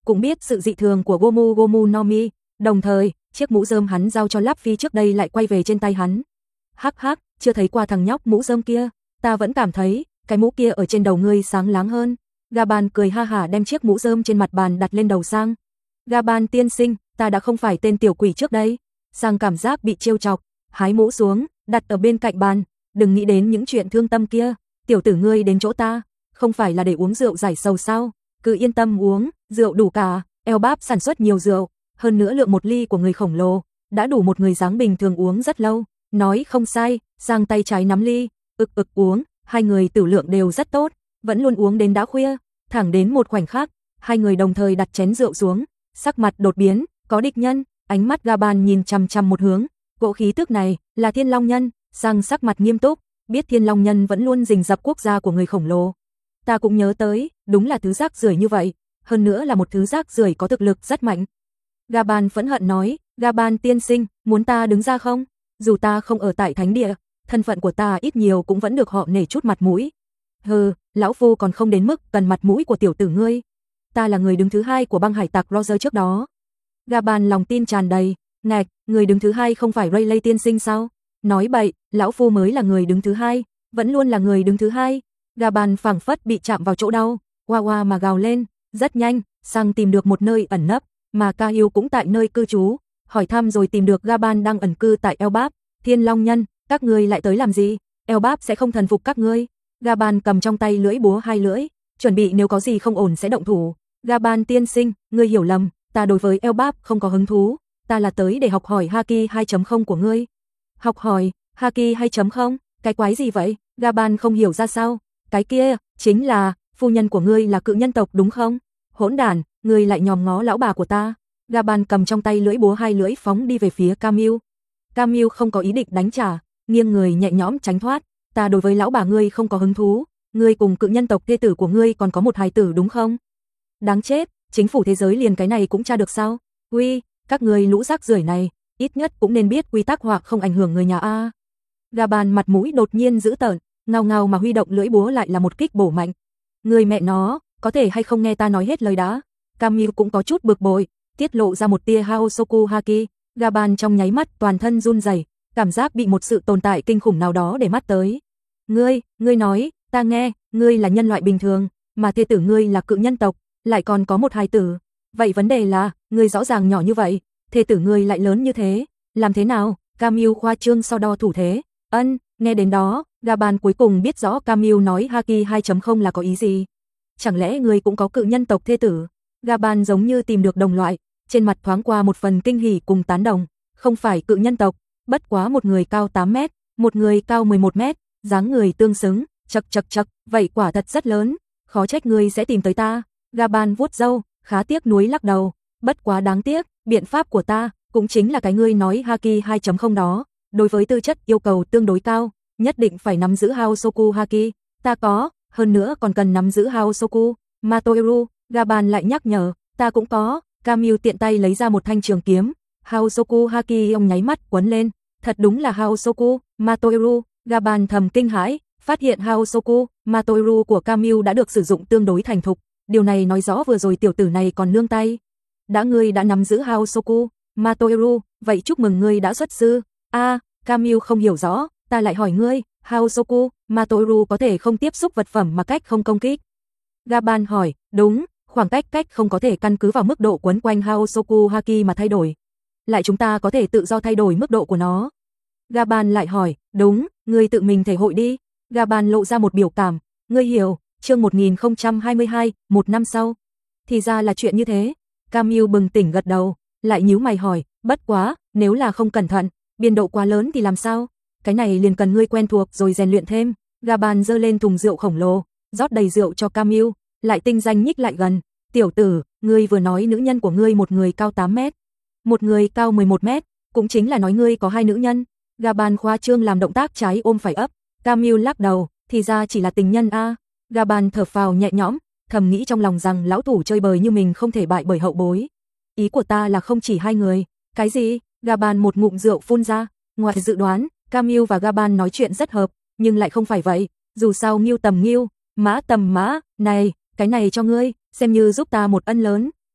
cũng biết sự dị thường của Gomu Gomu no Mi, đồng thời, chiếc mũ rơm hắn giao cho Láp Phi trước đây lại quay về trên tay hắn. Hắc hắc, chưa thấy qua thằng nhóc mũ rơm kia, ta vẫn cảm thấy, cái mũ kia ở trên đầu ngươi sáng láng hơn. Gaban cười ha hả đem chiếc mũ rơm trên mặt bàn đặt lên đầu Sang. Gaban tiên sinh, ta đã không phải tên tiểu quỷ trước đây. Sang cảm giác bị trêu chọc, hái mũ xuống, đặt ở bên cạnh bàn, đừng nghĩ đến những chuyện thương tâm kia, tiểu tử ngươi đến chỗ ta, không phải là để uống rượu giải sầu sao, cứ yên tâm uống, rượu đủ cả, Elbap sản xuất nhiều rượu, hơn nữa lượng một ly của người khổng lồ, đã đủ một người dáng bình thường uống rất lâu, nói không sai, Sang tay trái nắm ly, ực ực uống, hai người tử lượng đều rất tốt, vẫn luôn uống đến đã khuya, thẳng đến một khoảnh khắc, hai người đồng thời đặt chén rượu xuống, sắc mặt đột biến, có địch nhân, ánh mắt Gaban nhìn chằm chằm một hướng, cỗ khí tức này là Thiên Long Nhân, Sang sắc mặt nghiêm túc, biết Thiên Long Nhân vẫn luôn rình rập quốc gia của người khổng lồ. Ta cũng nhớ tới, đúng là thứ rác rưởi như vậy, hơn nữa là một thứ rác rưởi có thực lực rất mạnh. Gaban phẫn hận nói, Gaban tiên sinh, muốn ta đứng ra không? Dù ta không ở tại thánh địa, thân phận của ta ít nhiều cũng vẫn được họ nể chút mặt mũi. Hừ, lão phu còn không đến mức cần mặt mũi của tiểu tử ngươi. Ta là người đứng thứ hai của băng hải tặc Roger trước đó. Gaban lòng tin tràn đầy, ngạch, người đứng thứ hai không phải Rayleigh tiên sinh sao? Nói bậy, lão phu mới là người đứng thứ hai, vẫn luôn là người đứng thứ hai. Gaban phảng phất bị chạm vào chỗ đau, oa oa mà gào lên, rất nhanh, Sang tìm được một nơi ẩn nấp, mà Caillou cũng tại nơi cư trú, hỏi thăm rồi tìm được Gaban đang ẩn cư tại Elbap. Thiên Long Nhân, các ngươi lại tới làm gì? Elbap sẽ không thần phục các ngươi. Gaban cầm trong tay lưỡi búa hai lưỡi, chuẩn bị nếu có gì không ổn sẽ động thủ. Gaban tiên sinh, ngươi hiểu lầm, ta đối với Elbap không có hứng thú, ta là tới để học hỏi Haki hai chấm không của ngươi. Học hỏi, Haki hai chấm không? Cái quái gì vậy? Gaban không hiểu ra sao. Cái kia, chính là, phu nhân của ngươi là cự nhân tộc đúng không? Hỗn đản, ngươi lại nhòm ngó lão bà của ta. Gaban cầm trong tay lưỡi búa hai lưỡi phóng đi về phía Camille. Camille không có ý định đánh trả, nghiêng người nhẹ nhõm tránh thoát. Ta đối với lão bà ngươi không có hứng thú, ngươi cùng cự nhân tộc thê tử của ngươi còn có một hài tử đúng không? Đáng chết, chính phủ thế giới liền cái này cũng tra được sao? Uy, các ngươi lũ rác rưởi này, ít nhất cũng nên biết quy tắc hoặc không ảnh hưởng người nhà a. Gaban mặt mũi đột nhiên dữ tợn, ngao ngao mà huy động lưỡi búa lại là một kích bổ mạnh. Người mẹ nó, có thể hay không nghe ta nói hết lời đã? Camille cũng có chút bực bội, tiết lộ ra một tia Haosoku Haki. Gaban trong nháy mắt toàn thân run rẩy, cảm giác bị một sự tồn tại kinh khủng nào đó để mắt tới. Ngươi, ngươi nói, ta nghe, ngươi là nhân loại bình thường, mà thê tử ngươi là cự nhân tộc, lại còn có một hài tử. Vậy vấn đề là, ngươi rõ ràng nhỏ như vậy, thê tử ngươi lại lớn như thế, làm thế nào? Camille khoa trương so đo thủ thế. Ân, nghe đến đó, Gaban cuối cùng biết rõ Camille nói Haki hai chấm không là có ý gì. Chẳng lẽ ngươi cũng có cự nhân tộc thê tử? Gaban giống như tìm được đồng loại, trên mặt thoáng qua một phần kinh hỉ cùng tán đồng, không phải cự nhân tộc, bất quá một người cao tám mét, một người cao mười một mét, dáng người tương xứng, chậc chậc chậc, vậy quả thật rất lớn, khó trách ngươi sẽ tìm tới ta. Gaban vuốt râu, khá tiếc nuối lắc đầu, bất quá đáng tiếc, biện pháp của ta cũng chính là cái ngươi nói Haki hai chấm không đó, đối với tư chất yêu cầu tương đối cao, nhất định phải nắm giữ Haosoku Haki, ta có, hơn nữa còn cần nắm giữ Haosoku Matoiru. Gaban lại nhắc nhở, ta cũng có. Camille tiện tay lấy ra một thanh trường kiếm, Haosoku Haki ông nháy mắt quấn lên, thật đúng là Haosoku Matoiru. Gaban thầm kinh hãi, phát hiện Haosoku Matoiru của Camille đã được sử dụng tương đối thành thục, điều này nói rõ vừa rồi tiểu tử này còn nương tay. Đã ngươi đã nắm giữ Haosoku Matoiru, vậy chúc mừng ngươi đã xuất sư. A, à, Camille không hiểu rõ, ta lại hỏi ngươi, Haosoku Matoiru có thể không tiếp xúc vật phẩm mà cách không công kích? Gaban hỏi, đúng, khoảng cách cách không có thể căn cứ vào mức độ quấn quanh Haosoku Haki mà thay đổi. Lại chúng ta có thể tự do thay đổi mức độ của nó. Gaban lại hỏi, đúng, ngươi tự mình thể hội đi. Gaban lộ ra một biểu cảm, ngươi hiểu, chương một nghìn không trăm hai mươi hai, một năm sau. Thì ra là chuyện như thế. Camille bừng tỉnh gật đầu, lại nhíu mày hỏi, bất quá, nếu là không cẩn thận, biên độ quá lớn thì làm sao? Cái này liền cần ngươi quen thuộc rồi rèn luyện thêm. Gaban giơ lên thùng rượu khổng lồ, rót đầy rượu cho Camille, lại tinh danh nhích lại gần. Tiểu tử, ngươi vừa nói nữ nhân của ngươi một người cao tám mét, một người cao mười một mét, cũng chính là nói ngươi có hai nữ nhân. Gaban khoa trương làm động tác trái ôm phải ấp. Camille lắc đầu, thì ra chỉ là tình nhân a. Gaban thở phào nhẹ nhõm, thầm nghĩ trong lòng rằng lão thủ chơi bời như mình không thể bại bởi hậu bối. Ý của ta là không chỉ hai người. Cái gì? Gaban một ngụm rượu phun ra. Ngoài dự đoán, Camille và Gaban nói chuyện rất hợp, nhưng lại không phải vậy. Dù sao Ngưu tầm Ngưu, mã tầm mã, này, cái này cho ngươi, xem như giúp ta một ân lớn.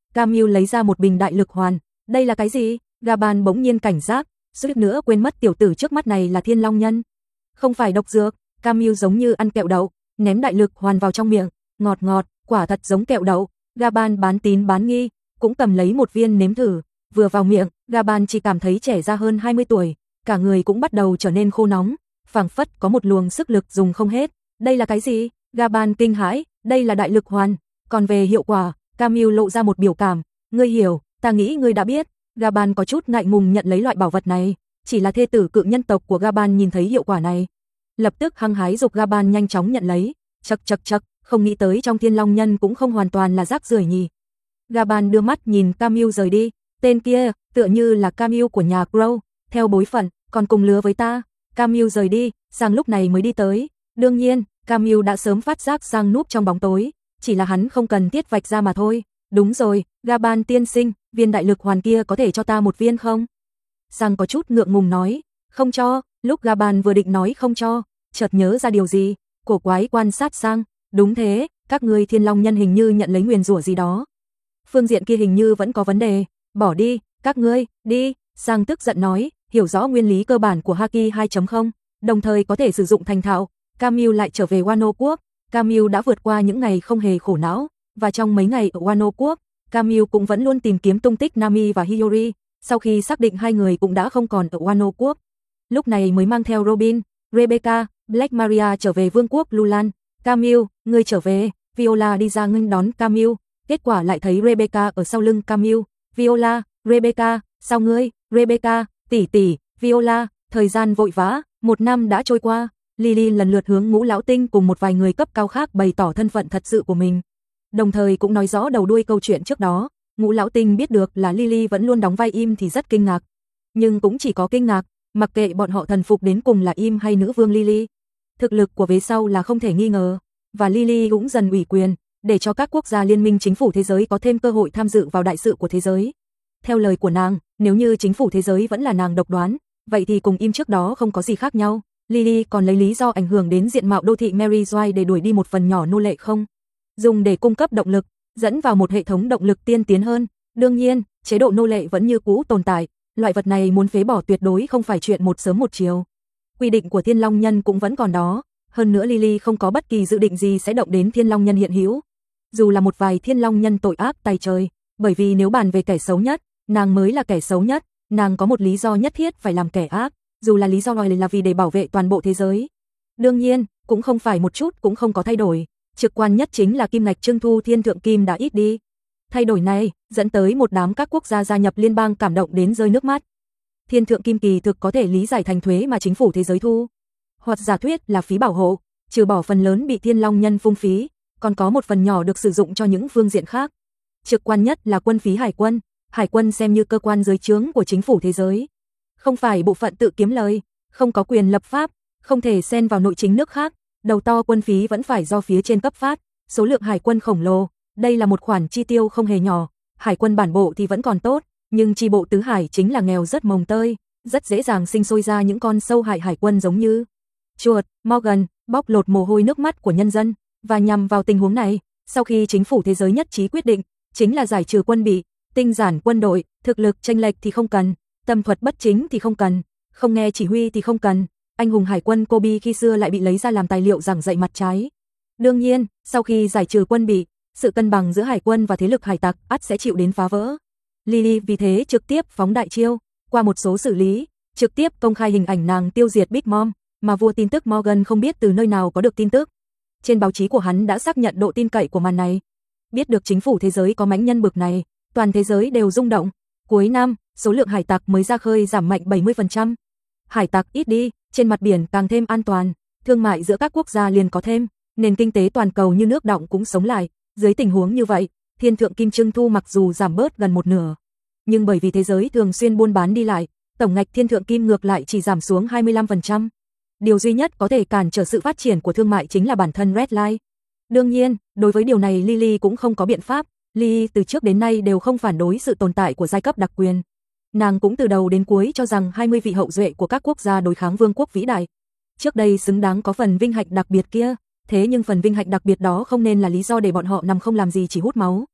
Camille lấy ra một bình đại lực hoàn. Đây là cái gì? Gaban bỗng nhiên cảnh giác, suýt nữa quên mất tiểu tử trước mắt này là Thiên Long Nhân. Không phải độc dược. Camille giống như ăn kẹo đậu, ném đại lực hoàn vào trong miệng, ngọt ngọt, quả thật giống kẹo đậu. Gaban bán tín bán nghi, cũng cầm lấy một viên nếm thử, vừa vào miệng, Gaban chỉ cảm thấy trẻ ra hơn hai mươi tuổi, cả người cũng bắt đầu trở nên khô nóng, phảng phất có một luồng sức lực dùng không hết. Đây là cái gì? Gaban kinh hãi, đây là đại lực hoàn. Còn về hiệu quả, Camille lộ ra một biểu cảm, ngươi hiểu, ta nghĩ ngươi đã biết. Gaban có chút ngại ngùng nhận lấy loại bảo vật này, chỉ là thê tử cự nhân tộc của Gaban nhìn thấy hiệu quả này, lập tức hăng hái dục Gaban nhanh chóng nhận lấy. Chậc chậc chậc, không nghĩ tới trong Thiên Long Nhân cũng không hoàn toàn là rác rưởi nhỉ. Gaban đưa mắt nhìn Camille rời đi, tên kia tựa như là Camille của nhà Crow, theo bối phận còn cùng lứa với ta. Camille rời đi, Giang lúc này mới đi tới. Đương nhiên, Camille đã sớm phát giác Giang núp trong bóng tối, chỉ là hắn không cần thiết vạch ra mà thôi. Đúng rồi, Gaban tiên sinh, viên đại lực hoàn kia có thể cho ta một viên không? Giang có chút ngượng ngùng nói, không cho. Lúc Gaban vừa định nói không cho, chợt nhớ ra điều gì, cổ quái quan sát Giang. Đúng thế, các ngươi Thiên Long Nhân hình như nhận lấy nguyền rủa gì đó. Phương diện kia hình như vẫn có vấn đề, bỏ đi, các ngươi, đi. Giang tức giận nói, hiểu rõ nguyên lý cơ bản của Haki hai chấm không, đồng thời có thể sử dụng thành thạo. Camille lại trở về Wano quốc. Camille đã vượt qua những ngày không hề khổ não, và trong mấy ngày ở Wano quốc, Camille cũng vẫn luôn tìm kiếm tung tích Nami và Hiyori. Sau khi xác định hai người cũng đã không còn ở Wano quốc, lúc này mới mang theo Robin, Rebecca, Black Maria trở về vương quốc Lulan. Camille, ngươi trở về. Viola đi ra nghênh đón Camille, kết quả lại thấy Rebecca ở sau lưng Camille. Viola, Rebecca, sao ngươi? Rebecca, tỷ tỷ, Viola, thời gian vội vã, một năm đã trôi qua. Lily lần lượt hướng Ngũ Lão Tinh cùng một vài người cấp cao khác bày tỏ thân phận thật sự của mình, đồng thời cũng nói rõ đầu đuôi câu chuyện trước đó. Ngũ Lão Tinh biết được là Lily vẫn luôn đóng vai im thì rất kinh ngạc, nhưng cũng chỉ có kinh ngạc, mặc kệ bọn họ thần phục đến cùng là im hay nữ vương Lily. Thực lực của vế sau là không thể nghi ngờ, và Lily cũng dần ủy quyền, để cho các quốc gia liên minh chính phủ thế giới có thêm cơ hội tham dự vào đại sự của thế giới. Theo lời của nàng, nếu như chính phủ thế giới vẫn là nàng độc đoán, vậy thì cùng im trước đó không có gì khác nhau. Lily còn lấy lý do ảnh hưởng đến diện mạo đô thị Mary Joy để đuổi đi một phần nhỏ nô lệ không, dùng để cung cấp động lực, dẫn vào một hệ thống động lực tiên tiến hơn. Đương nhiên, chế độ nô lệ vẫn như cũ tồn tại, loại vật này muốn phế bỏ tuyệt đối không phải chuyện một sớm một chiều. Quy định của Thiên Long Nhân cũng vẫn còn đó, hơn nữa Lily không có bất kỳ dự định gì sẽ động đến Thiên Long Nhân hiện hữu. Dù là một vài Thiên Long Nhân tội ác tày trời, bởi vì nếu bàn về kẻ xấu nhất, nàng mới là kẻ xấu nhất, nàng có một lý do nhất thiết phải làm kẻ ác, dù là lý do này là vì để bảo vệ toàn bộ thế giới. Đương nhiên, cũng không phải một chút cũng không có thay đổi, trực quan nhất chính là kim ngạch trưng thu thiên thượng kim đã ít đi. Thay đổi này dẫn tới một đám các quốc gia gia nhập liên bang cảm động đến rơi nước mắt. Thiên thượng kim kỳ thực có thể lý giải thành thuế mà chính phủ thế giới thu, hoặc giả thuyết là phí bảo hộ, trừ bỏ phần lớn bị Thiên Long Nhân phung phí, còn có một phần nhỏ được sử dụng cho những phương diện khác. Trực quan nhất là quân phí hải quân, hải quân xem như cơ quan dưới trướng của chính phủ thế giới, không phải bộ phận tự kiếm lời, không có quyền lập pháp, không thể xen vào nội chính nước khác, đầu to quân phí vẫn phải do phía trên cấp phát, số lượng hải quân khổng lồ, đây là một khoản chi tiêu không hề nhỏ. Hải quân bản bộ thì vẫn còn tốt, nhưng chi bộ tứ hải chính là nghèo rất mồng tơi, rất dễ dàng sinh sôi ra những con sâu hại hải quân giống như chuột, Morgan, bóc lột mồ hôi nước mắt của nhân dân. Và nhằm vào tình huống này, sau khi chính phủ thế giới nhất trí quyết định, chính là giải trừ quân bị, tinh giản quân đội, thực lực chênh lệch thì không cần, tâm thuật bất chính thì không cần, không nghe chỉ huy thì không cần. Anh hùng hải quân Kobe khi xưa lại bị lấy ra làm tài liệu giảng dạy mặt trái. Đương nhiên, sau khi giải trừ quân bị, sự cân bằng giữa hải quân và thế lực hải tặc ắt sẽ chịu đến phá vỡ. Lily vì thế trực tiếp phóng đại chiêu, qua một số xử lý, trực tiếp công khai hình ảnh nàng tiêu diệt Big Mom, mà vua tin tức Morgan không biết từ nơi nào có được tin tức. Trên báo chí của hắn đã xác nhận độ tin cậy của màn này. Biết được chính phủ thế giới có mãnh nhân bực này, toàn thế giới đều rung động. Cuối năm, số lượng hải tặc mới ra khơi giảm mạnh bảy mươi phần trăm. Hải tặc ít đi, trên mặt biển càng thêm an toàn, thương mại giữa các quốc gia liền có thêm, nền kinh tế toàn cầu như nước đọng cũng sống lại. Dưới tình huống như vậy, thiên thượng kim trưng thu mặc dù giảm bớt gần một nửa, nhưng bởi vì thế giới thường xuyên buôn bán đi lại, tổng ngạch thiên thượng kim ngược lại chỉ giảm xuống hai mươi lăm phần trăm. Điều duy nhất có thể cản trở sự phát triển của thương mại chính là bản thân Red Line. Đương nhiên, đối với điều này Lily cũng không có biện pháp. Lily từ trước đến nay đều không phản đối sự tồn tại của giai cấp đặc quyền. Nàng cũng từ đầu đến cuối cho rằng hai mươi vị hậu duệ của các quốc gia đối kháng vương quốc vĩ đại trước đây xứng đáng có phần vinh hạnh đặc biệt kia, thế nhưng phần vinh hạnh đặc biệt đó không nên là lý do để bọn họ nằm không làm gì chỉ hút máu.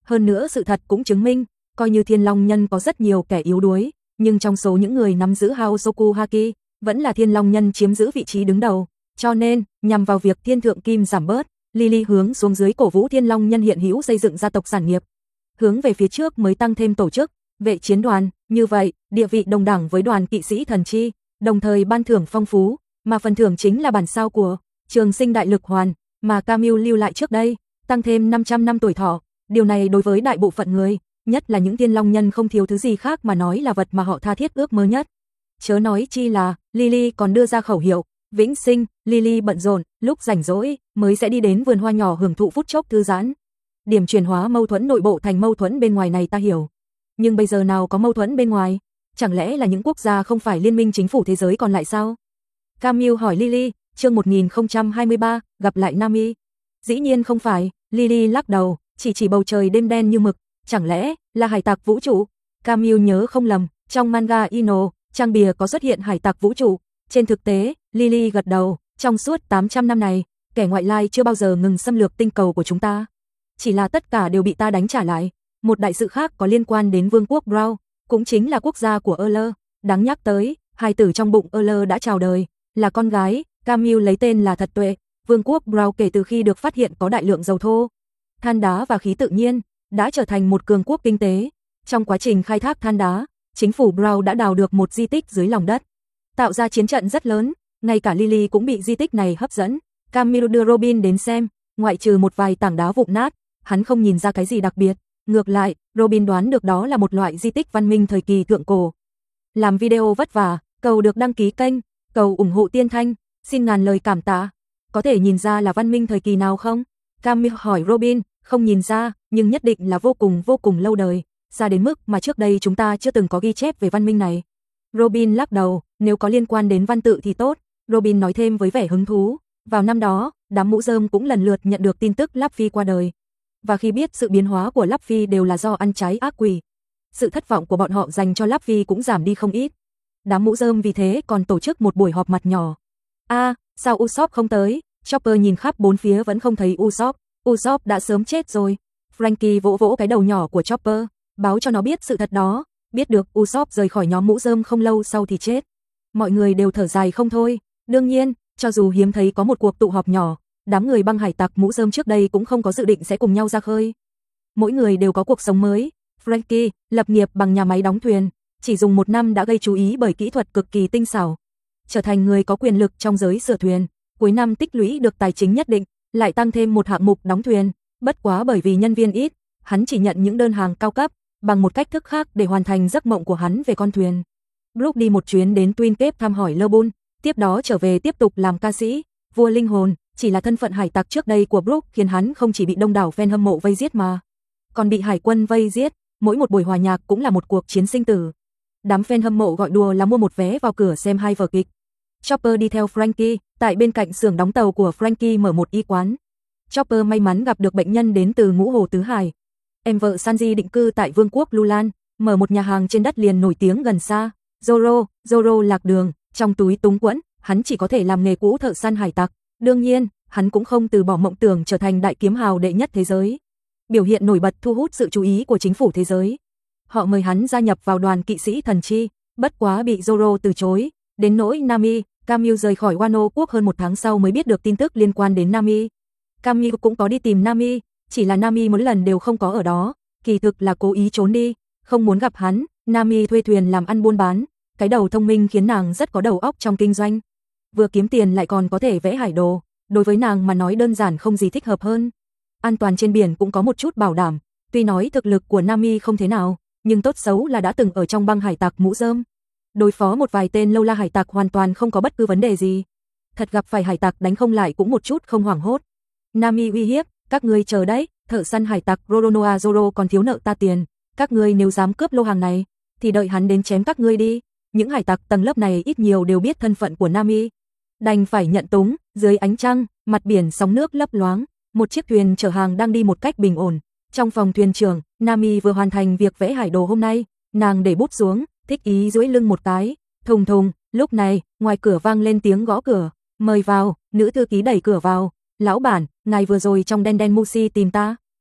Hơn nữa sự thật cũng chứng minh, coi như Thiên Long Nhân có rất nhiều kẻ yếu đuối, nhưng trong số những người nắm giữ Haosoku Haki, vẫn là Thiên Long Nhân chiếm giữ vị trí đứng đầu. Cho nên, nhằm vào việc Thiên Thượng Kim giảm bớt, Lily hướng xuống dưới cổ vũ Thiên Long Nhân hiện hữu xây dựng gia tộc sản nghiệp. Hướng về phía trước mới tăng thêm tổ chức, vệ chiến đoàn, như vậy, địa vị đồng đẳng với đoàn kỵ sĩ thần chi, đồng thời ban thưởng phong phú, mà phần thưởng chính là bản sao của Trường Sinh Đại Lực Hoàn, mà Camille lưu lại trước đây, tăng thêm năm trăm năm tuổi thọ. Điều này đối với đại bộ phận người, nhất là những Thiên Long Nhân không thiếu thứ gì khác mà nói là vật mà họ tha thiết ước mơ nhất. Chớ nói chi là, Lily còn đưa ra khẩu hiệu, vĩnh sinh. Lily bận rộn, lúc rảnh rỗi, mới sẽ đi đến vườn hoa nhỏ hưởng thụ phút chốc thư giãn. Điểm chuyển hóa mâu thuẫn nội bộ thành mâu thuẫn bên ngoài này ta hiểu. Nhưng bây giờ nào có mâu thuẫn bên ngoài? Chẳng lẽ là những quốc gia không phải liên minh chính phủ thế giới còn lại sao? Camille hỏi Lily, chương một nghìn không trăm hai mươi ba, gặp lại Nami. Dĩ nhiên không phải, Lily lắc đầu, chỉ chỉ bầu trời đêm đen như mực, chẳng lẽ là hải tặc vũ trụ? Camille nhớ không lầm, trong manga Ino, trang bìa có xuất hiện hải tặc vũ trụ. Trên thực tế, Lily gật đầu, trong suốt tám trăm năm này, kẻ ngoại lai chưa bao giờ ngừng xâm lược tinh cầu của chúng ta. Chỉ là tất cả đều bị ta đánh trả lại. Một đại sự khác có liên quan đến vương quốc Brown, cũng chính là quốc gia của Euler. Đáng nhắc tới, hài tử trong bụng Euler đã chào đời, là con gái, Camille lấy tên là Thật Tuệ. Vương quốc Brown kể từ khi được phát hiện có đại lượng dầu thô, than đá và khí tự nhiên, đã trở thành một cường quốc kinh tế. Trong quá trình khai thác than đá, chính phủ Brown đã đào được một di tích dưới lòng đất, tạo ra chiến trận rất lớn, ngay cả Lily cũng bị di tích này hấp dẫn. Camille đưa Robin đến xem, ngoại trừ một vài tảng đá vụn nát, hắn không nhìn ra cái gì đặc biệt. Ngược lại, Robin đoán được đó là một loại di tích văn minh thời kỳ thượng cổ. Làm video vất vả, cầu được đăng ký kênh, cầu ủng hộ Tiên Thanh, xin ngàn lời cảm tạ. Có thể nhìn ra là văn minh thời kỳ nào không? Camille hỏi Robin, không nhìn ra, nhưng nhất định là vô cùng vô cùng lâu đời, ra đến mức mà trước đây chúng ta chưa từng có ghi chép về văn minh này. Robin lắc đầu, nếu có liên quan đến văn tự thì tốt. Robin nói thêm với vẻ hứng thú, vào năm đó, đám mũ rơm cũng lần lượt nhận được tin tức Luffy qua đời. Và khi biết sự biến hóa của Luffy đều là do ăn trái ác quỷ, sự thất vọng của bọn họ dành cho Luffy cũng giảm đi không ít. Đám mũ rơm vì thế còn tổ chức một buổi họp mặt nhỏ. A, à, sao Usopp không tới? Chopper nhìn khắp bốn phía vẫn không thấy Usopp. Usopp đã sớm chết rồi. Frankie vỗ vỗ cái đầu nhỏ của Chopper, báo cho nó biết sự thật đó. Biết được Usopp rời khỏi nhóm mũ rơm không lâu sau thì chết. Mọi người đều thở dài không thôi. Đương nhiên, cho dù hiếm thấy có một cuộc tụ họp nhỏ, đám người băng hải tặc mũ rơm trước đây cũng không có dự định sẽ cùng nhau ra khơi. Mỗi người đều có cuộc sống mới. Frankie lập nghiệp bằng nhà máy đóng thuyền, chỉ dùng một năm đã gây chú ý bởi kỹ thuật cực kỳ tinh xảo, trở thành người có quyền lực trong giới sửa thuyền. Cuối năm tích lũy được tài chính nhất định, lại tăng thêm một hạng mục đóng thuyền. Bất quá bởi vì nhân viên ít, hắn chỉ nhận những đơn hàng cao cấp, bằng một cách thức khác để hoàn thành giấc mộng của hắn về con thuyền. Brooke đi một chuyến đến Twin Cape thăm hỏi Lobun, tiếp đó trở về tiếp tục làm ca sĩ. Vua linh hồn, chỉ là thân phận hải tặc trước đây của Brooke khiến hắn không chỉ bị đông đảo fan hâm mộ vây giết mà còn bị hải quân vây giết, mỗi một buổi hòa nhạc cũng là một cuộc chiến sinh tử. Đám fan hâm mộ gọi đùa là mua một vé vào cửa xem hai vở kịch. Chopper đi theo Frankie, tại bên cạnh xưởng đóng tàu của Frankie mở một y quán. Chopper may mắn gặp được bệnh nhân đến từ Ngũ Hồ Tứ Hải. Em vợ Sanji định cư tại Vương quốc Lulan, mở một nhà hàng trên đất liền nổi tiếng gần xa. Zoro, Zoro lạc đường, trong túi túng quẫn, hắn chỉ có thể làm nghề cũ thợ săn hải tặc. Đương nhiên, hắn cũng không từ bỏ mộng tưởng trở thành đại kiếm hào đệ nhất thế giới. Biểu hiện nổi bật thu hút sự chú ý của chính phủ thế giới. Họ mời hắn gia nhập vào đoàn kỵ sĩ thần chi, bất quá bị Zoro từ chối. Đến nỗi Nami, Camille rời khỏi Wano quốc hơn một tháng sau mới biết được tin tức liên quan đến Nami. Camille cũng có đi tìm Nami, chỉ là Nami mỗi lần đều không có ở đó, kỳ thực là cố ý trốn đi, không muốn gặp hắn. Nami thuê thuyền làm ăn buôn bán, cái đầu thông minh khiến nàng rất có đầu óc trong kinh doanh. Vừa kiếm tiền lại còn có thể vẽ hải đồ, đối với nàng mà nói đơn giản không gì thích hợp hơn. An toàn trên biển cũng có một chút bảo đảm, tuy nói thực lực của Nami không thế nào, nhưng tốt xấu là đã từng ở trong băng hải tặc mũ rơm. Đối phó một vài tên lâu la hải tặc hoàn toàn không có bất cứ vấn đề gì. Thật gặp phải hải tặc đánh không lại cũng một chút không hoảng hốt. Nami uy hiếp, các ngươi chờ đấy, thợ săn hải tặc Roronoa Zoro còn thiếu nợ ta tiền, các ngươi nếu dám cướp lô hàng này, thì đợi hắn đến chém các ngươi đi. Những hải tặc tầng lớp này ít nhiều đều biết thân phận của Nami, đành phải nhận túng. Dưới ánh trăng, mặt biển sóng nước lấp loáng, một chiếc thuyền chở hàng đang đi một cách bình ổn. Trong phòng thuyền trưởng, Nami vừa hoàn thành việc vẽ hải đồ hôm nay, nàng để bút xuống, thích ý duỗi lưng một cái, thùng thùng. Lúc này, ngoài cửa vang lên tiếng gõ cửa. Mời vào. Nữ thư ký đẩy cửa vào. Lão bản, ngài vừa rồi trong đen đen Mushi tìm ta.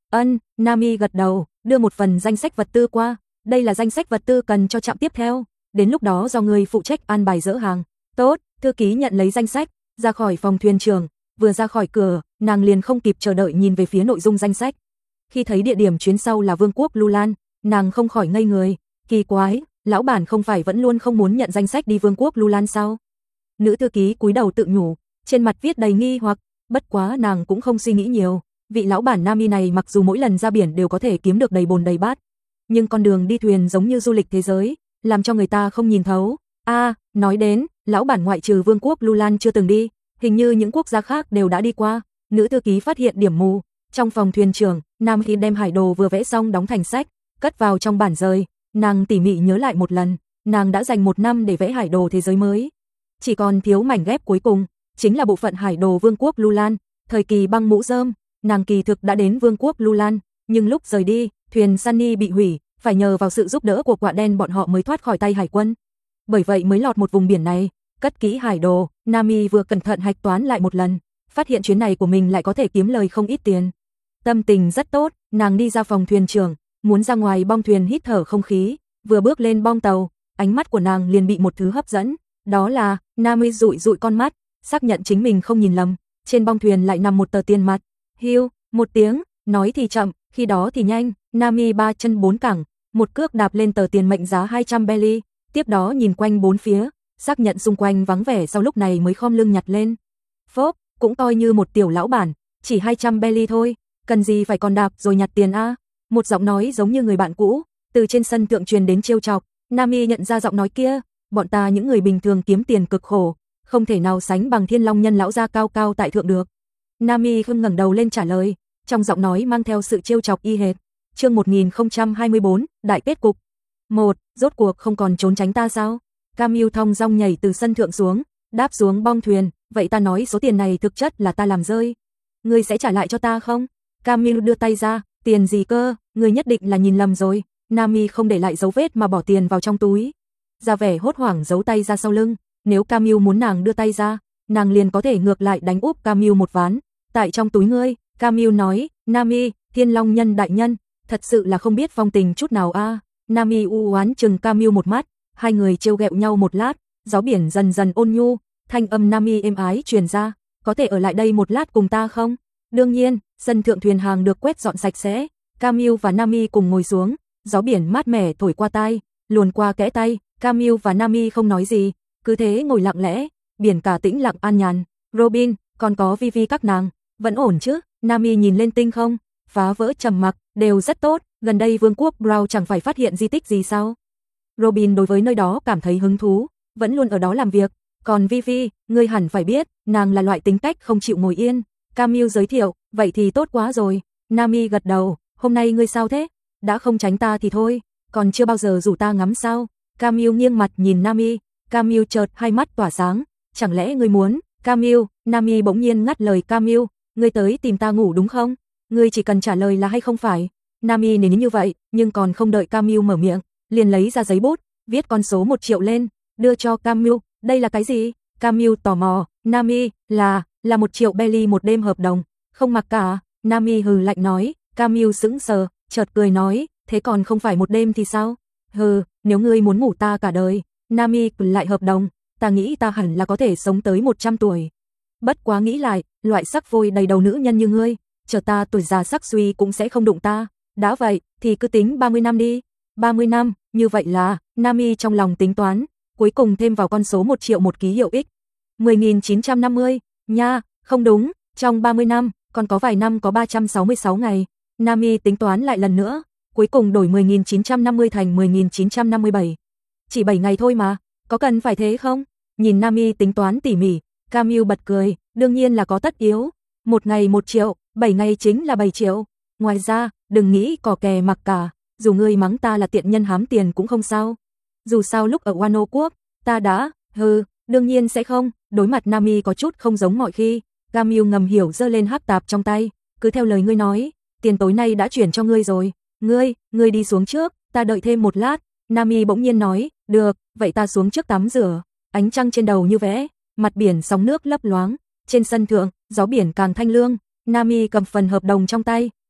Ân, Nami gật đầu, đưa một phần danh sách vật tư qua. Đây là danh sách vật tư cần cho trạm tiếp theo. Đến lúc đó do người phụ trách an bài dỡ hàng. Tốt, thư ký nhận lấy danh sách, ra khỏi phòng thuyền trưởng. Vừa ra khỏi cửa, nàng liền không kịp chờ đợi nhìn về phía nội dung danh sách. Khi thấy địa điểm chuyến sau là Vương quốc Lulan, nàng không khỏi ngây người. Kỳ quái, lão bản không phải vẫn luôn không muốn nhận danh sách đi Vương quốc Lulan sao? Nữ thư ký cúi đầu tự nhủ, trên mặt viết đầy nghi hoặc, bất quá nàng cũng không suy nghĩ nhiều. Vị lão bản Nami này mặc dù mỗi lần ra biển đều có thể kiếm được đầy bồn đầy bát, nhưng con đường đi thuyền giống như du lịch thế giới, làm cho người ta không nhìn thấu. A, à, nói đến, lão bản ngoại trừ Vương quốc Lulan chưa từng đi, hình như những quốc gia khác đều đã đi qua. Nữ thư ký phát hiện điểm mù. Trong phòng thuyền trưởng, Nam Hy đem hải đồ vừa vẽ xong đóng thành sách, cất vào trong bản rời. Nàng tỉ mỉ nhớ lại một lần, nàng đã dành một năm để vẽ hải đồ thế giới mới. Chỉ còn thiếu mảnh ghép cuối cùng, chính là bộ phận hải đồ Vương quốc Lulan, thời kỳ băng mũ rơm. Nàng kỳ thực đã đến Vương quốc Lulan, nhưng lúc rời đi, thuyền Sunny bị hủy, phải nhờ vào sự giúp đỡ của quạ đen bọn họ mới thoát khỏi tay hải quân. Bởi vậy mới lọt một vùng biển này. Cất kỹ hải đồ, Nami vừa cẩn thận hạch toán lại một lần, phát hiện chuyến này của mình lại có thể kiếm lời không ít tiền. Tâm tình rất tốt, nàng đi ra phòng thuyền trưởng, muốn ra ngoài bong thuyền hít thở không khí, vừa bước lên bong tàu, ánh mắt của nàng liền bị một thứ hấp dẫn, đó là, Nami dụi dụi con mắt, xác nhận chính mình không nhìn lầm, trên bong thuyền lại nằm một tờ tiền mặt. Hiu, một tiếng, nói thì chậm, khi đó thì nhanh, Nami ba chân bốn cẳng, một cước đạp lên tờ tiền mệnh giá hai trăm belly, tiếp đó nhìn quanh bốn phía, xác nhận xung quanh vắng vẻ sau lúc này mới khom lưng nhặt lên. Phốp, cũng coi như một tiểu lão bản, chỉ hai trăm belly thôi, cần gì phải còn đạp rồi nhặt tiền a? Một giọng nói giống như người bạn cũ, từ trên sân thượng truyền đến trêu chọc. Nami nhận ra giọng nói kia, bọn ta những người bình thường kiếm tiền cực khổ, không thể nào sánh bằng Thiên Long nhân lão gia cao cao tại thượng được. Nami không ngẩng đầu lên trả lời, trong giọng nói mang theo sự trêu chọc y hệt. Chương một nghìn không trăm hai mươi bốn, đại kết cục. Một, rốt cuộc không còn trốn tránh ta sao? Camille thong dong nhảy từ sân thượng xuống, đáp xuống bong thuyền, vậy ta nói số tiền này thực chất là ta làm rơi. Ngươi sẽ trả lại cho ta không? Camille đưa tay ra, tiền gì cơ, ngươi nhất định là nhìn lầm rồi. Nami không để lại dấu vết mà bỏ tiền vào trong túi. Ra vẻ hốt hoảng giấu tay ra sau lưng, nếu Camille muốn nàng đưa tay ra, nàng liền có thể ngược lại đánh úp Camille một ván. Tại trong túi ngươi, Camille nói, Nami, Thiên Long nhân đại nhân, thật sự là không biết phong tình chút nào a. À. Nami u oán chừng Camille một mắt, hai người trêu ghẹo nhau một lát, gió biển dần dần ôn nhu, thanh âm Nami êm ái truyền ra, có thể ở lại đây một lát cùng ta không? Đương nhiên, sân thượng thuyền hàng được quét dọn sạch sẽ, Camille và Nami cùng ngồi xuống, gió biển mát mẻ thổi qua tai, luồn qua kẽ tay, Camille và Nami không nói gì, cứ thế ngồi lặng lẽ, biển cả tĩnh lặng an nhàn. Robin, còn có Vivi các nàng, vẫn ổn chứ? Nami nhìn lên tinh không, phá vỡ trầm mặc, đều rất tốt, gần đây Vương quốc Brown chẳng phải phát hiện di tích gì sao? Robin đối với nơi đó cảm thấy hứng thú, vẫn luôn ở đó làm việc, còn Vivi, ngươi hẳn phải biết, nàng là loại tính cách không chịu ngồi yên. Camille giới thiệu, vậy thì tốt quá rồi. Nami gật đầu, hôm nay ngươi sao thế? Đã không tránh ta thì thôi, còn chưa bao giờ rủ ta ngắm sao? Camille nghiêng mặt nhìn Nami, Camille chợt hai mắt tỏa sáng, chẳng lẽ ngươi muốn? Camille, Nami bỗng nhiên ngắt lời Camille, ngươi tới tìm ta ngủ đúng không? Ngươi chỉ cần trả lời là hay không phải. Nami nền như vậy, nhưng còn không đợi Camille mở miệng, liền lấy ra giấy bút, viết con số một triệu lên, đưa cho Camille, đây là cái gì? Camille tò mò, Nami, là, là một triệu belly một đêm hợp đồng, không mặc cả. Nami hừ lạnh nói, Camille sững sờ, chợt cười nói, thế còn không phải một đêm thì sao? Hừ, nếu ngươi muốn ngủ ta cả đời. Nami lại hợp đồng, ta nghĩ ta hẳn là có thể sống tới một trăm tuổi. Bất quá nghĩ lại, loại sắc vôi đầy đầu nữ nhân như ngươi, chờ ta tuổi già sắc suy cũng sẽ không đụng ta. Đã vậy, thì cứ tính ba mươi năm đi. ba mươi năm, như vậy là, Nami trong lòng tính toán, cuối cùng thêm vào con số một triệu một ký hiệu X. mười nghìn chín trăm năm mươi, nha, không đúng, trong ba mươi năm, còn có vài năm có ba trăm sáu mươi sáu ngày. Nami tính toán lại lần nữa, cuối cùng đổi mười nghìn chín trăm năm mươi thành mười nghìn chín trăm năm mươi bảy. Chỉ bảy ngày thôi mà, có cần phải thế không? Nhìn Nami tính toán tỉ mỉ, Camille bật cười, đương nhiên là có tất yếu. Một ngày một triệu, bảy ngày chính là bảy triệu. Ngoài ra, đừng nghĩ cò kè mặc cả, dù ngươi mắng ta là tiện nhân hám tiền cũng không sao. Dù sao lúc ở Wano quốc, ta đã, hừ, đương nhiên sẽ không. Đối mặt Nami có chút không giống mọi khi, Camille ngầm hiểu giơ lên hắc tạp trong tay, cứ theo lời ngươi nói, tiền tối nay đã chuyển cho ngươi rồi. Ngươi, ngươi đi xuống trước, ta đợi thêm một lát. Nami bỗng nhiên nói, được, vậy ta xuống trước tắm rửa. Ánh trăng trên đầu như vẽ, mặt biển sóng nước lấp loáng, trên sân thượng, gió biển càng thanh lương. Nami cầm phần hợp đồng trong tay,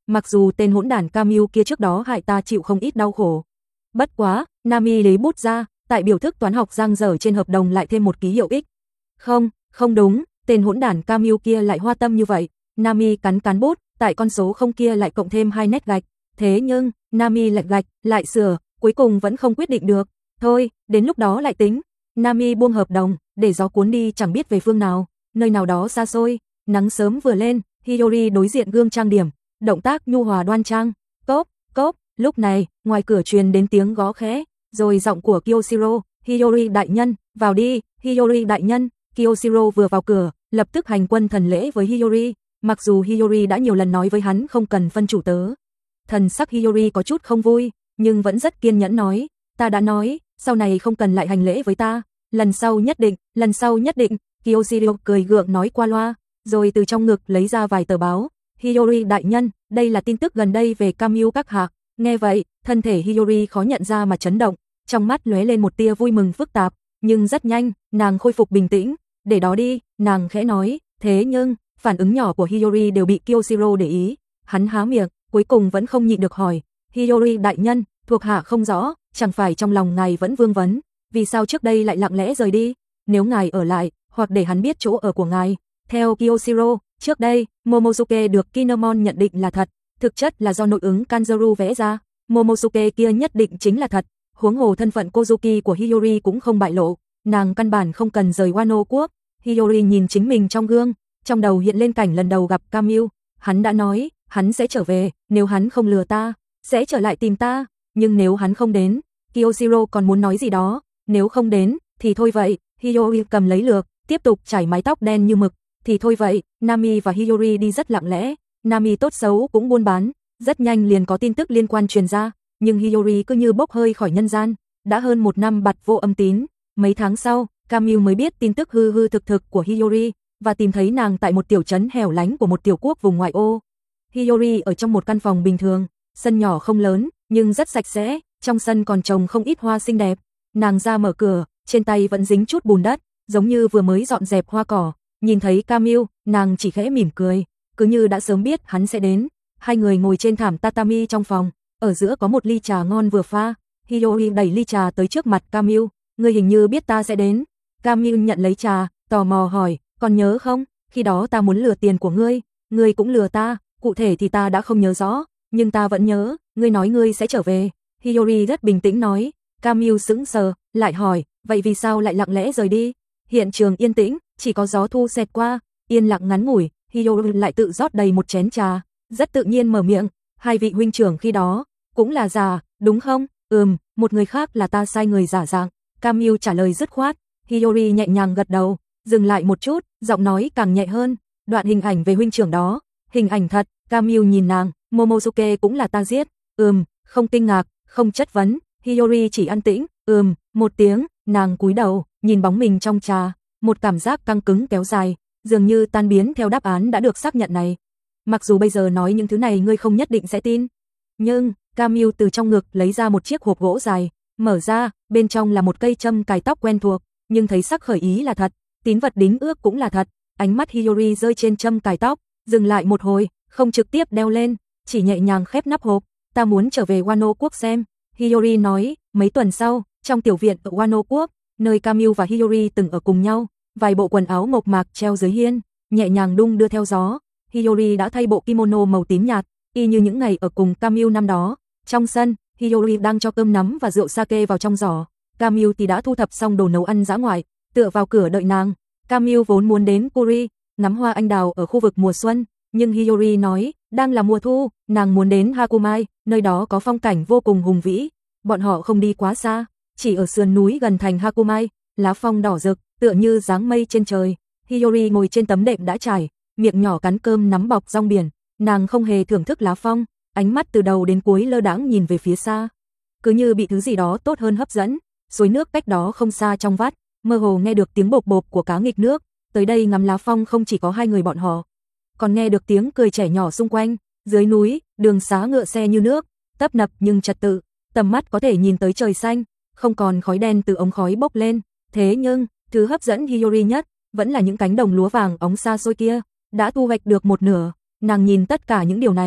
mặc dù tên hỗn đản Camille kia trước đó hại ta chịu không ít đau khổ. Bất quá, Nami lấy bút ra, tại biểu thức toán học giang dở trên hợp đồng lại thêm một ký hiệu X. Không, không đúng, tên hỗn đản Camille kia lại hoa tâm như vậy. Nami cắn cắn bút, tại con số không kia lại cộng thêm hai nét gạch. Thế nhưng, Nami lệch gạch, lại sửa, cuối cùng vẫn không quyết định được. Thôi, đến lúc đó lại tính. Nami buông hợp đồng, để gió cuốn đi chẳng biết về phương nào, nơi nào đó xa xôi. Nắng sớm vừa lên, Hiyori đối diện gương trang điểm, động tác nhu hòa đoan trang. Cốp, cốp, lúc này, ngoài cửa truyền đến tiếng gõ khẽ, rồi giọng của Kyoshiro, Hiyori đại nhân, vào đi, Hiyori đại nhân. Kyoshiro vừa vào cửa, lập tức hành quân thần lễ với Hiyori, mặc dù Hiyori đã nhiều lần nói với hắn không cần phân chủ tớ. Thần sắc Hiyori có chút không vui, nhưng vẫn rất kiên nhẫn nói, ta đã nói, sau này không cần lại hành lễ với ta, lần sau nhất định, lần sau nhất định. Kyoshiro cười gượng nói qua loa, rồi từ trong ngực lấy ra vài tờ báo. Hiyori đại nhân, đây là tin tức gần đây về Camille các hạ. Nghe vậy, thân thể Hiyori khó nhận ra mà chấn động, trong mắt lóe lên một tia vui mừng phức tạp, nhưng rất nhanh, nàng khôi phục bình tĩnh. Để đó đi, nàng khẽ nói, thế nhưng, phản ứng nhỏ của Hiyori đều bị Kyoshiro để ý. Hắn há miệng, cuối cùng vẫn không nhịn được hỏi, Hiyori đại nhân, thuộc hạ không rõ, chẳng phải trong lòng ngài vẫn vương vấn, vì sao trước đây lại lặng lẽ rời đi? Nếu ngài ở lại, hoặc để hắn biết chỗ ở của ngài. Theo Kyoshiro, trước đây, Momosuke được Kinemon nhận định là thật, thực chất là do nội ứng Kanzaru vẽ ra. Momosuke kia nhất định chính là thật, huống hồ thân phận Kozuki của Hiyori cũng không bại lộ, nàng căn bản không cần rời Wano quốc. Hiyori nhìn chính mình trong gương, trong đầu hiện lên cảnh lần đầu gặp Camille, hắn đã nói, hắn sẽ trở về, nếu hắn không lừa ta, sẽ trở lại tìm ta, nhưng nếu hắn không đến, Kyoshiro còn muốn nói gì đó, nếu không đến, thì thôi vậy. Hiyori cầm lấy lược, tiếp tục chải mái tóc đen như mực, thì thôi vậy. Nami và Hiyori đi rất lặng lẽ, Nami tốt xấu cũng buôn bán, rất nhanh liền có tin tức liên quan truyền ra, nhưng Hiyori cứ như bốc hơi khỏi nhân gian, đã hơn một năm bặt vô âm tín. Mấy tháng sau, Camille mới biết tin tức hư hư thực thực của Hiyori, và tìm thấy nàng tại một tiểu trấn hẻo lánh của một tiểu quốc vùng ngoại ô. Hiyori ở trong một căn phòng bình thường, sân nhỏ không lớn, nhưng rất sạch sẽ, trong sân còn trồng không ít hoa xinh đẹp. Nàng ra mở cửa, trên tay vẫn dính chút bùn đất, giống như vừa mới dọn dẹp hoa cỏ. Nhìn thấy Camille, nàng chỉ khẽ mỉm cười, cứ như đã sớm biết hắn sẽ đến. Hai người ngồi trên thảm tatami trong phòng, ở giữa có một ly trà ngon vừa pha. Hiyori đẩy ly trà tới trước mặt Camille, ngươi hình như biết ta sẽ đến. Camille nhận lấy trà, tò mò hỏi, còn nhớ không, khi đó ta muốn lừa tiền của ngươi, ngươi cũng lừa ta, cụ thể thì ta đã không nhớ rõ, nhưng ta vẫn nhớ, ngươi nói ngươi sẽ trở về. Hiyori rất bình tĩnh nói. Camille sững sờ, lại hỏi, vậy vì sao lại lặng lẽ rời đi? Hiện trường yên tĩnh, chỉ có gió thu xẹt qua, yên lặng ngắn ngủi. Hiyori lại tự rót đầy một chén trà, rất tự nhiên mở miệng, hai vị huynh trưởng khi đó cũng là già, đúng không? Ừm, một người khác là ta sai người giả dạng. Camille trả lời dứt khoát. Hiyori nhẹ nhàng gật đầu, dừng lại một chút, giọng nói càng nhẹ hơn, đoạn hình ảnh về huynh trưởng đó, hình ảnh thật. Camille nhìn nàng, Momosuke cũng là ta giết. Ừm, không kinh ngạc, không chất vấn. Hiyori chỉ an tĩnh, ừm, một tiếng. Nàng cúi đầu, nhìn bóng mình trong trà, một cảm giác căng cứng kéo dài, dường như tan biến theo đáp án đã được xác nhận này. Mặc dù bây giờ nói những thứ này ngươi không nhất định sẽ tin, nhưng Camille từ trong ngực lấy ra một chiếc hộp gỗ dài, mở ra, bên trong là một cây châm cài tóc quen thuộc, nhưng thấy sắc khởi ý là thật, tín vật đính ước cũng là thật. Ánh mắt Hiyori rơi trên châm cài tóc, dừng lại một hồi, không trực tiếp đeo lên, chỉ nhẹ nhàng khép nắp hộp. Ta muốn trở về Wano quốc xem. Hiyori nói. Mấy tuần sau, trong tiểu viện ở Wano quốc, nơi Camille và Hiyori từng ở cùng nhau, vài bộ quần áo mộc mạc treo dưới hiên, nhẹ nhàng đung đưa theo gió. Hiyori đã thay bộ kimono màu tím nhạt, y như những ngày ở cùng Camille năm đó. Trong sân, Hiyori đang cho cơm nắm và rượu sake vào trong giỏ. Camille thì đã thu thập xong đồ nấu ăn dã ngoại, tựa vào cửa đợi nàng. Camille vốn muốn đến Kuri, ngắm hoa anh đào ở khu vực mùa xuân, nhưng Hiyori nói, đang là mùa thu, nàng muốn đến Hakumai, nơi đó có phong cảnh vô cùng hùng vĩ. Bọn họ không đi quá xa, chỉ ở sườn núi gần thành Hakumai, lá phong đỏ rực, tựa như dáng mây trên trời. Hiyori ngồi trên tấm đệm đã trải, miệng nhỏ cắn cơm nắm bọc rong biển, nàng không hề thưởng thức lá phong, ánh mắt từ đầu đến cuối lơ đãng nhìn về phía xa, cứ như bị thứ gì đó tốt hơn hấp dẫn. Suối nước cách đó không xa trong vắt, mơ hồ nghe được tiếng bộp bộp của cá nghịch nước. Tới đây ngắm lá phong không chỉ có hai người bọn họ, còn nghe được tiếng cười trẻ nhỏ xung quanh. Dưới núi, đường xá ngựa xe như nước, tấp nập nhưng trật tự, tầm mắt có thể nhìn tới trời xanh, không còn khói đen từ ống khói bốc lên. Thế nhưng, thứ hấp dẫn Hiyori nhất vẫn là những cánh đồng lúa vàng óng xa xôi kia, đã thu hoạch được một nửa. Nàng nhìn tất cả những điều này,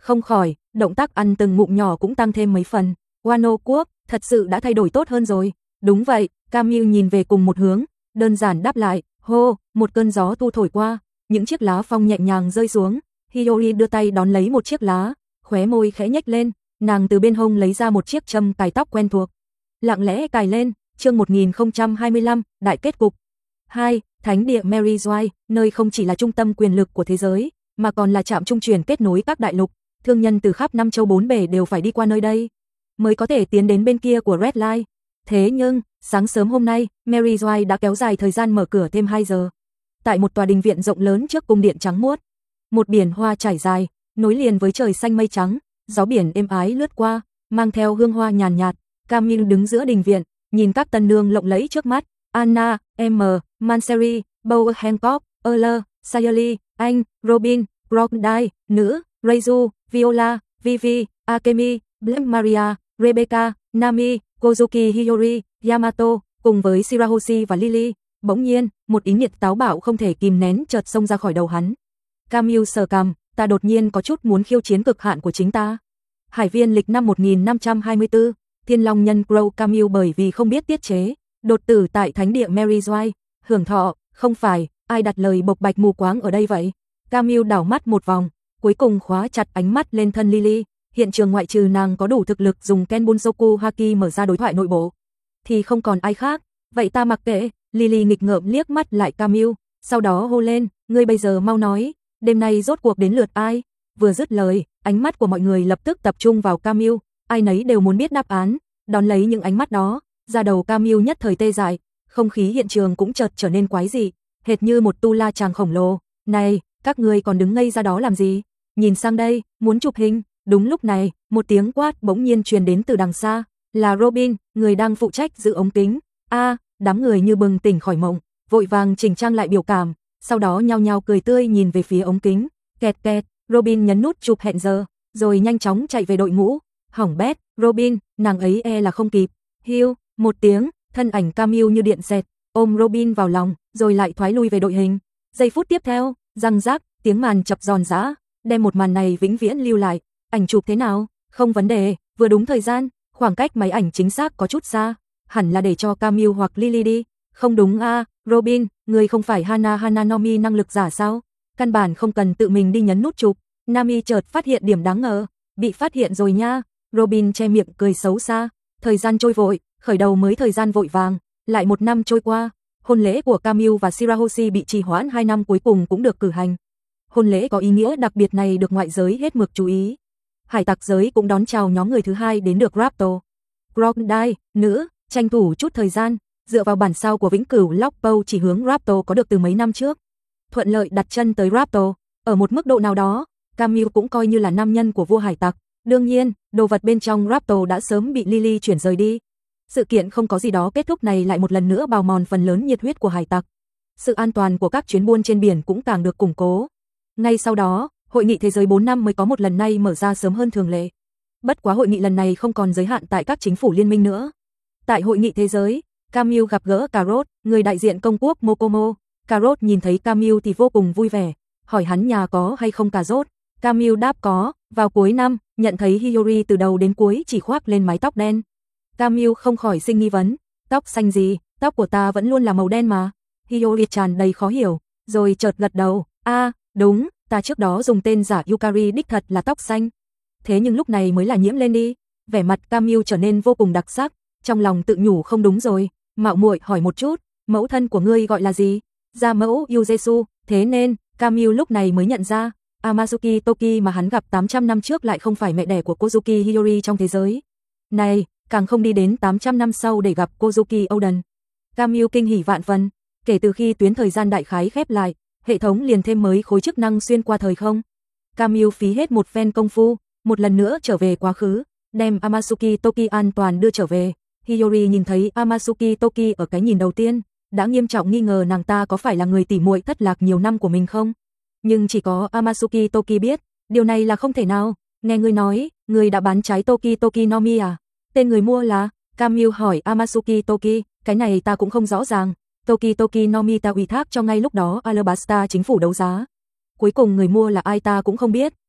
Không khỏi, động tác ăn từng ngụm nhỏ cũng tăng thêm mấy phần. Wano quốc, thật sự đã thay đổi tốt hơn rồi. Đúng vậy, Camille nhìn về cùng một hướng, đơn giản đáp lại, hô, một cơn gió thu thổi qua, những chiếc lá phong nhẹ nhàng rơi xuống. Hiyori đưa tay đón lấy một chiếc lá, khóe môi khẽ nhếch lên, nàng từ bên hông lấy ra một chiếc châm cài tóc quen thuộc. Lặng lẽ cài lên, chương một nghìn không trăm hai mươi lăm, đại kết cục. hai. Thánh địa Mary's, nơi không chỉ là trung tâm quyền lực của thế giới, mà còn là trạm trung chuyển kết nối các đại lục, thương nhân từ khắp năm châu bốn bể đều phải đi qua nơi đây, mới có thể tiến đến bên kia của Red Line. Thế nhưng, sáng sớm hôm nay, Mary's đã kéo dài thời gian mở cửa thêm hai giờ. Tại một tòa đình viện rộng lớn trước cung điện trắng muốt, một biển hoa trải dài, nối liền với trời xanh mây trắng, gió biển êm ái lướt qua, mang theo hương hoa nhàn nhạt. Camille đứng giữa đình viện, nhìn các tân nương lộng lẫy trước mắt, Anna, M, Manseri, Bower Hancock, Euler, Sayali, anh, Robin, Crocodile, nữ, Reizu, Viola, Vivi, Akemi, Blank Maria, Rebecca, Nami, Kozuki Hiyori, Yamato, cùng với Shirahoshi và Lily. Bỗng nhiên, một ý niệm táo bạo không thể kìm nén chợt xông ra khỏi đầu hắn. Camille sờ cằm, ta đột nhiên có chút muốn khiêu chiến cực hạn của chính ta. Hải viên lịch năm một nghìn năm trăm hai mươi tư, Thiên Long nhân Crow Camille bởi vì không biết tiết chế, đột tử tại thánh địa Mary's, hưởng thọ, không phải, ai đặt lời bộc bạch mù quáng ở đây vậy? Camille đảo mắt một vòng, cuối cùng khóa chặt ánh mắt lên thân Lily, hiện trường ngoại trừ nàng có đủ thực lực dùng Ken Bunsoku Haki mở ra đối thoại nội bộ, thì không còn ai khác, vậy ta mặc kệ. Lily nghịch ngợm liếc mắt lại Camille, sau đó hô lên, ngươi bây giờ mau nói, đêm nay rốt cuộc đến lượt ai? Vừa dứt lời, ánh mắt của mọi người lập tức tập trung vào Camille, ai nấy đều muốn biết đáp án, đón lấy những ánh mắt đó, da đầu Camille nhất thời tê dại, không khí hiện trường cũng chợt trở nên quái dị, hệt như một tu la chàng khổng lồ. Này, các ngươi còn đứng ngây ra đó làm gì? Nhìn sang đây, muốn chụp hình. Đúng lúc này, một tiếng quát bỗng nhiên truyền đến từ đằng xa, là Robin, người đang phụ trách giữ ống kính. A, đám người như bừng tỉnh khỏi mộng, vội vàng chỉnh trang lại biểu cảm, sau đó nhao nhao cười tươi nhìn về phía ống kính. Kẹt kẹt, Robin nhấn nút chụp hẹn giờ, rồi nhanh chóng chạy về đội ngũ. Hỏng bét, Robin, nàng ấy e là không kịp. Hiu, một tiếng, thân ảnh Camille như điện xẹt, ôm Robin vào lòng, rồi lại thoái lui về đội hình. Giây phút tiếp theo, răng rác, tiếng màn chập giòn giã, đem một màn này vĩnh viễn lưu lại. Ảnh chụp thế nào? Không vấn đề, vừa đúng thời gian, khoảng cách máy ảnh chính xác có chút xa, hẳn là để cho Camille hoặc Lily đi. Không đúng a, à, Robin, người không phải Hana Hananomi năng lực giả sao? Căn bản không cần tự mình đi nhấn nút chụp. Nami chợt phát hiện điểm đáng ngờ, bị phát hiện rồi nha. Robin che miệng cười xấu xa, thời gian trôi vội, khởi đầu mới thời gian vội vàng, lại một năm trôi qua, hôn lễ của Camille và Shirahoshi bị trì hoãn hai năm cuối cùng cũng được cử hành. Hôn lễ có ý nghĩa đặc biệt này được ngoại giới hết mực chú ý. Hải tặc giới cũng đón chào nhóm người thứ hai đến được Raptor. Crocodile, nữ, tranh thủ chút thời gian, dựa vào bản sao của vĩnh cửu Lockpow chỉ hướng Raptor có được từ mấy năm trước. Thuận lợi đặt chân tới Raptor, ở một mức độ nào đó, Camille cũng coi như là nam nhân của vua hải tặc. Đương nhiên, đồ vật bên trong Raptor đã sớm bị Lily chuyển rời đi. Sự kiện không có gì đó kết thúc này lại một lần nữa bào mòn phần lớn nhiệt huyết của hải tặc. Sự an toàn của các chuyến buôn trên biển cũng càng được củng cố. Ngay sau đó, hội nghị thế giới bốn năm mới có một lần này mở ra sớm hơn thường lệ. Bất quá hội nghị lần này không còn giới hạn tại các chính phủ liên minh nữa. Tại hội nghị thế giới, Camille gặp gỡ Carrot, người đại diện công quốc Mokomo. Carrot nhìn thấy Camille thì vô cùng vui vẻ, hỏi hắn nhà có hay không cà rốt. Camille đáp có, vào cuối năm, nhận thấy Hiyori từ đầu đến cuối chỉ khoác lên mái tóc đen. Camille không khỏi sinh nghi vấn, tóc xanh gì, tóc của ta vẫn luôn là màu đen mà. Hiyori tràn đầy khó hiểu, rồi chợt gật đầu, a, à, đúng, ta trước đó dùng tên giả Yukari đích thật là tóc xanh. Thế nhưng lúc này mới là nhiễm lên đi. Vẻ mặt Camille trở nên vô cùng đặc sắc, trong lòng tự nhủ không đúng rồi, mạo muội hỏi một chút, mẫu thân của ngươi gọi là gì? Gia mẫu Yujesu, thế nên, Camille lúc này mới nhận ra, Amazuki Toki mà hắn gặp tám trăm năm trước lại không phải mẹ đẻ của Kozuki Hiyori trong thế giới. Này, càng không đi đến tám trăm năm sau để gặp Kozuki Oden. Camille kinh hỉ vạn phần, kể từ khi tuyến thời gian đại khái khép lại, hệ thống liền thêm mới khối chức năng xuyên qua thời không. Camille phí hết một phen công phu, một lần nữa trở về quá khứ, đem Amazuki Toki an toàn đưa trở về. Hiyori nhìn thấy Amazuki Toki ở cái nhìn đầu tiên, đã nghiêm trọng nghi ngờ nàng ta có phải là người tỉ muội thất lạc nhiều năm của mình không? Nhưng chỉ có Amazuki Toki biết, điều này là không thể nào. Nghe ngươi nói, ngươi đã bán trái Toki Toki Nomi à? Tên người mua là? Camille hỏi Amazuki Toki, cái này ta cũng không rõ ràng. Toki Toki Nomi ta ủy thác cho ngay lúc đó Alabasta chính phủ đấu giá. Cuối cùng người mua là ai ta cũng không biết,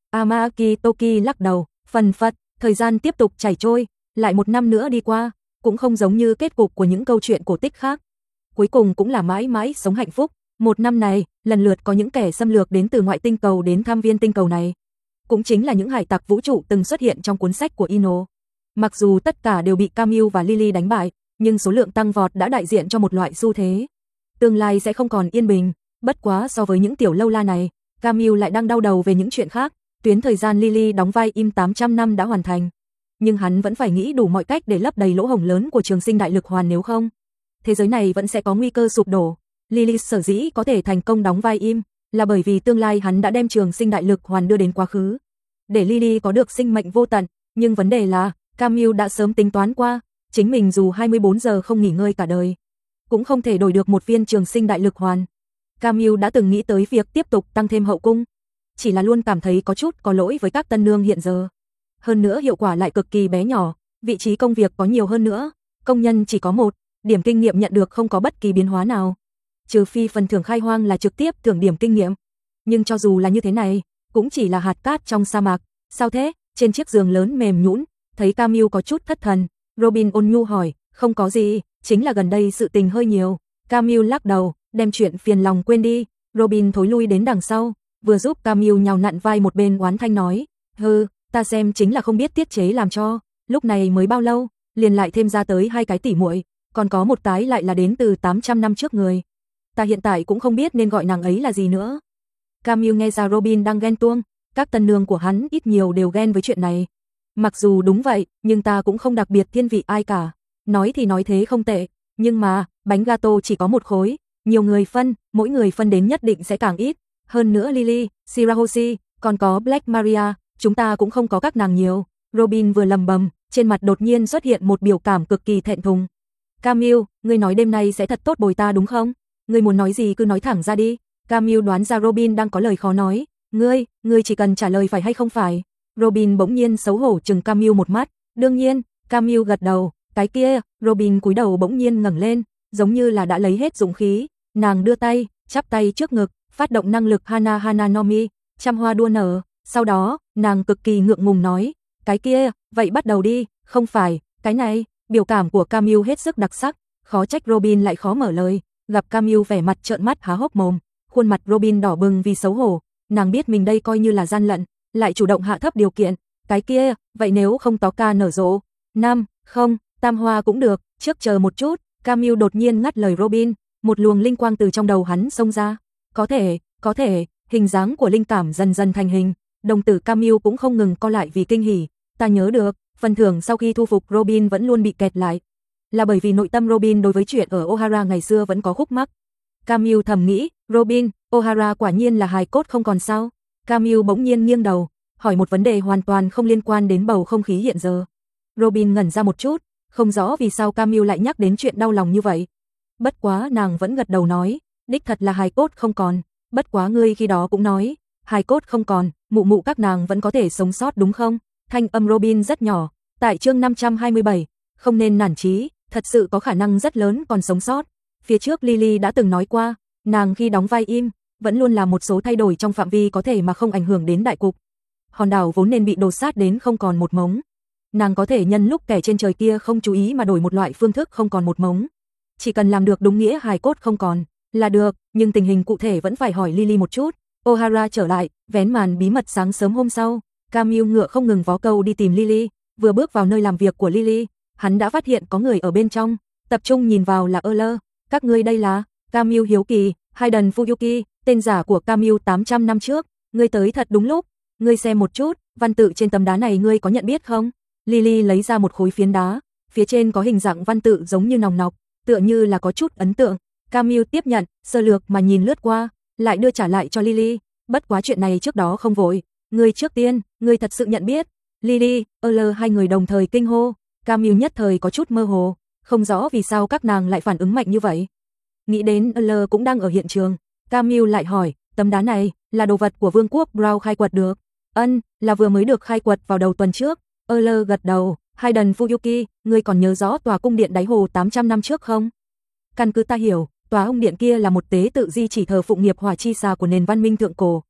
Amaki Toki lắc đầu, phần phật, thời gian tiếp tục chảy trôi, lại một năm nữa đi qua, cũng không giống như kết cục của những câu chuyện cổ tích khác. Cuối cùng cũng là mãi mãi sống hạnh phúc. Một năm này, lần lượt có những kẻ xâm lược đến từ ngoại tinh cầu đến thăm viên tinh cầu này. Cũng chính là những hải tặc vũ trụ từng xuất hiện trong cuốn sách của Ino. Mặc dù tất cả đều bị Camille và Lily đánh bại, nhưng số lượng tăng vọt đã đại diện cho một loại xu thế. Tương lai sẽ không còn yên bình, bất quá so với những tiểu lâu la này, Camille lại đang đau đầu về những chuyện khác. Tuyến thời gian Lily đóng vai im tám trăm năm đã hoàn thành, nhưng hắn vẫn phải nghĩ đủ mọi cách để lấp đầy lỗ hổng lớn của trường sinh đại lực hoàn, nếu không, thế giới này vẫn sẽ có nguy cơ sụp đổ. Lily sở dĩ có thể thành công đóng vai im, là bởi vì tương lai hắn đã đem trường sinh đại lực hoàn đưa đến quá khứ, để Lily có được sinh mệnh vô tận, nhưng vấn đề là, Camille đã sớm tính toán qua, chính mình dù hai mươi bốn giờ không nghỉ ngơi cả đời, cũng không thể đổi được một viên trường sinh đại lực hoàn. Camille đã từng nghĩ tới việc tiếp tục tăng thêm hậu cung, chỉ là luôn cảm thấy có chút có lỗi với các tân nương hiện giờ. Hơn nữa hiệu quả lại cực kỳ bé nhỏ, vị trí công việc có nhiều hơn nữa, công nhân chỉ có một, điểm kinh nghiệm nhận được không có bất kỳ biến hóa nào. Trừ phi phần thưởng khai hoang là trực tiếp thưởng điểm kinh nghiệm. Nhưng cho dù là như thế này, cũng chỉ là hạt cát trong sa mạc. Sao thế? Trên chiếc giường lớn mềm nhũn, thấy Camille có chút thất thần, Robin ôn nhu hỏi, không có gì, chính là gần đây sự tình hơi nhiều. Camille lắc đầu, đem chuyện phiền lòng quên đi. Robin thối lui đến đằng sau, vừa giúp Camille nhào nặn vai một bên oán thanh nói, hừ, ta xem chính là không biết tiết chế làm cho, lúc này mới bao lâu, liền lại thêm ra tới hai cái tỉ muội, còn có một cái lại là đến từ tám trăm năm trước người. Ta hiện tại cũng không biết nên gọi nàng ấy là gì nữa. Camille nghe ra Robin đang ghen tuông, các tân nương của hắn ít nhiều đều ghen với chuyện này. Mặc dù đúng vậy, nhưng ta cũng không đặc biệt thiên vị ai cả. Nói thì nói thế không tệ, nhưng mà, bánh gato chỉ có một khối, nhiều người phân, mỗi người phân đến nhất định sẽ càng ít. Hơn nữa Lily, Shirahoshi, còn có Black Maria, chúng ta cũng không có các nàng nhiều. Robin vừa lầm bầm, trên mặt đột nhiên xuất hiện một biểu cảm cực kỳ thẹn thùng. Camille, ngươi nói đêm nay sẽ thật tốt bồi ta đúng không? Ngươi muốn nói gì cứ nói thẳng ra đi. Camille đoán ra Robin đang có lời khó nói. Ngươi, ngươi chỉ cần trả lời phải hay không phải. Robin bỗng nhiên xấu hổ chừng Camille một mắt. Đương nhiên, Camille gật đầu. Cái kia, Robin cúi đầu bỗng nhiên ngẩng lên, giống như là đã lấy hết dũng khí. Nàng đưa tay, chắp tay trước ngực, phát động năng lực Hana Hana no Mi, trăm hoa đua nở. Sau đó, nàng cực kỳ ngượng ngùng nói, cái kia, vậy bắt đầu đi, không phải, cái này. Biểu cảm của Camille hết sức đặc sắc, khó trách Robin lại khó mở lời. Gặp Camille vẻ mặt trợn mắt há hốc mồm, khuôn mặt Robin đỏ bừng vì xấu hổ, nàng biết mình đây coi như là gian lận, lại chủ động hạ thấp điều kiện. Cái kia, vậy nếu không tó ca nở rộ, năm, không, tam hoa cũng được, trước chờ một chút. Camille đột nhiên ngắt lời Robin, một luồng linh quang từ trong đầu hắn xông ra. Có thể, có thể, hình dáng của linh cảm dần dần thành hình, đồng tử Camille cũng không ngừng co lại vì kinh hỉ. Ta nhớ được, phần thưởng sau khi thu phục Robin vẫn luôn bị kẹt lại, là bởi vì nội tâm Robin đối với chuyện ở O'Hara ngày xưa vẫn có khúc mắc. Camille thầm nghĩ, Robin, O'Hara quả nhiên là hài cốt không còn sao? Camille bỗng nhiên nghiêng đầu, hỏi một vấn đề hoàn toàn không liên quan đến bầu không khí hiện giờ. Robin ngẩn ra một chút, không rõ vì sao Camille lại nhắc đến chuyện đau lòng như vậy. Bất quá nàng vẫn gật đầu nói, đích thật là hài cốt không còn, bất quá ngươi khi đó cũng nói, hài cốt không còn, mụ mụ các nàng vẫn có thể sống sót đúng không? Thanh âm Robin rất nhỏ, tại chương năm trăm hai mươi bảy, không nên nản chí, thật sự có khả năng rất lớn còn sống sót. Phía trước Lily đã từng nói qua, nàng khi đóng vai im, vẫn luôn là một số thay đổi trong phạm vi có thể mà không ảnh hưởng đến đại cục. Hòn đảo vốn nên bị đổ sát đến không còn một mống. Nàng có thể nhân lúc kẻ trên trời kia không chú ý mà đổi một loại phương thức không còn một mống. Chỉ cần làm được đúng nghĩa hài cốt không còn, là được, nhưng tình hình cụ thể vẫn phải hỏi Lily một chút. O'Hara trở lại, vén màn bí mật sáng sớm hôm sau. Camille ngựa không ngừng vó câu đi tìm Lily, vừa bước vào nơi làm việc của Lily, hắn đã phát hiện có người ở bên trong, tập trung nhìn vào là Euler. Các ngươi đây là? Camille hiếu kỳ, Hayden Fuyuki, tên giả của Camille tám trăm năm trước, ngươi tới thật đúng lúc, ngươi xem một chút, văn tự trên tấm đá này ngươi có nhận biết không? Lily lấy ra một khối phiến đá, phía trên có hình dạng văn tự giống như nòng nọc, tựa như là có chút ấn tượng. Camille tiếp nhận, sơ lược mà nhìn lướt qua, lại đưa trả lại cho Lily, bất quá chuyện này trước đó không vội. Ngươi trước tiên, ngươi thật sự nhận biết. Lily, Euler hai người đồng thời kinh hô, Camille nhất thời có chút mơ hồ, không rõ vì sao các nàng lại phản ứng mạnh như vậy. Nghĩ đến Euler cũng đang ở hiện trường, Camille lại hỏi, tấm đá này là đồ vật của vương quốc Brown khai quật được? Ân, là vừa mới được khai quật vào đầu tuần trước. Euler gật đầu, Hayden Fuyuki, ngươi còn nhớ rõ tòa cung điện đáy hồ tám trăm năm trước không? Căn cứ ta hiểu, tòa ông điện kia là một tế tự di chỉ thờ phụng nghiệp hỏa chi xà của nền văn minh thượng cổ.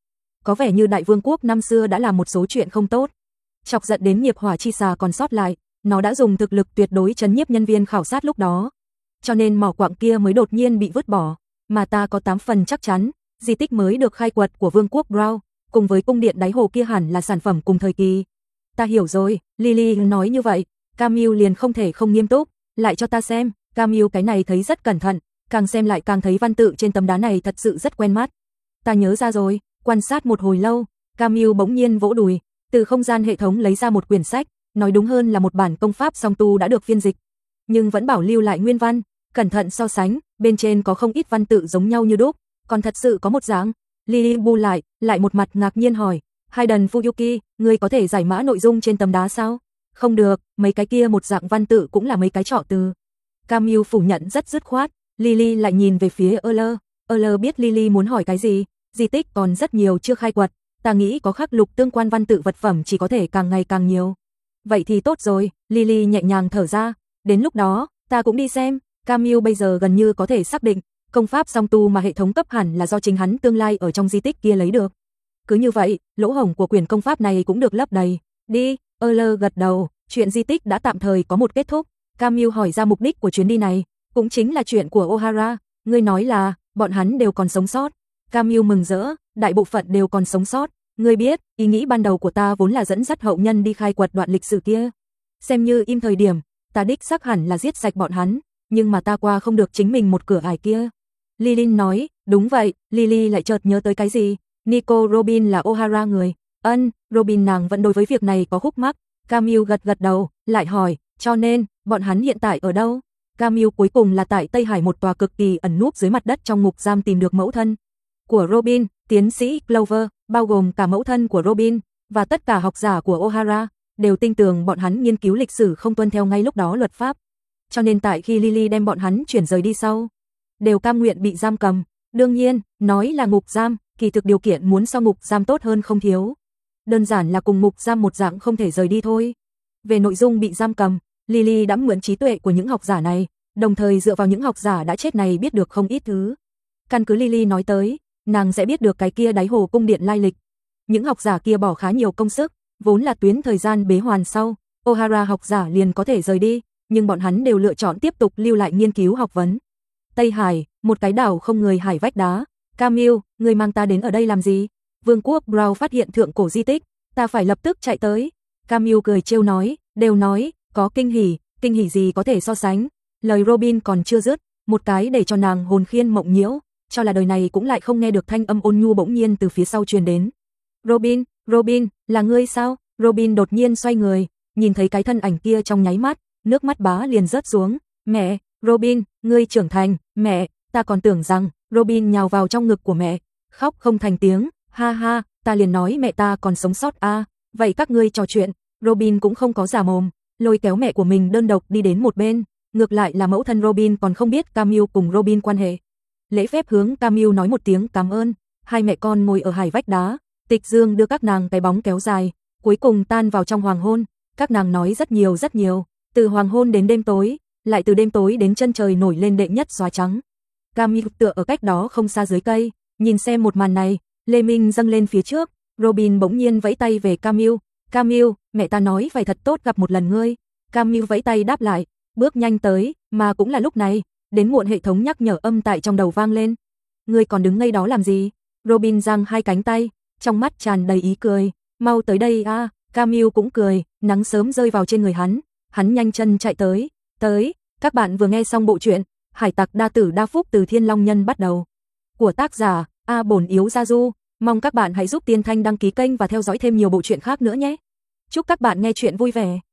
có vẻ như Đại Vương quốc năm xưa đã làm một số chuyện không tốt, chọc giận đến nghiệp hỏa chi xà còn sót lại, nó đã dùng thực lực tuyệt đối trấn nhiếp nhân viên khảo sát lúc đó. Cho nên mỏ quặng kia mới đột nhiên bị vứt bỏ, mà ta có tám phần chắc chắn, di tích mới được khai quật của Vương quốc Brown, cùng với cung điện đáy hồ kia hẳn là sản phẩm cùng thời kỳ. Ta hiểu rồi, Lily nói như vậy, Camille liền không thể không nghiêm túc, lại cho ta xem, Camille cái này thấy rất cẩn thận, càng xem lại càng thấy văn tự trên tấm đá này thật sự rất quen mắt. Ta nhớ ra rồi, quan sát một hồi lâu, Camille bỗng nhiên vỗ đùi, từ không gian hệ thống lấy ra một quyển sách, nói đúng hơn là một bản công pháp song tu đã được phiên dịch, nhưng vẫn bảo lưu lại nguyên văn, cẩn thận so sánh, bên trên có không ít văn tự giống nhau như đúc, còn thật sự có một dáng. Lily bu lại, lại một mặt ngạc nhiên hỏi, Hayden Fuyuki, ngươi có thể giải mã nội dung trên tấm đá sao? Không được, mấy cái kia một dạng văn tự cũng là mấy cái trọ từ. Camille phủ nhận rất dứt khoát, Lily lại nhìn về phía Euler, Euler biết Lily muốn hỏi cái gì, di tích còn rất nhiều chưa khai quật, ta nghĩ có khắc lục tương quan văn tự vật phẩm chỉ có thể càng ngày càng nhiều. Vậy thì tốt rồi, Lily nhẹ nhàng thở ra, đến lúc đó, ta cũng đi xem. Camille bây giờ gần như có thể xác định, công pháp song tu mà hệ thống cấp hẳn là do chính hắn tương lai ở trong di tích kia lấy được. Cứ như vậy, lỗ hổng của quyển công pháp này cũng được lấp đầy. Đi, Euler gật đầu, chuyện di tích đã tạm thời có một kết thúc. Camille hỏi ra mục đích của chuyến đi này, cũng chính là chuyện của O'Hara, ngươi nói là, bọn hắn đều còn sống sót. Camille mừng rỡ, đại bộ phận đều còn sống sót. Ngươi biết, ý nghĩ ban đầu của ta vốn là dẫn dắt hậu nhân đi khai quật đoạn lịch sử kia. Xem như im thời điểm, ta đích xác hẳn là giết sạch bọn hắn, nhưng mà ta qua không được chính mình một cửa ải kia. Lily nói, đúng vậy, Lily lại chợt nhớ tới cái gì, Nico Robin là O'Hara người, ân, Robin nàng vẫn đối với việc này có khúc mắc. Camille gật gật đầu, lại hỏi, cho nên, bọn hắn hiện tại ở đâu? Camille cuối cùng là tại Tây Hải một tòa cực kỳ ẩn núp dưới mặt đất trong ngục giam tìm được mẫu thân của Robin, tiến sĩ Clover, bao gồm cả mẫu thân của Robin, và tất cả học giả của O'Hara, đều tin tưởng bọn hắn nghiên cứu lịch sử không tuân theo ngay lúc đó luật pháp. Cho nên tại khi Lily đem bọn hắn chuyển rời đi sau, đều cam nguyện bị giam cầm. Đương nhiên, nói là ngục giam, kỳ thực điều kiện muốn so ngục giam tốt hơn không thiếu. Đơn giản là cùng ngục giam một dạng không thể rời đi thôi. Về nội dung bị giam cầm, Lily đã mượn trí tuệ của những học giả này, đồng thời dựa vào những học giả đã chết này biết được không ít thứ. Căn cứ Lily nói tới, nàng sẽ biết được cái kia đáy hồ cung điện lai lịch. Những học giả kia bỏ khá nhiều công sức, vốn là tuyến thời gian bế hoàn sau, O'Hara học giả liền có thể rời đi, nhưng bọn hắn đều lựa chọn tiếp tục lưu lại nghiên cứu học vấn. Tây Hải, một cái đảo không người hải vách đá. Camille, người mang ta đến ở đây làm gì? Vương quốc Brown phát hiện thượng cổ di tích, ta phải lập tức chạy tới. Camille cười trêu nói, đều nói, có kinh hỉ, kinh hỉ gì có thể so sánh. Lời Robin còn chưa dứt, một cái để cho nàng hồn khiên mộng nhiễu, cho là đời này cũng lại không nghe được thanh âm ôn nhu bỗng nhiên từ phía sau truyền đến. Robin, Robin, là ngươi sao? Robin đột nhiên xoay người, nhìn thấy cái thân ảnh kia trong nháy mắt, nước mắt bá liền rớt xuống. Mẹ, Robin, ngươi trưởng thành, mẹ, ta còn tưởng rằng, Robin nhào vào trong ngực của mẹ, khóc không thành tiếng, ha ha, ta liền nói mẹ ta còn sống sót a, à, vậy các ngươi trò chuyện. Robin cũng không có giả mồm, lôi kéo mẹ của mình đơn độc đi đến một bên, ngược lại là mẫu thân Robin còn không biết Camille cùng Robin quan hệ. Lễ phép hướng Camille nói một tiếng cảm ơn, hai mẹ con ngồi ở hải vách đá, Tịch Dương đưa các nàng cái bóng kéo dài, cuối cùng tan vào trong hoàng hôn, các nàng nói rất nhiều rất nhiều, từ hoàng hôn đến đêm tối, lại từ đêm tối đến chân trời nổi lên đệ nhất xóa trắng. Camille tựa ở cách đó không xa dưới cây, nhìn xem một màn này, Lê Minh dâng lên phía trước, Robin bỗng nhiên vẫy tay về Camille, Camille, mẹ ta nói phải thật tốt gặp một lần ngươi. Camille vẫy tay đáp lại, bước nhanh tới, mà cũng là lúc này, đến muộn hệ thống nhắc nhở âm tại trong đầu vang lên. Ngươi còn đứng ngây đó làm gì? Robin giang hai cánh tay, trong mắt tràn đầy ý cười, mau tới đây a. À. Camille cũng cười, nắng sớm rơi vào trên người hắn, hắn nhanh chân chạy tới, tới, các bạn vừa nghe xong bộ truyện Hải tặc đa tử đa phúc từ Thiên Long Nhân bắt đầu của tác giả A Bổn Yếu Gia Du, mong các bạn hãy giúp Tiên Thanh đăng ký kênh và theo dõi thêm nhiều bộ truyện khác nữa nhé. Chúc các bạn nghe truyện vui vẻ.